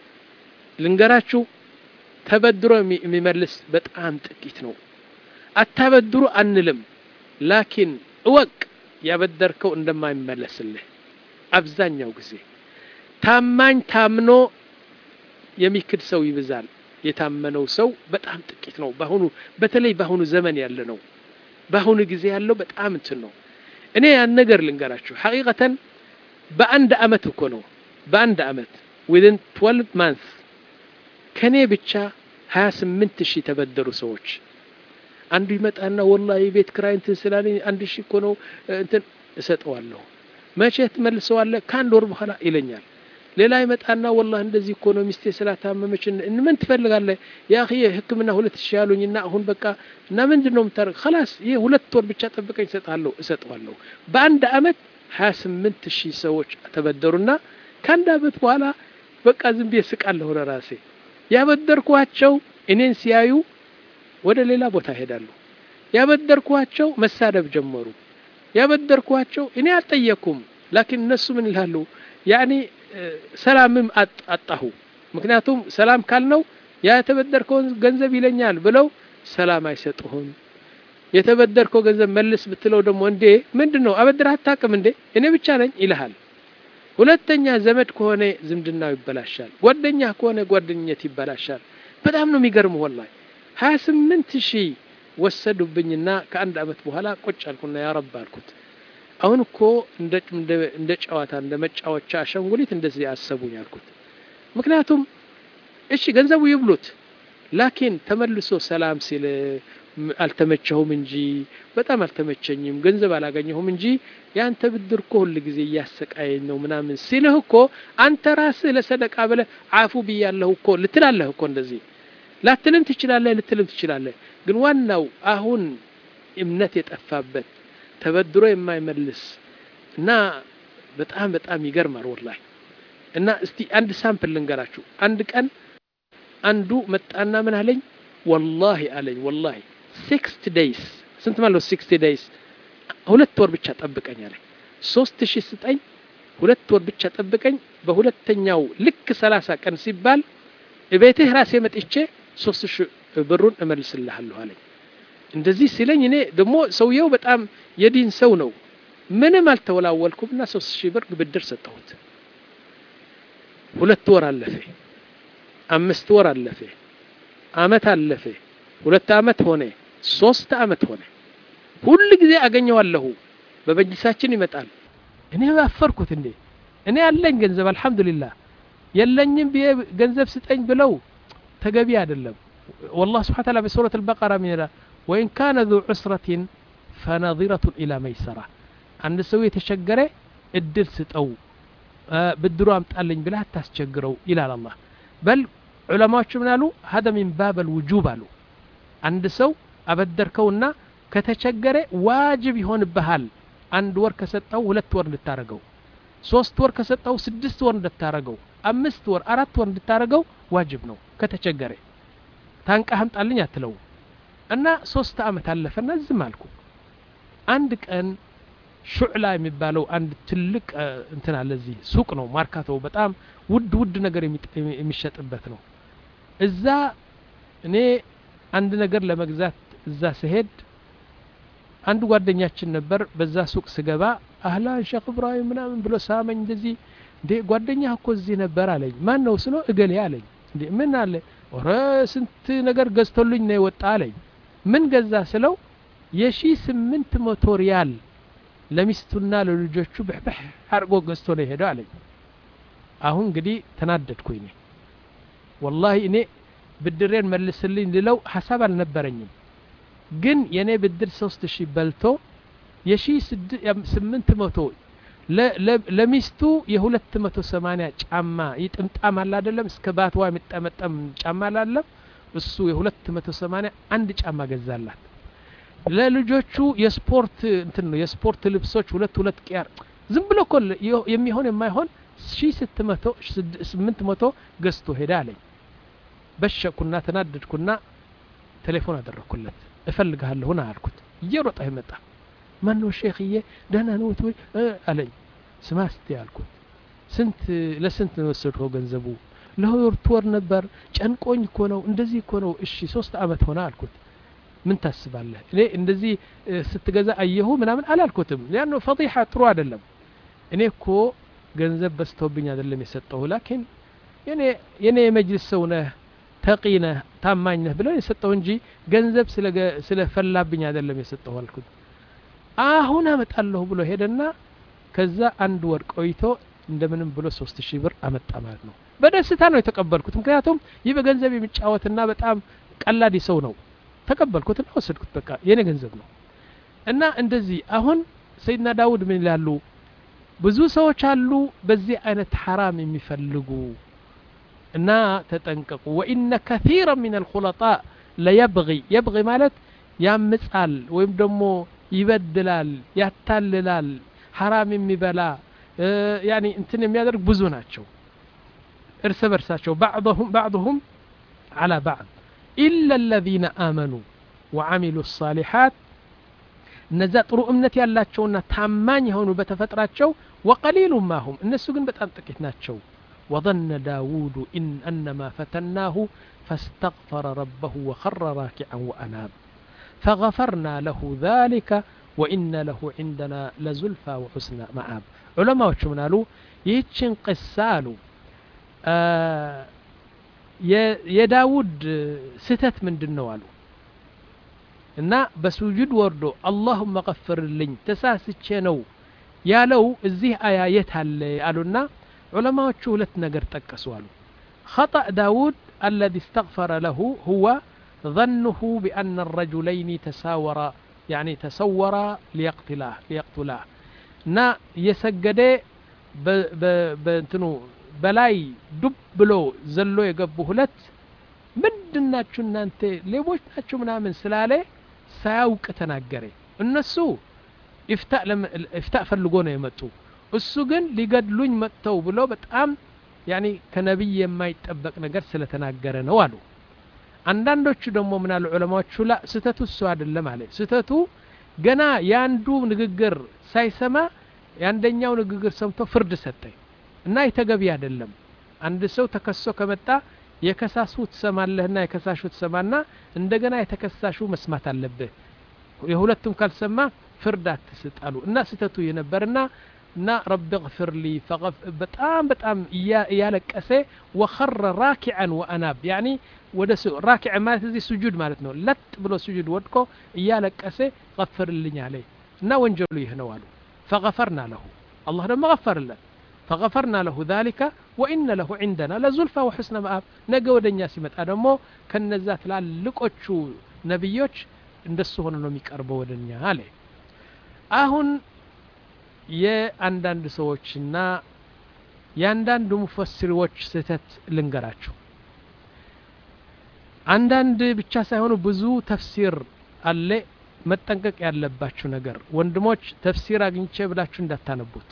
A: ልንገራችሁ ተበድሮ የሚመልስ በጣም ጥቂት ነው አታበድሩ አንልም ላኪን እወቅ ያበደርከው እንደማይመለስልህ አብዛኛው ጊዜ ታማኝ ታምኖ የሚክድ ሰው ይብዛል የታመነው ሰው በጣም ጥቂት ነው ባሁኑ በተለይ ባሁኑ ዘመን ያለ ነው ባሁኑ ጊዜ ያለው በጣም እንትን ነው እኔ ያን ነገር ልንገራችሁ ሐቂቀተን በአንድ አመት እኮ ነው በአንድ አመት within twelve months ከኔ ብቻ ሀያ ስምንት ሺህ ተበደሩ ሰዎች አንዱ ይመጣና ወላሂ ቤት ክራይንት ስላለኝ አንድ ሺህ እኮ ነው እንትን እሰጠዋለሁ መቼ ትመልሰዋለህ ካንድ ወር በኋላ ይለኛል ሌላ ይመጣና ወላሂ እንደዚህ እኮ ነው ሚስቴ ስላታመመች ምን ትፈልጋለህ ያ اخي ህክምና ሁለት ሺህ ያሉኝና አሁን በቃ እና ምንድነው የምታረግ خلاص ይሄ ሁለት ወር ብቻ ጠብቀኝ እሰጣለሁ እሰጠዋለሁ በአንድ አመት ሀያ ስምንት ሺህ ሰዎች ተበደሩና ካንድ አመት በኋላ በቃ ዝም ብዬ ስቃለሁ ለራሴ ያበደርኳቸው እኔን ሲያዩ ወደ ሌላ ቦታ ሄዳሉ ያበደርኳቸው መሳደብ ጀመሩ ያበደርኳቸው እኔ አልጠየኩም ላኪን እነሱ ምን ይላሉ ያኒ ሰላምም አጣሁ ምክንያቱም ሰላም ካልነው ያ የተበደርከው ገንዘብ ይለኛል ብለው ሰላም አይሰጡህም የተበደርከው ገንዘብ መልስ ብትለው ደግሞ እንዴ ምንድነው አበድር አታውቅም እንዴ እኔ ብቻ ነኝ ይልሃል ሁለተኛ ዘመድ ከሆነ ዝምድናው ይበላሻል ጓደኛ ከሆነ ጓደኝነት ይበላሻል በጣም ነው የሚገርመው ወላሂ ሀያ ስምንት ሺህ ወሰዱብኝና ከአንድ አመት በኋላ ቁጭ አልኩና ያ ረብ አልኩት አሁን እኮ እንደ እንደ ጨዋታ እንደ መጫወቻ አሸንጉሊት እንደዚህ ያሰቡኝ አልኩት ምክንያቱም እሺ ገንዘቡ ይብሉት ላኪን ተመልሶ ሰላም ሲል አልተመቸውም እንጂ በጣም አልተመቸኝም ገንዘብ አላገኘሁም እንጂ ያንተ ብድር እኮ ሁሉ ጊዜ ያሰቃየኝ ነው ምናምን ሲልህ እኮ አንተ ራስህ ለሰደቃ ብለህ አፉ ብያለሁ እኮ ልትላለህ እኮ እንደዚህ ላትልም ትችላለህ ልትልም ትችላለህ ግን ዋናው አሁን እምነት የጠፋበት ተበድሮ የማይመልስ እና በጣም በጣም ይገርማል ወላሂ እና እስቲ አንድ ሳምፕል ልንገራችሁ አንድ ቀን አንዱ መጣና ምን አለኝ والله አለኝ والله sixty days ስንት ማለት sixty days ሁለት ወር ብቻ ጠብቀኝ አለኝ ሶስት ሺህ ስጠኝ ሁለት ወር ብቻ ጠብቀኝ በሁለተኛው ልክ ሰላሳ ቀን ሲባል እቤትህ ራሴ መጥቼ ሶስት ሺህ ብሩን እመልስልሃለሁ አለኝ እንደዚህ ሲለኝ እኔ ደግሞ ሰውየው በጣም የዲን ሰው ነው ምንም አልተወላወልኩምና ሶስት ሺህ ብር ብድር ሰጠሁት ሁለት ወር አለፈ አምስት ወር አለፈ አመት አለፈ ሁለት አመት ሆነ ሶስት አመት ሆነ ሁሉ ጊዜ አገኘዋለሁ በበጅሳችን ይመጣል እኔ ባፈርኩት እንዴ እኔ ያለኝ ገንዘብ አልহামዱሊላህ የለኝም ገንዘብ ስጠኝ ብለው ተገቢ አይደለም والله سبحانه وتعالى بسورة البقرة من وإن كان ذو عسرة فنظرة إلى ميسرة عند سوية تشجرة الدل ستأو بالدرو أمتقلن بلا تسجروا إلى الله بل علماء شمنالو هذا من باب الوجوب له عند سو أبدر كوننا كتشجرة واجب يهون بهال عند ور كستأو ولا تور للتارجو ሶስት ወር ከሰጣው ስድስት ወር እንደታረገው አምስት ወር አራት ወር እንደታረገው ዋጅብ ነው ከተቸገረ ታንቃህም ጣልኝ አትለው እና ሶስት አመት አለፈና ዝም አልኩ አንድ ቀን ሹዕላ የሚባለው አንድ ትልቅ እንትን አለ እዚህ ሱቅ ነው ማርካቶ በጣም ውድ ውድ ነገር የሚሸጥበት ነው እዛ እኔ አንድ ነገር ለመግዛት እዛ ሲሄድ አንድ ጓደኛችን ነበር በዛ ሱቅ ስገባ አህላ ሼክ ኢብራሂም ምናምን ብሎ ሳመኝ እንደዚህ እንዴ ጓደኛህ እኮ እዚህ ነበር አለኝ ማን ነው ስለው እገሌ አለኝ እንዴ ምን አለ ኦረ ስንት ነገር ገዝቶልኝ ነው ወጣ አለኝ ምን ገዛ ስለው የሺ ስምንት መቶ ሪያል ለሚስቱና ለልጆቹ በህበህ አርጎ ገዝቶ ነው ሄዶ አለኝ አሁን እንግዲህ ተናደድኩኝ እኔ والله እኔ ብድሬን መልስልኝ ልለው ሐሳብ አልነበረኝም ግን የኔ ብድር ሶስት ሺህ በልቶ የሺ ስምንት መቶ ለሚስቱ የሁለት መቶ ሰማንያ ጫማ ይጥምጣም አለ አይደለም እስከ ባትዋ የሚጠመጠም ጫማ አለ እሱ የሁለት መቶ ሰማንያ አንድ ጫማ ገዛላት ለልጆቹ የስፖርት እንትን ነው የስፖርት ልብሶች ሁለት ሁለት ቂያር ዝም ብሎ ኮል የሚሆን የማይሆን ሺህ ስምንት መቶ ገዝቶ ሄዳ አለኝ በሸኩና ተናደድኩና ቴሌፎን አደረኩለት እፈልጋለሁና አልኩት እየሮጠ ይመጣ ማን ነው ሼኽዬ ደህና ነው ወይ አለኝ ስማስቲ አልኩት ስንት ለስንት ነው ወሰድከው ገንዘቡ ለሁለት ወር ነበር ጨንቆኝ እኮ ነው እንደዚህ እኮ ነው እሺ ሶስት አመት ሆነ አልኩት ምን ታስባለህ እኔ እንደዚህ ስትገዛ አየሁ ምናምን አላልኩትም ያንኑ ፈዲሃ ጥሩ አይደለም እኔ እኮ ገንዘብ በስተውብኝ አይደለም የሰጠው ላኪን የኔ የኔ መጅልስ ሰው ነህ ተቂነ ታማኝ ነህ ብለው የሰጠው እንጂ ገንዘብ ስለ ስለፈላብኝ አይደለም የሰጠው አልኩት አሁን አመጣለሁ ብሎ ሄደና ከዛ አንድ ወር ቆይቶ እንደምንም ብሎ ሶስት ሺህ ብር አመጣ ማለት ነው በደስታ ነው የተቀበልኩት ምክንያቱም ይህ በገንዘብ የሚጫወትና በጣም ቀላዲ ሰው ነው ተቀበልኩትና ወሰድኩት በቃ የኔ ገንዘብ ነው እና እንደዚህ አሁን ሰይድና ዳውድ ምን ይላሉ ብዙ ሰዎች አሉ በዚህ አይነት حرام የሚፈልጉ እና ተጠንቀቁ وان كثيرا من الخلطاء لا يبغي يبغي ማለት ያምጻል ወይም ደግሞ ይበድላል ያታልላል حرام የሚበላ يعني እንትን የሚያደርግ ብዙ ናቸው እርስ በርሳቸው بعضهم بعضهم على بعض إلا الذين آمنوا وعملوا الصالحات እነዛ ጥሩ እምነት ያላቸውና ታማኝ የሆኑ በተፈጥራቸው وقليل ما هم እነሱ ግን በጣም ጥቂት ናቸው وظن داود إن أنما فتناه فاستغفر ربه وخر راكعا وأناب فغفرنا له ذلك وإن له عندنا لزلفى وحسن مآب علماء شو منالو يهتشن قسالو آه የዳውድ ስተት ምንድነው አሉ እና በሱጁድ ወርዶ اللهم غفر لي ተሳስቼ ነው ያለው እዚህ አያ የት አለ አሉና ዑለማዎቹ ሁለት ነገር ጠቀሱ አሉ خطأ داود الذي استغفر له هو ظنه بأن الرجلين تساورا يعني تسورا ليقتلاه ليقتلاه نا يسجد بنتنو بلاي دب بلو زلو يقبو هلت ምንድናችሁ እናንተ ሌቦች ናችሁ ምናምን ስላለ ሳያውቅ ተናገረ እነሱ ኢፍታ ኢፍታ ፈልጎ ነው የመጡ እሱ ግን ሊገድሉኝ መጥተው ብሎ በጣም ያኒ ከነብይ የማይጠበቅ ነገር ስለተናገረ ነው አሉ አንዳንዶቹ ደግሞ ምን አሉ ዑለማዎቹ ላ ስተቱ እሱ አይደለም አለ ስተቱ ገና ያንዱ ንግግር ሳይሰማ ያንደኛው ንግግር ሰምቶ ፍርድ ሰጠ እና የተገቢ አይደለም አንድ ሰው ተከሶ ከመጣ የከሳሱ ተሰማለህና የከሳሹ ተሰማና እንደገና የተከሳሹ መስማት አለበት የሁለቱም ካልሰማ ፍርድ አትስጣሉ እና ስተቱ የነበርና እና رب اغفر لي فغف በጣም በጣም ያለቀሰ وخر راكعا واناب يعني ወደ راكع ማለት እዚህ ስጁድ ማለት ነው ለጥ ብሎ ስጁድ ወድቆ ያለቀሰ غفرልኝ አለ እና ወንጀሉ ይህ ነው አሉ فغفرنا له الله ደግሞ غفرله فغفرنا له ذلك وإن له عندنا لزلفى وحسن مآب ነገ ወደኛ ሲመጣ ደግሞ ከነዛ ትላልቆቹ ነብዮች እንደሱ ሆኖ ነው የሚቀርበው ወደኛ አለ አሁን የአንዳንድ ሰዎችና የአንዳንድ ሙፈሲሮች ስህተት ልንገራችሁ አንዳንድ ብቻ ሳይሆኑ ብዙ ተፍሲር አለ መጠንቀቅ ያለባችሁ ነገር ወንድሞች ተፍሲር አግኝቼ ብላችሁ እንዳታነቡት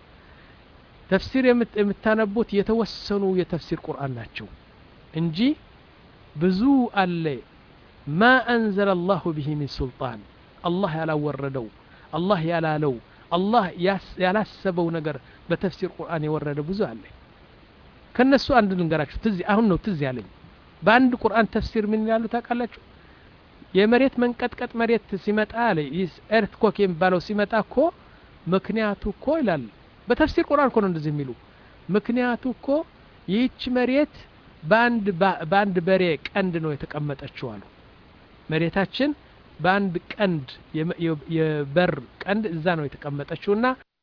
A: ተፍሲር የምታነቡት የተወሰኑ የተፍሲር ቁርአን ናቸው እንጂ ብዙ አለ ما أنزل الله به من سلطان الله ያላወረደው الله ያላለው الله ያላሰበው ነገር በተፍሲር ቁርአን የወረደ ብዙ አለ ከነሱ አንድ ልንገራችሁ ትዝ አሁን ነው ትዝ ያለኝ በአንድ ቁርአን ተፍሲር ምን ይላሉ ታውቃላችሁ የመሬት መንቀጥቀጥ መሬት ሲመጣ አለ ይስ ኤርትኮክ የሚባለው ሲመጣ እኮ ምክንያቱ እኮ ይላል በተፍሲር ቁርአን እኮ ነው እንደዚህ የሚሉ ምክንያቱ እኮ ይህች መሬት በአንድ በአንድ በሬ ቀንድ ነው የተቀመጠችው አሉ መሬታችን በአንድ ቀንድ የበር ቀንድ እዛ ነው የተቀመጠችውና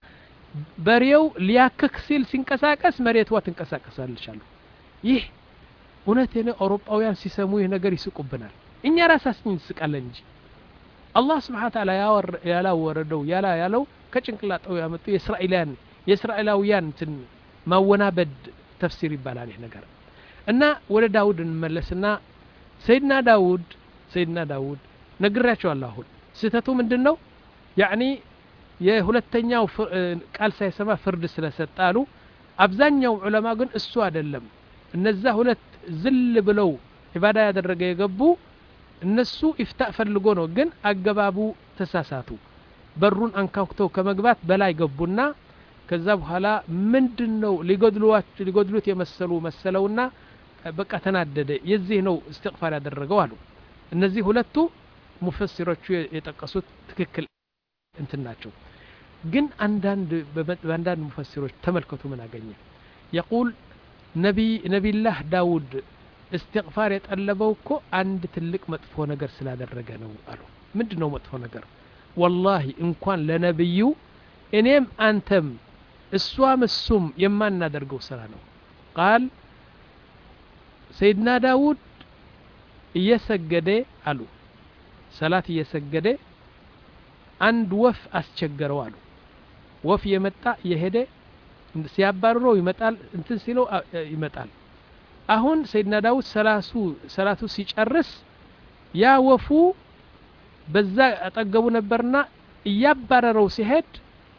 A: በሬው ሊያክክ ሲል ሲንቀሳቀስ መሬቷ ትንቀሳቀሳለች አሉ ይህ እውነት ነው አውሮፓውያን ሲሰሙ ይህ ነገር ይስቁብናል እኛ ራሳችን እንስቃለን እንጂ አላህ Subhanahu Wa Ta'ala ያላወረደው ያላ ያለው ከጭንቅላጣው ያመጡ የእስራኤላውያን የእስራኤላውያን እንትን ማወናበድ ተፍሲር ይባላል ይሄ ነገር እና ወደ ዳውድ እንመለስና ሰይድና ዳውድ ሰይድና ዳውድ ነግራቸዋለሁ አሁን ስህተቱ ምንድነው ያኒ የሁለተኛው ቃል ሳይሰማ ፍርድ ስለሰጣሉ አብዛኛው ዑለማ ግን እሱ አይደለም እነዛ ሁለት ዝል ብለው ኢባዳ ያደረገ የገቡ እነሱ ኢፍታእ ፈልጎ ነው ግን አገባቡ ተሳሳቱ በሩን አንካክተው ከመግባት በላይ ገቡና ከዛ በኋላ ምንድነው ሊጎድሉዋቸው ሊጎድሉት የመሰሉ መሰለውና በቃ ተናደደ የዚህ ነው استغفار ያደረገው አሉ እነዚህ ሁለቱ ሙፈሲሮቹ የጠቀሱት ትክክል እንትናቸው ግን አንዳንድ በአንዳንድ ሙፈሲሮች ተመልከቱ ምን አገኘ يقول ነብይ ነብይላህ ዳውድ استغفار የጠለበው እኮ አንድ ትልቅ መጥፎ ነገር ስላደረገ ነው አሉ ምንድነው መጥፎ ነገር والله እንኳን ለነብዩ እኔም አንተም እሷም እሱም የማናደርገው ስራ ነው قال سيدنا داود እየሰገደ አሉ ሰላት እየሰገደ አንድ ወፍ አስቸገረው አሉ ወፍ የመጣ የሄደ ሲያባርረው ይመጣል እንትን ሲለው ይመጣል አሁን ሰይድና ዳውድ ሰላቱ ሰላቱ ሲጨርስ ያ ወፉ በዛ አጠገቡ ነበርና እያባረረው ሲሄድ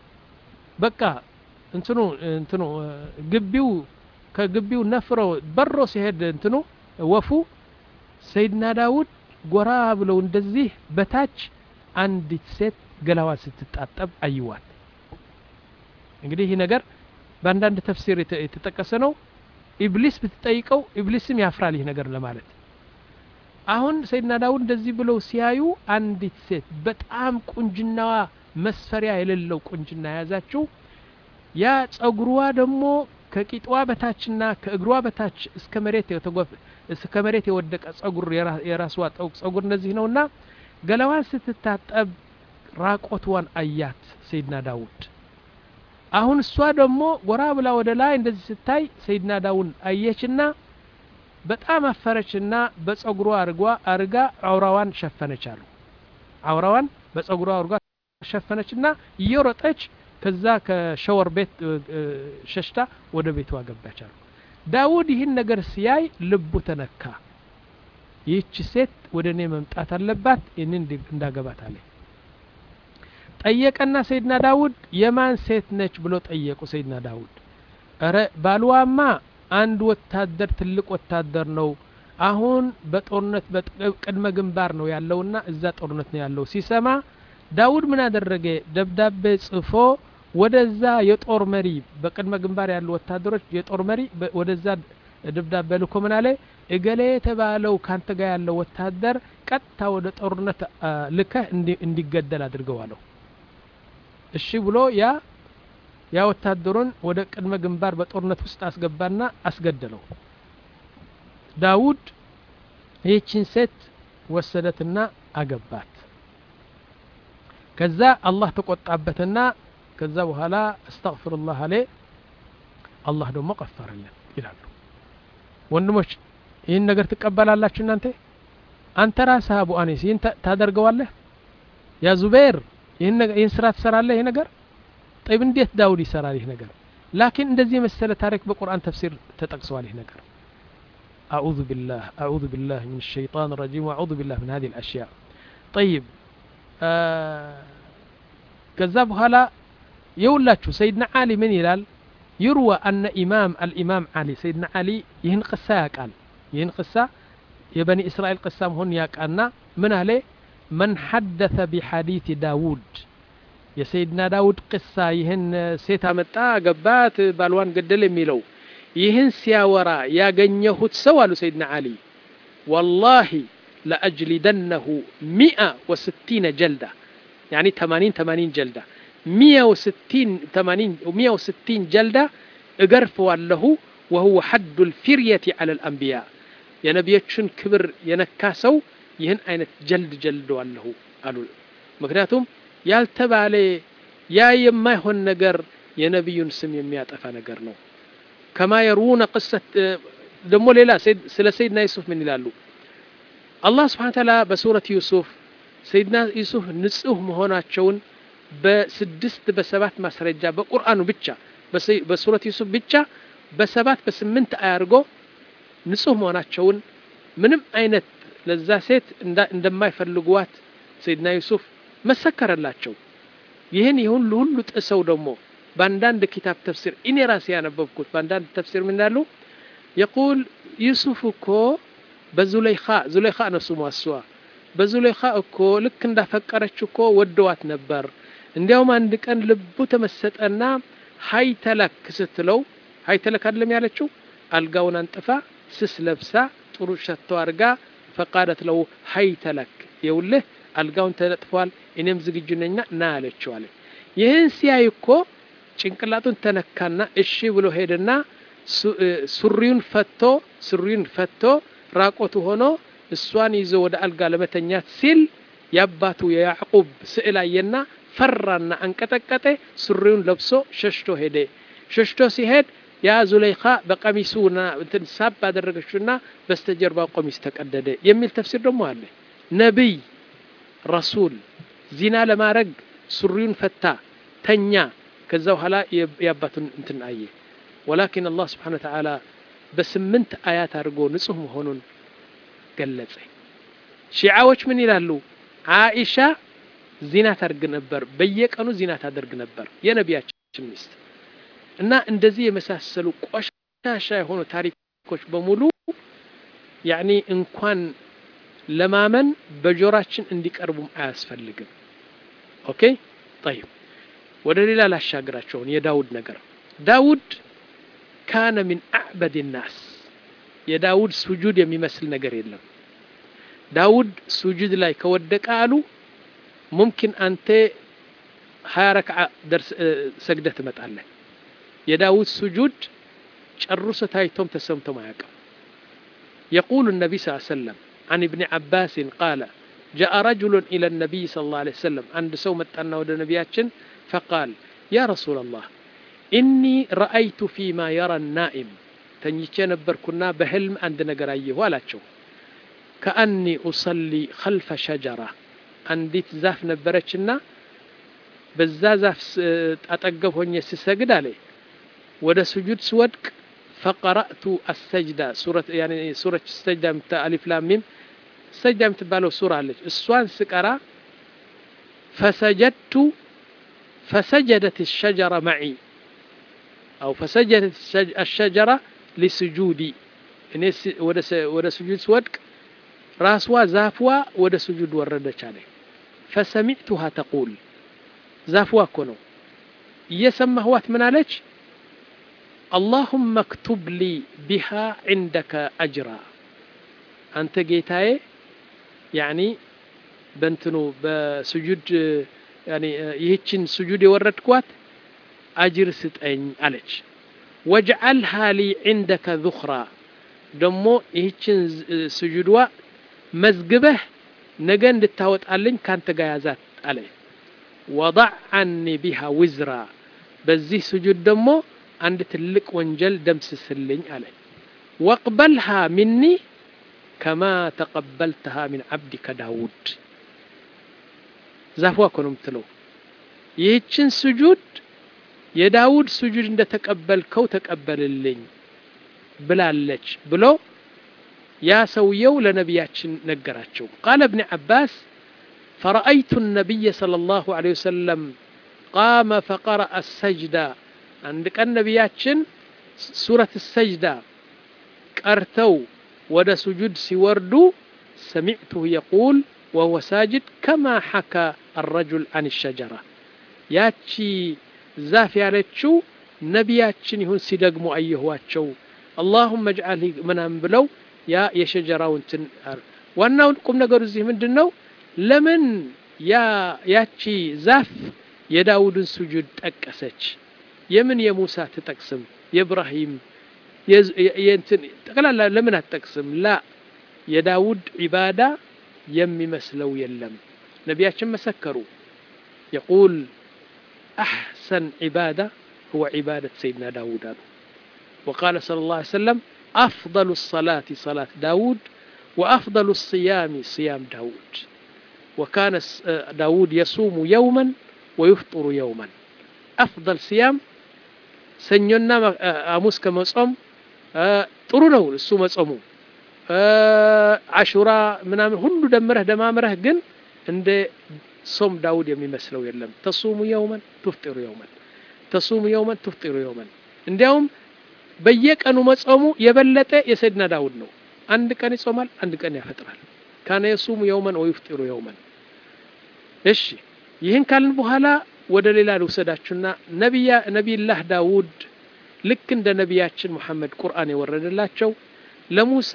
A: በቃ እንትኑ እንትኑ ግቢው ከግቢው ነፍረው በሮ ሲሄድ እንትኑ ወፉ ሰይድና ዳውድ ጎራ ብለው እንደዚህ በታች አንዲት ሴት ገላዋ ስትጣጣብ አይዋል እንግዲህ ይሄ ነገር በአንዳንድ ተፍሲር የተጠቀሰ ነው ኢብሊስ ብትጠይቀው ኢብሊስም ያፍራል ይሄ ነገር ለማለት አሁን ሰይድና ዳውድ እንደዚህ ብለው ሲያዩ አንዲት ሴት በጣም ቁንጅናዋ መስፈሪያ የሌለው ቁንጅና ያዛቸው ያ ጸጉሯ ደግሞ ከቂጧ በታችና ከእግሯ በታች እስከ መሬት የተጎፈ እስከ መሬት የወደቀ ጸጉር የራስዋ ጠውቅ ጸጉር እንደዚህ ነውና ገላዋን ስትታጠብ ራቆቷን አያት ሰይድና ዳውድ አሁን እሷ ደግሞ ጎራ ብላ ወደ ላይ እንደዚህ ስታይ ሰይድና ዳውድ አየችና በጣም አፈረችና በፀጉሯ አርጓ አርጋ አውራዋን ሸፈነቻሉ አውራዋን በፀጉሯ አርጋ ሸፈነችና እየሮጠች ከዛ ከሻወር ቤት ሸሽታ ወደ ቤቷ ገባቻሉ ዳውድ ይህን ነገር ሲያይ ልቡ ተነካ ይህች ሴት ወደኔ መምጣት አለባት እኔን እንዳገባት አለ ጠየቀና ሰይድና ዳውድ የማን ሴት ነች ብሎ ጠየቁ ሰይድና ዳውድ አረ ባልዋማ አንድ ወታደር ትልቅ ወታደር ነው አሁን በጦርነት በቅድመ ግንባር ነው ያለውና እዛ ጦርነት ነው ያለው ሲሰማ ዳውድ ምን አደረገ ደብዳቤ ጽፎ ወደዛ የጦር መሪ በቅድመ ግንባር ያሉ ወታደሮች የጦር መሪ ወደዛ ደብዳቤ ልኮ ምን አለ እገሌ ተባለው ካንተ ጋር ያለው ወታደር ቀጥታ ወደ ጦርነት ልከህ እንዲገደል አድርገው አለው እሺ ብሎ ያ ያ ወታደሩን ወደ ቅድመ ግንባር በጦርነት ውስጥ አስገባና አስገደለው ዳውድ ይህችን ሴት ወሰደትና አገባት ከዛ አላህ ተቆጣበትና ከዛ በኋላ አስተግፍሩላህ አለ አላህ ደግሞ ቀፈረልን ይላሉ ወንድሞች ይህን ነገር ትቀበላላችሁ እናንተ አንተ ራስህ አቡ አኒስ ይህን ታደርገዋለህ ያ ዙበይር ይህን ይህን ስራ ትሰራለህ ይሄ ነገር طيب እንዴት ዳውድ ይሰራል ይሄ ነገር لكن እንደዚህ መሰለ ታሪክ በቁርአን ተፍሲር ተጠቅሷል ይሄ ነገር اعوذ بالله اعوذ بالله من الشيطان الرجيم واعوذ بالله من هذه الاشياء طيب ከዛ በኋላ يولاچو سيدنا علي من ይላል يروى ان امام الامام علي سيدنا علي ይህን قصه ያቃል ይህን قصه የበኒ እስራኤል قصه መሆን ያቃና ምን አለ من حدث بحديث داود የሰይድና ዳውድ قصه ይህን ሴት አመጣ ገባት ባልዋን ገደለ የሚለው ይህን ሲያወራ ያገኘሁት ሰው አሉ ሰይድና علي والله لاجلدنه مئة وستين جلده يعني ثمانين ثمانين جلده مئة وستين ثمانين ومئة وستين جلده اغرفوا وهو حد الفريه على الانبياء يا نبياتشن كبر ينكاسو ይህን አይነት ጀልድ ጀልደው አለሁ አሉ ምክንያቱም ያልተባለ ያ የማይሆን ነገር የነብዩን ስም የሚያጠፋ ነገር ነው كما يرون قصه ደሞ ሌላ ስለ ሰይድና ዩሱፍ ምን ይላሉ አላህ Subhanahu Wa Ta'ala በሱረት ዩሱፍ ሰይድና ዩሱፍ ንጹህ መሆናቸውን በስድስት በሰባት ማስረጃ በቁርአኑ ብቻ በሱረት ዩሱፍ ብቻ በሰባት በስምንት አያርጎ ንጹህ መሆናቸውን ምንም አይነት ለዛ ሴት እንደማይፈልጓት ሰይድና ዩሱፍ መሰከረላቸው ይሄን ይሁን ሁሉ ጥሰው ደሞ ባንዳንድ ኪታብ ተፍሲር እኔ ራሴ ያነበብኩት ባንዳንድ ተፍሲር ምን ያለው يقول يوسف እኮ በዙለይኻ ዙለይኻ ነው ስሟ እሷ በዙለይኻ እኮ ልክ እንዳፈቀረች እኮ ወደዋት ነበር እንዲያውም አንድ ቀን ልቡ ተመሰጠና ሃይተለክ ስትለው ሃይተለክ አይደለም ያለችው አልጋውን አንጥፋ ስስ ለብሳ ጥሩ ሸቶ አርጋ فقالت له ሃይተለክ ይውልህ አልጋውን ተነጥፏል እኔም ዝግጁ ነኝና ና አለችው አለ ይህን ሲያይ እኮ ጭንቅላቱን ተነካና እሺ ብሎ ሄደና ሱሪውን ፈቶ ሱሪውን ፈቶ ራቆቱ ሆኖ እሷን ይዞ ወደ አልጋ ለመተኛት ሲል ያባቱ የያዕቁብ ስዕላየና ፈራና አንቀጠቀጠ ሱሪውን ለብሶ ሸሽቶ ሄደ ሸሽቶ ሲሄድ ያ ዙለይኻ በቀሚሱና እንትን ሳብ አደረገችውና በስተጀርባ ቀሚስ ተቀደደ የሚል ተፍሲር ደግሞ አለ ነብይ ረሱል ዚና ለማረግ ሱሪውን ፈታ ተኛ ከዛው ኋላ ያባቱን እንትን አየ ولكن الله سبحانه وتعالى በስምንት አያት አድርጎ ንጹህ መሆኑን ገለጸ ሺዓዎች ምን ይላሉ አይሻ ዚና ታርግ ነበር በየቀኑ ዚና ታደርግ ነበር የነቢያችን ሚስት እና እንደዚህ የመሳሰሉ ቆሻሻ የሆኑ ታሪኮች በሙሉ ያኒ እንኳን ለማመን በጆራችን እንዲቀርቡም አያስፈልግም ኦኬ طيب ወደ ሌላ ላሻግራቸው የዳውድ ነገር ዳውድ كان من اعبد الناس የዳውድ ስጁድ የሚመስል ነገር የለም ዳውድ ስጁድ ላይ ከወደቀ አሉ ممكن አንተ ሃያ ረክዓ ደርስ ሰግደህ ትመጣለህ የዳውድ ስጁድ ጨርሶ ታይቶም ተሰምቶም አያውቅም يقول النبي صلى الله عليه وسلم عن ابن عباس قال جاء رجل الى النبي صلى الله عليه وسلم عند سو متنا ወደ ነብያችን فقال يا رسول الله اني رايت فيما يرى النائم ተኝቼ ነበርኩና በህልም አንድ ነገር አየሁ አላቸው كأني أصلي خلف شجرة አንዲት ዛፍ ነበረችና በዛ ዛፍ አጠገብ ሆኜ ስሰግድ አለ ወደ ስጁድ ስወድቅ فقرأت السجدة سورة يعني سورة السجدة بتاع ألف لام ميم السجدة بتبالو سورة عليك السوان سكرة فسجدت فسجدت الشجرة معي أو فسجدت الشجرة لسجودي إني ودا ودا سجود سودك راسوا زافوا ودا سجود وردت عليه فسمعتها تقول زافوا كونوا يسمهوات من عليك اللهم اكتب لي بها عندك أجرا أنت جيتاي يعني بنتنو بسجود يعني يهتشن سجود وردكوات أجر ستأين عليك واجعلها لي عندك ذخرا دمو يهتشن سجودوا مزقبه نجن للتاوت ألين كانت جايزات عليه وضع عني بها وزرا بزي سجود دمو عند تلك وانجل دمس السلين عليه واقبلها مني كما تقبلتها من عبدك داود زافوا كنم تلو يهتشن سجود يا داود سجود عند تقبل كو تقبل اللين بلالج بلو يا سويو لنبياتشن نقراتشو قال ابن عباس فرأيت النبي صلى الله عليه وسلم قام فقرأ السجدة عندك النبياتشن سورة السجدة قرتو ودا سجود سوردو سمعته يقول وهو ساجد كما حكى الرجل عن الشجرة ياتشي زافي عليتشو نبياتشن يهون سيدقمو أيهواتشو اللهم اجعله منام بلو يا يشجرة وانتن وانا قم نقر الزيه من دنو لمن يا ياتشي زاف يا داود سجود تأكسج يمن يا موسى تتقسم يا إبراهيم ينتن تقول لمن تتقسم لا يا داود عبادة يمي مسلو يلم نبياتشم مسكروا يقول أحسن عبادة هو عبادة سيدنا داود وقال صلى الله عليه وسلم أفضل الصلاة صلاة داود وأفضل الصيام صيام داود وكان داود يصوم يوما ويفطر يوما أفضل صيام سنينا أموس كما صوم طرونه السوم صومه عاشوراء منام هندو دمره دمامره جن عند صوم داود يمي مسلو يلم تصوم يوما تفطر يوما تصوم يوما تفطر يوما عندهم بيك أنو مصومو يبلت يسيدنا داود نو عند كان يصومال عند كان يفطرال كان يصوم يوما ويفطر يوما እሺ ይህን ካልን በኋላ ወደ ሌላ ልውሰዳችሁና ነብያ ነብይላህ ዳውድ ልክ እንደ ነብያችን መሐመድ ቁርአን የወረደላቸው ለሙሳ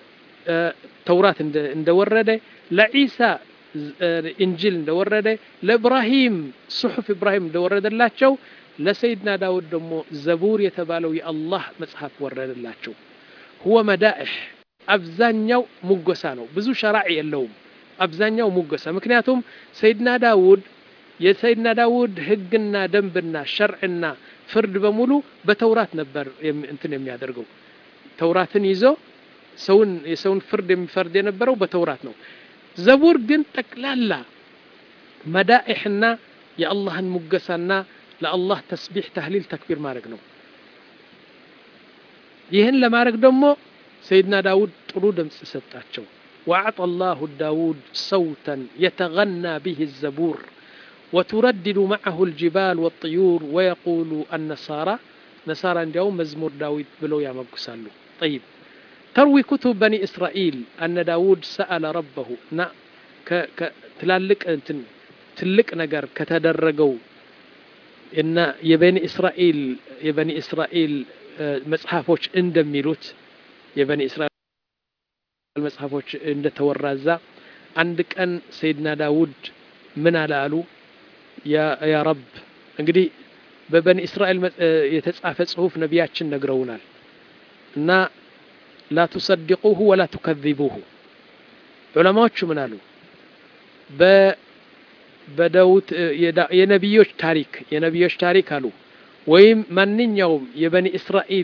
A: ተውራት እንደወረደ ለኢሳ ኢንጂል እንደወረደ ለኢብራሂም ሱሑፍ ኢብራሂም እንደወረደላቸው ለሰይድና ዳውድ ደግሞ ዘቡር የተባለው የአላህ መጽሐፍ ወረደላቸው هو مدائح አብዛኛው ሙገሳ ነው ብዙ ሸራዕ የለውም አብዛኛው ሙገሳ ምክንያቱም ሰይድና ዳውድ የሰይድና ዳውድ ህግና ደንብና ሸርዕና ፍርድ በሙሉ በተውራት ነበር እንትን የሚያደርገው ተውራትን ይዞ ሰውን የሰውን ፍርድ የሚፈርድ የነበረው በተውራት ነው ዘቡር ግን ጠቅላላ መዳኢህና የአላህን ሙገሳና ለአላህ ተስቢህ ተህሊል ተክቢር ማድረግ ነው ይህን ለማድረግ ደግሞ ሰይድና ዳውድ ጥሩ ድምጽ ሰጣቸው وأعطى الله داود صوتا يتغنى به الزبور وتردد معه الجبال والطيور ويقول النصارى نصارى اليوم مزمور داود بلو يا مقسالو طيب تروي كتب بني إسرائيل أن داود سأل ربه نا ك ك تلالك انتن تلك نجر كتدرجوا إن يبني إسرائيل يبني إسرائيل مصحفوش اندميلوت يبني إسرائيل المصحفوش عند تورزا عندك أن سيدنا داود من على قالوا يا يا رب እንግዲህ በበኒ እስራኤል የተጻፈ ጽሁፍ ነቢያችን ነግረውናል እና لا تصدقوه ولا تكذبوه ዑለማዎቹ ምን አሉ በ በዳውት የነቢዮች ታሪክ የነቢዮች ታሪክ አሉ ወይም ማንኛውም የበኒ እስራኤል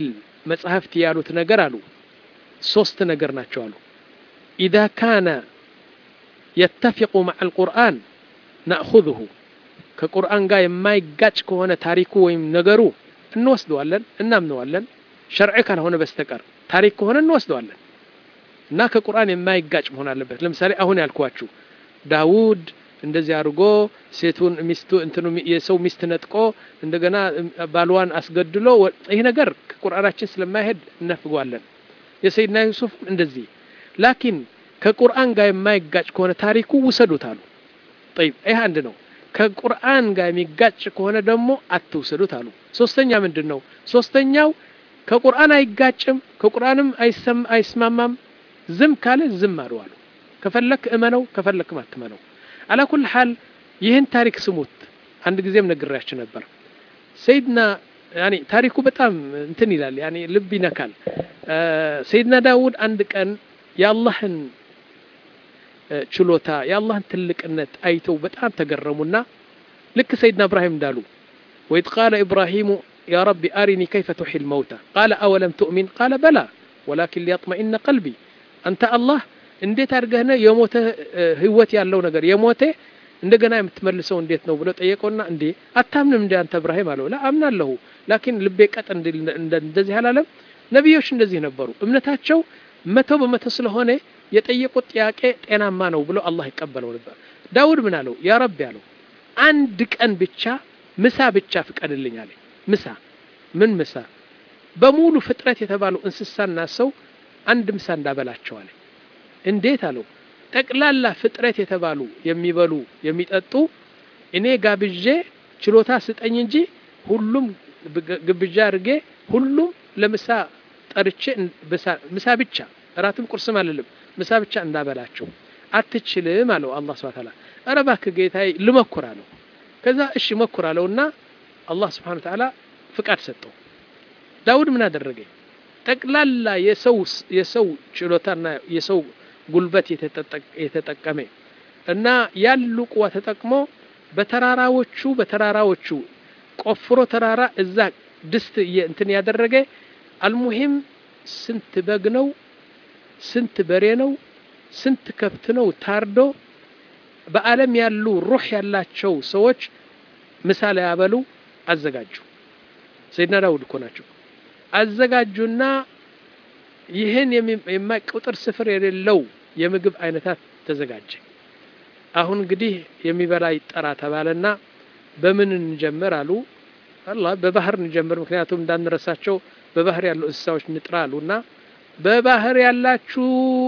A: መጽሐፍት ያሉት ነገር አሉ ሶስት ነገር ናቸው አሉ اذا كان يتفق مع القرآن ناخذه ከቁርአን ጋር የማይጋጭ ከሆነ ታሪኩ ወይም ነገሩ እንወስደዋለን እናምነዋለን ሸርዒ ካልሆነ በስተቀር ታሪክ ከሆነ እንወስደዋለን እና ከቁርአን የማይጋጭ መሆን አለበት ለምሳሌ አሁን ያልኳችሁ ዳውድ እንደዚህ አድርጎ ሴቱን ሚስቱ እንትኑ የሰው ሚስት ነጥቆ እንደገና ባልዋን አስገድሎ ይሄ ነገር ከቁርአናችን ስለማይሄድ እናፍገዋለን የሰይድና ዩሱፍ እንደዚህ ላኪን ከቁርአን ጋር የማይጋጭ ከሆነ ታሪኩ ውሰዱታሉ طيب ይሄ አንድ ነው ከቁርአን ጋር የሚጋጭ ከሆነ ደግሞ አትውሰዱት አሉ ሶስተኛ ምንድነው ሶስተኛው ከቁርአን አይጋጭም ከቁርአንም አይሰም አይስማማም ዝም ካለ ዝም አሉ አሉ ከፈለክ እመነው ከፈለክ ማትመነው على كل حال ይህን ታሪክ ስሙት አንድ ጊዜም ነግሬያችሁ ነበር ሰይድና يعني ታሪኩ በጣም እንትን ይላል يعني ልብ ይነካል ሰይድና ዳውድ አንድ ቀን ያላህን ችሎታ ያላህን ትልቅነት አይተው በጣም ተገረሙና ልክ ሰይድና ኢብራሂም እንዳሉ وإذ قال إبراهيم يا رب أرني كيف تحيي الموتى قال أولم تؤمن قال بلى ولكن ليطمئن قلبي أنت الله እንዴት አድርገህ ነው የሞተ ህይወት ያለው ነገር የሞተ እንደገና የምትመልሰው እንዴት ነው ብሎ ጠየቀውና እንዴ አታምንም እንዴ አንተ ኢብራሂም አለው لا አምናለሁ ላኪን ልቤ ቀጥ እንደዚህ አላለም ነብዮች እንደዚህ ነበሩ እምነታቸው መቶ በመቶ ስለሆነ የጠየቁት ጥያቄ ጤናማ ነው ብሎ አላህ ይቀበለው ነበር ዳውድ ምን አለው ያ ረብ ያለው አንድ ቀን ብቻ ምሳ ብቻ ፍቀድልኝ አለ ምሳ ምን ምሳ በሙሉ ፍጥረት የተባለው እንስሳና ሰው አንድ ምሳ እንዳበላቸው አለ እንዴት አለው ጠቅላላ ፍጥረት የተባሉ የሚበሉ የሚጠጡ እኔ ጋብዤ ችሎታ ስጠኝ እንጂ ሁሉም ግብዣ አርጌ ሁሉም ለምሳ ጠርቼ ምሳ ብቻ እራትም ቁርስም አልልም ምሳ ብቻ እንዳበላቸው አትችልም አለው አላህ Subhanahu Wa Ta'ala አረባክ ጌታዬ ልመክር አለው ከዛ እሺ መክር አለውና አላህ Subhanahu Wa Ta'ala ፍቃድ ሰጠው ዳውድ ምን አደረገ ጠቅላላ የሰው የሰው ችሎታና የሰው ጉልበት የተጠቀመ እና ያሉ ቁዋ ተጠቅሞ በተራራዎቹ በተራራዎቹ ቆፍሮ ተራራ እዛ ድስት እንትን ያደረገ አልሙሂም ስንት በግ ነው ስንት በሬ ነው ስንት ከብት ነው ታርዶ በአለም ያሉ ሩህ ያላቸው ሰዎች ምሳሌ ያበሉ አዘጋጁ ሰይድና ዳውድ እኮ ናቸው አዘጋጁና ይሄን የማይቆጥር ስፍር የሌለው የምግብ አይነታት ተዘጋጀ አሁን እንግዲህ የሚበላ ይጠራ ተባለና በምን እንጀምር አሉ አላህ በባህር እንጀምር ምክንያቱም እንዳንረሳቸው በባህር ያሉ እንስሳዎች ንጥራሉና በባህር ያላችሁ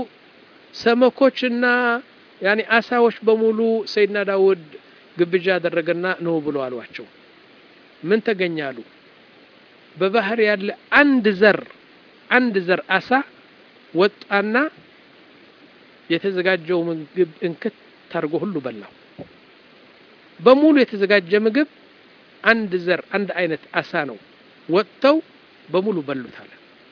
A: ሰመኮችና يعني አሳዎች በሙሉ ሰይድና ዳውድ ግብዣ ያደረገና ነው ብሎ አሏቸው ምን ተገኛሉ በባህር ያለ አንድ ዘር አንድ ዘር አሳ ወጣና የተዘጋጀው ምግብ እንከት ታርጎ ሁሉ በላው በሙሉ የተዘጋጀ ምግብ አንድ ዘር አንድ አይነት አሳ ነው ወጣው በሙሉ በሉታል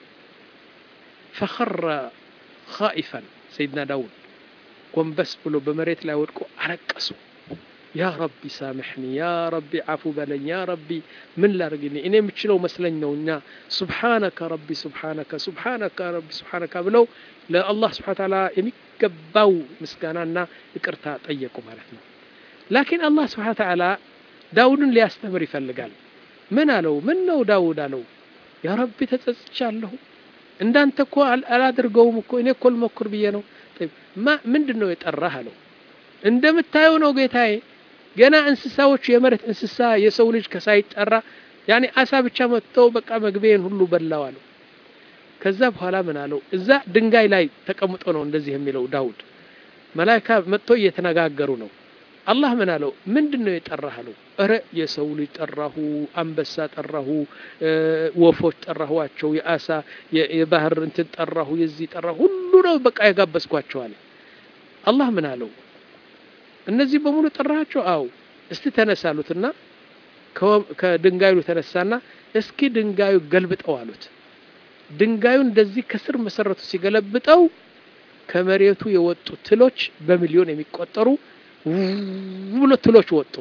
A: فخر خائفا سيدنا داود ጎንበስ ብሎ በመሬት ላይ ወድቆ አለቀሱ يا ربي سامحني يا ربي عفو بلن يا ربي من لاርግኝ እኔ የምችለው መስለኝ ነውና سبحانك ربي سبحانك سبحانك ربي سبحانك ብለው ለአላህ Subhanahu Wa Ta'ala የሚገባው ምስጋናና ይቅርታ ጠየቁ ማለት ነው لكن الله سبحانه وتعالى ዳውድን ሊያስተምር ይፈልጋል ምን አለው ምን ነው ዳውድ አለው يا ربي ተጸጽቻለሁ እንዳንተ እኮ አላደርገውም እኮ እኔ እኮ ልሞክር ብዬ ነው طيب ما ምንድነው የጠራህ አለው እንደምታየው ነው ጌታዬ ገና እንስሳዎች የመሬት እንስሳ የሰው ልጅ ከሳይጠራ يعني አሳ ብቻ መጥተው በቃ መግቤን ሁሉ በላው አለው ከዛ በኋላ ምን አለው እዛ ድንጋይ ላይ ተቀምጦ ነው እንደዚህ የሚለው ዳውድ መላእክት መጥተው እየተነጋገሩ ነው አላህ ምን አለው ምንድነው የጠራህ አለው አረ የሰው ልጅ ጠራሁ አንበሳ ጠራሁ ወፎች ጠራኋቸው የአሳ የባህር እንትን ጠራሁ የዚህ ጠራሁ ሁሉ ነው በቃ ያጋበስኳቸው አለ አላህ ምን አለው እነዚህ በሙሉ ጠራቸው አው እስቲ ተነሳሉትና ከድንጋዩ ተነሳና እስኪ ድንጋዩ ገልብጠው አሉት ድንጋዩ እንደዚህ ከስር መሰረቱ ሲገለብጠው ከመሬቱ የወጡ ትሎች በሚሊዮን የሚቆጠሩ ብሎ ትሎች ወጡ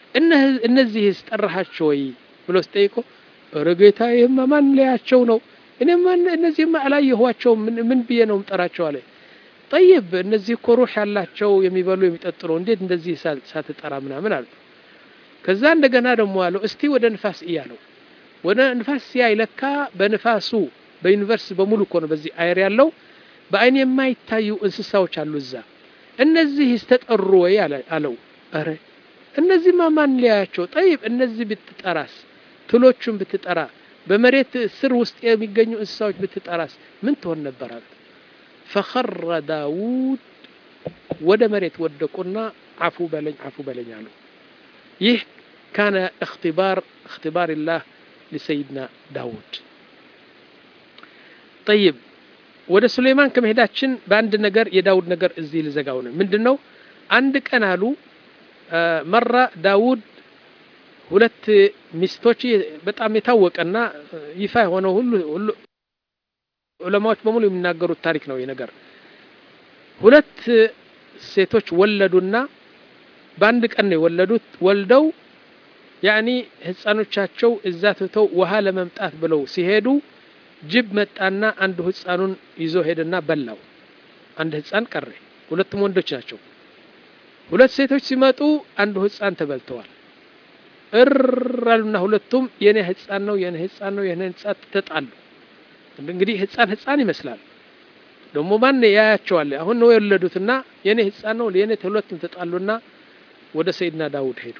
A: እነዚህ ጠራሃቸው ወይ ብሎ ጠይቆ ረጋታዬ ማን ሊያቸው ነው እኔማ እነዚህማ አላየኋቸው ምን ምን ብዬ ነው ምጠራቸው አለ طيب እነዚህ እኮ ሩህ ያላቸው የሚበሉ የሚጠጡ ነው እንዴት እንደዚህ ሳትጠራ ምናምን አለ ከዛ እንደገና ደግሞ አለው እስቲ ወደ ንፋስ እያለው ወደ ንፋስ ሲያይለካ በንፋሱ በዩኒቨርስ በሙሉ እኮ ነው በዚህ አየር ያለው በአይን የማይታዩ እንስሳዎች አሉ እዛ እነዚህ ይስተጠሩ ወይ አለው አረ እነዚህ ማን ሊያያቸው طيب እነዚህ ብትጠራስ ትሎቹን ብትጠራ በመሬት ስር ውስጥ የሚገኙ እንስሳዎች ብትጠራስ ምን ትሆን ነበር አለ فخر داود ወደ መሬት ወደቁና አፉ በለኝ አፉ በለኝ አሉ ይህ كان اختبار اختبار الله لسيدنا داود طيب ወደ ሱሌማን ከመሄዳችን በአንድ ነገር የዳውድ ነገር እዚህ ልዘጋው ነው ምንድነው አንድ ቀን አሉ መራ ዳውድ ሁለት ሚስቶች በጣም የታወቀና ይፋ ሆነው ሁሉ ሁሉ ዑለማዎች በሙሉ የሚናገሩት ታሪክ ነው የነገር ሁለት ሴቶች ወለዱና በአንድ ቀን ነው የወለዱት ወልደው يعني ህፃኖቻቸው እዛ ተተው ውሃ ለመምጣት ብለው ሲሄዱ ጅብ መጣና አንድ ህፃኑን ይዞ ሄደና በላው አንድ ህፃን ቀረ ሁለቱም ወንዶች ናቸው ሁለት ሴቶች ሲመጡ አንድ ህፃን ተበልተዋል እራሉና ሁለቱም የኔ ህፃን ነው የኔ ህፃን ነው የኔ ህፃን ተጣሉ እንግዲህ ህፃን ህፃን ይመስላል ደሞ ማን ያያቸዋል አሁን ነው የወለዱትና የኔ ህፃን ነው የኔ ሁለቱም ተጣሉና ወደ ሰይድና ዳውድ ሄዱ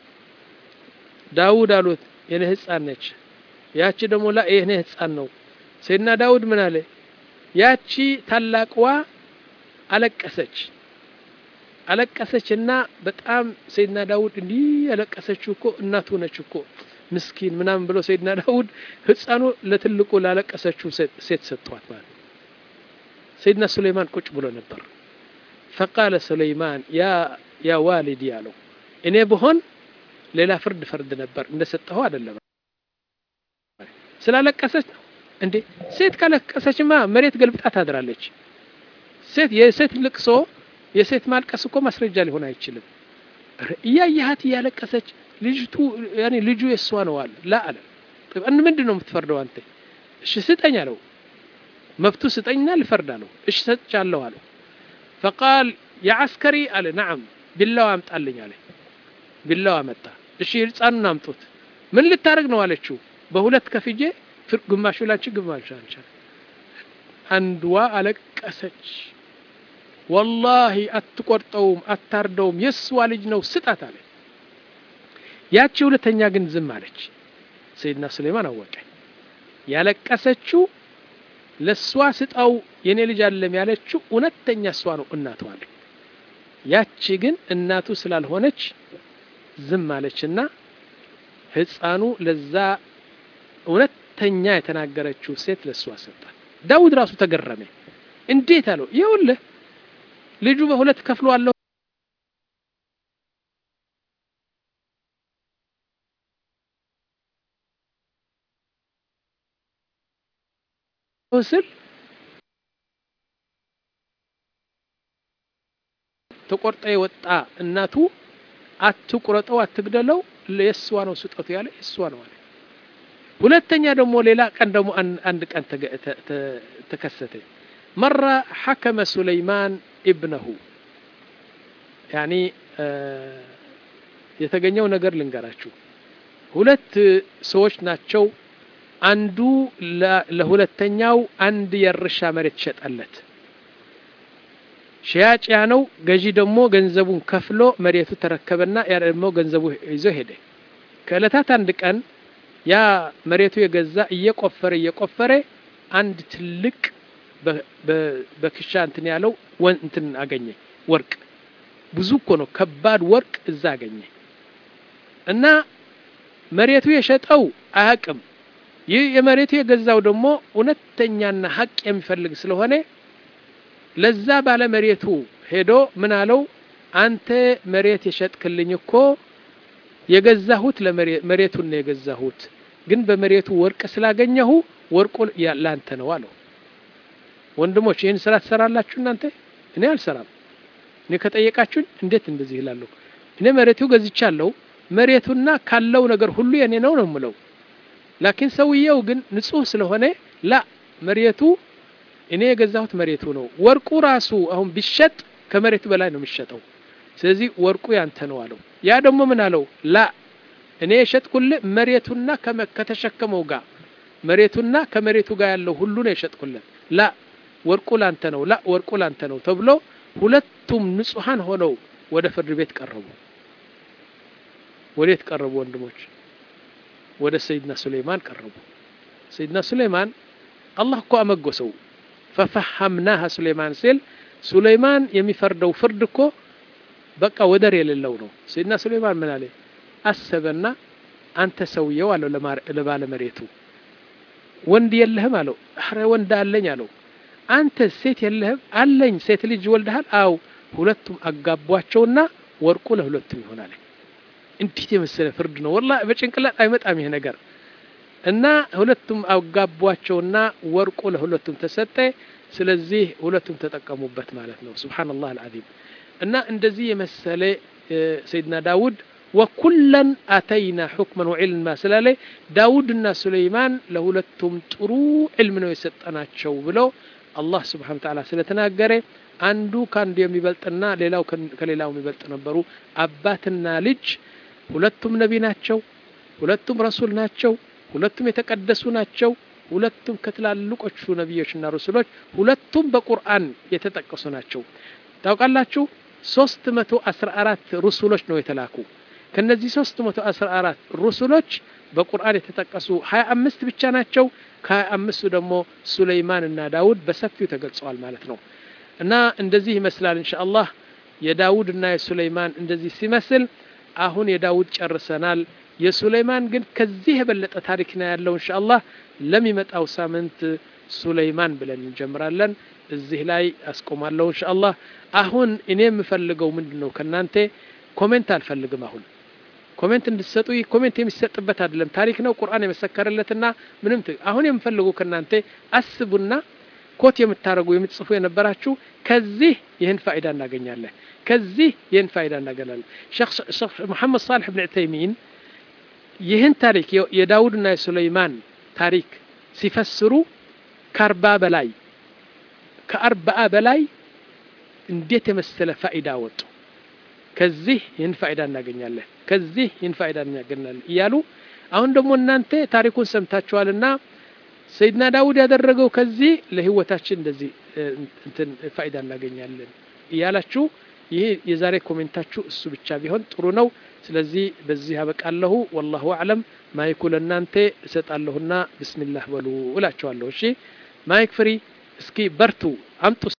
A: ዳውድ አሉት የኔ ህፃን ነች ያቺ ደሞ ላ የኔ ህፃን ነው ሰይድና ዳውድ ምን አለ ያቺ ታላቅዋ አለቀሰች አለቀሰችና በጣም ሰይድና ዳውድ እንዲ አለቀሰችው እኮ እናቱ ነች እኮ ምስኪን ምናምን ብሎ ሰይድና ዳውድ ህፃኑ ለትልቁ ላለቀሰችው ሴት ሰጥቷት ማለት ሰይድና ሱሌማን ቁጭ ብሎ ነበር فقال سليمان يا يا والدي ያለው እኔ በሆን ሌላ ፍርድ ፍርድ ነበር እንደሰጠው አይደለም ስላለቀሰች እንዴ ሴት ካለቀሰችማ መሬት ገልብጣ ታድራለች ሴት የሴት ልቅሶ የሴት ማልቀስ እኮ ማስረጃ ሊሆን አይችልም ያያያት ያለቀሰች ልጅቱ ያኔ ልጁ የሷ ነው አለ ላ አለ طيب ان ምንድነው የምትፈርደው አንተ እሺ ስጠኝ አለው መብቱ ስጠኝና ልፈርዳለሁ እሺ ሰጥቻለሁ አለው فقال يا عسكري قال نعم بالله አምጣልኝ አለ بالله አመጣ እሺ ህፃኑን አምጡት ምን ልታረግ ነው አለችው በሁለት ከፍጄ ግማሹ ላንቺ ግማሹ አንቺ አንድዋ አለቀሰች والله አትቆርጠውም አታርደውም የስዋ ልጅ ነው ስጣት አለ ያቺ ሁለተኛ ግን ዝም አለች ሰይድና ሱሌማን አወቀ ያለቀሰችው ለሷ ስጣው የኔ ልጅ አይደለም ያለችው ሁለተኛ እሷ ነው እናቱ አለ ያቺ ግን እናቱ ስላልሆነች ዝም አለችና ህፃኑ ለዛ ሁለተኛ የተናገረችው ሴት ለሷ ሰጣት ዳውድ ራሱ ተገረመ እንዴት አለው ይኸውልህ ልጁ በሁለት ከፍሎ አለው ወስል ተቆርጠ ወጣ እናቱ አትቁረጠው አትግደለው ለየስዋ ነው ስጠቱ ያለ የስዋ ነው አለ ሁለተኛ ደግሞ ሌላ ቀን ደግሞ አንድ ቀን ተከሰተ مره حكم سليمان ابنه يعني የተገኘው ነገር ልንገራችሁ ሁለት ሰዎች ናቸው አንዱ ለሁለተኛው አንድ የርሻ መሬት ሸጠለት ሻጭ ያነው ገዢ ደግሞ ገንዘቡን ከፍሎ መሬቱ ተረከበና ያ ደግሞ ገንዘቡ ይዞ ሄደ ከለታት አንድ ቀን ያ መሬቱ የገዛ እየቆፈረ እየቆፈረ አንድ ትልቅ በክሻ እንትን ያለው እንትን አገኘ ወርቅ ብዙ እኮ ነው ከባድ ወርቅ እዛ አገኘ እና መሬቱ የሸጠው አያቅም ይህ የመሬቱ የገዛው ደግሞ እውነተኛና ሐቅ የሚፈልግ ስለሆነ ለዛ ባለ መሬቱ ሄዶ ምን አለው አንተ መሬት የሸጥክልኝ እኮ የገዛሁት ለመሬቱን ነው የገዛሁት ግን በመሬቱ ወርቅ ስላገኘሁ ወርቁ ያላንተ ነው አለው ወንድሞች ይሄን ስራ ተሰራላችሁ እናንተ እኔ አልሰራም እኔ ከጠየቃችሁ እንዴት እንደዚህ ይላሉ እኔ መሬቱ ገዝቻለሁ መሬቱና ካለው ነገር ሁሉ የኔ ነው ነው ምለው ላኪን ሰውየው ግን ንጹህ ስለሆነ لا መሬቱ እኔ የገዛሁት መሬቱ ነው ወርቁ ራሱ አሁን ቢሸጥ ከመሬቱ በላይ ነው የሚሸጠው ስለዚህ ወርቁ ያንተ ነው አለው ያ ደግሞ ምን አለው ላ እኔ የሸጥኩልህ መሬቱና ከተሸከመው ጋር መሬቱና ከመሬቱ ጋር ያለው ሁሉ ነው የሸጥኩልህ ላ ወርቁ ላንተ ነው ላ ወርቁ ላንተ ነው ተብሎ ሁለቱም ንጹሃን ሆነው ወደ ፍርድ ቤት ቀረቡ ወዴት ቀረቡ ወንድሞች ወደ ሰይድና ሱለይማን ቀረቡ ሰይድና ሱለይማን አላህ እኮ አመጎሰው ففهمناها سليمان ሲል ሱለይማን የሚፈርደው ፍርድ እኮ በቃ ወደር የሌለው ነው ሰይድና ሱለይማን ምን አለ አሰበና አንተ ሰውየው አለው ለባለ መሬቱ ወንድ የለህም አለው አረ ወንድ አለኝ አለው አንተ ሴት የለህም አለኝ ሴት ልጅ ወልደሃል አው ሁለቱም አጋቧቸውና ወርቁ ለሁለቱም ይሆናል እንዴት የመሰለ ፍርድ ነው والله በጭንቅላት አይመጣም ይሄ ነገር እና ሁለቱም አጋቧቸውና ወርቁ ለሁለቱም ተሰጠ ስለዚህ ሁለቱም ተጠቀሙበት ማለት ነው ሱብሃንአላህ አልዓዚም እና እንደዚህ የመሰለ ሰይድና ዳውድ وكلن اتينا حكما وعلما سلاله داودና ሱለይማን ለሁለቱም ጥሩ علم ነው የሰጠናቸው ብለው አላህ Subhanahu Wa Ta'ala ስለተናገረ አንዱ ካንዱ የሚበልጥና ሌላው ከሌላው የሚበልጥ ነበሩ አባትና ልጅ ሁለቱም ነቢ ናቸው ሁለቱም ረሱል ናቸው ሁለቱም የተቀደሱ ናቸው ሁለቱም ከትላልቆቹ ነብዮችና ረሱሎች ሁለቱም በቁርአን የተጠቀሱ ናቸው ታውቃላችሁ ሶስት መቶ አስራ አራት ረሱሎች ነው የተላኩ ከነዚህ ሶስት መቶ አስራ አራት ረሱሎች በቁርአን የተጠቀሱ ሃያ አምስት ብቻ ናቸው ከሃያ አምስቱ ደግሞ ሱለይማን እና ዳውድ በሰፊው ተገልጸዋል ማለት ነው እና እንደዚህ ይመስላል ኢንሻአላህ የዳውድ እና የሱለይማን እንደዚህ ሲመስል አሁን የዳውድ ጨርሰናል የሱለይማን ግን ከዚህ የበለጠ ታሪክ ነው ያለው ኢንሻአላህ ለሚመጣው ሳምንት ሱለይማን ብለን እንጀምራለን እዚህ ላይ አስቆማለሁ ኢንሻአላህ አሁን እኔ የምፈልገው ምንድነው ከናንተ ኮሜንት አልፈልግም አሁን ኮሜንት እንድትሰጡ ኮሜንት የሚሰጥበት አይደለም ታሪክ ነው ቁርአን የመሰከረለትና ምንም አሁን የምፈልገው ከናንተ አስቡና ኮት የምታረጉ የምትጽፉ የነበራችሁ ከዚህ ይሄን ፋይዳ እናገኛለን ከዚህ ይሄን ፋይዳ እናገኛለን ሼክ ሼክ መሐመድ ሷሊህ ኢብኑ ዑተይሚን ይሄን ታሪክ የዳውድና የሱለይማን ታሪክ ሲፈስሩ ከአርባ በላይ ከአርባ በላይ እንዴት የመሰለ ፋይዳ ወጡ ከዚህ ይሄን ፋይዳ እናገኛለን ከዚህ ይሄን ፋይዳ እናገኛለን ይያሉ አሁን ደግሞ እናንተ ታሪኩን ሰምታችኋልና ሰይድና ዳውድ ያደረገው ከዚህ ለህይወታችን እንደዚህ እንትን ፋይዳ እናገኛለን ይያላችሁ ይሄ የዛሬ ኮሜንታችሁ እሱ ብቻ ቢሆን ጥሩ ነው ስለዚህ በዚህ አበቃለሁ والله اعلم ማይኩ ለናንተ እሰጣለሁና ቢስሚላህ በሉ እላችኋለሁ እሺ ማይክ ፍሪ እስኪ በርቱ አምጡ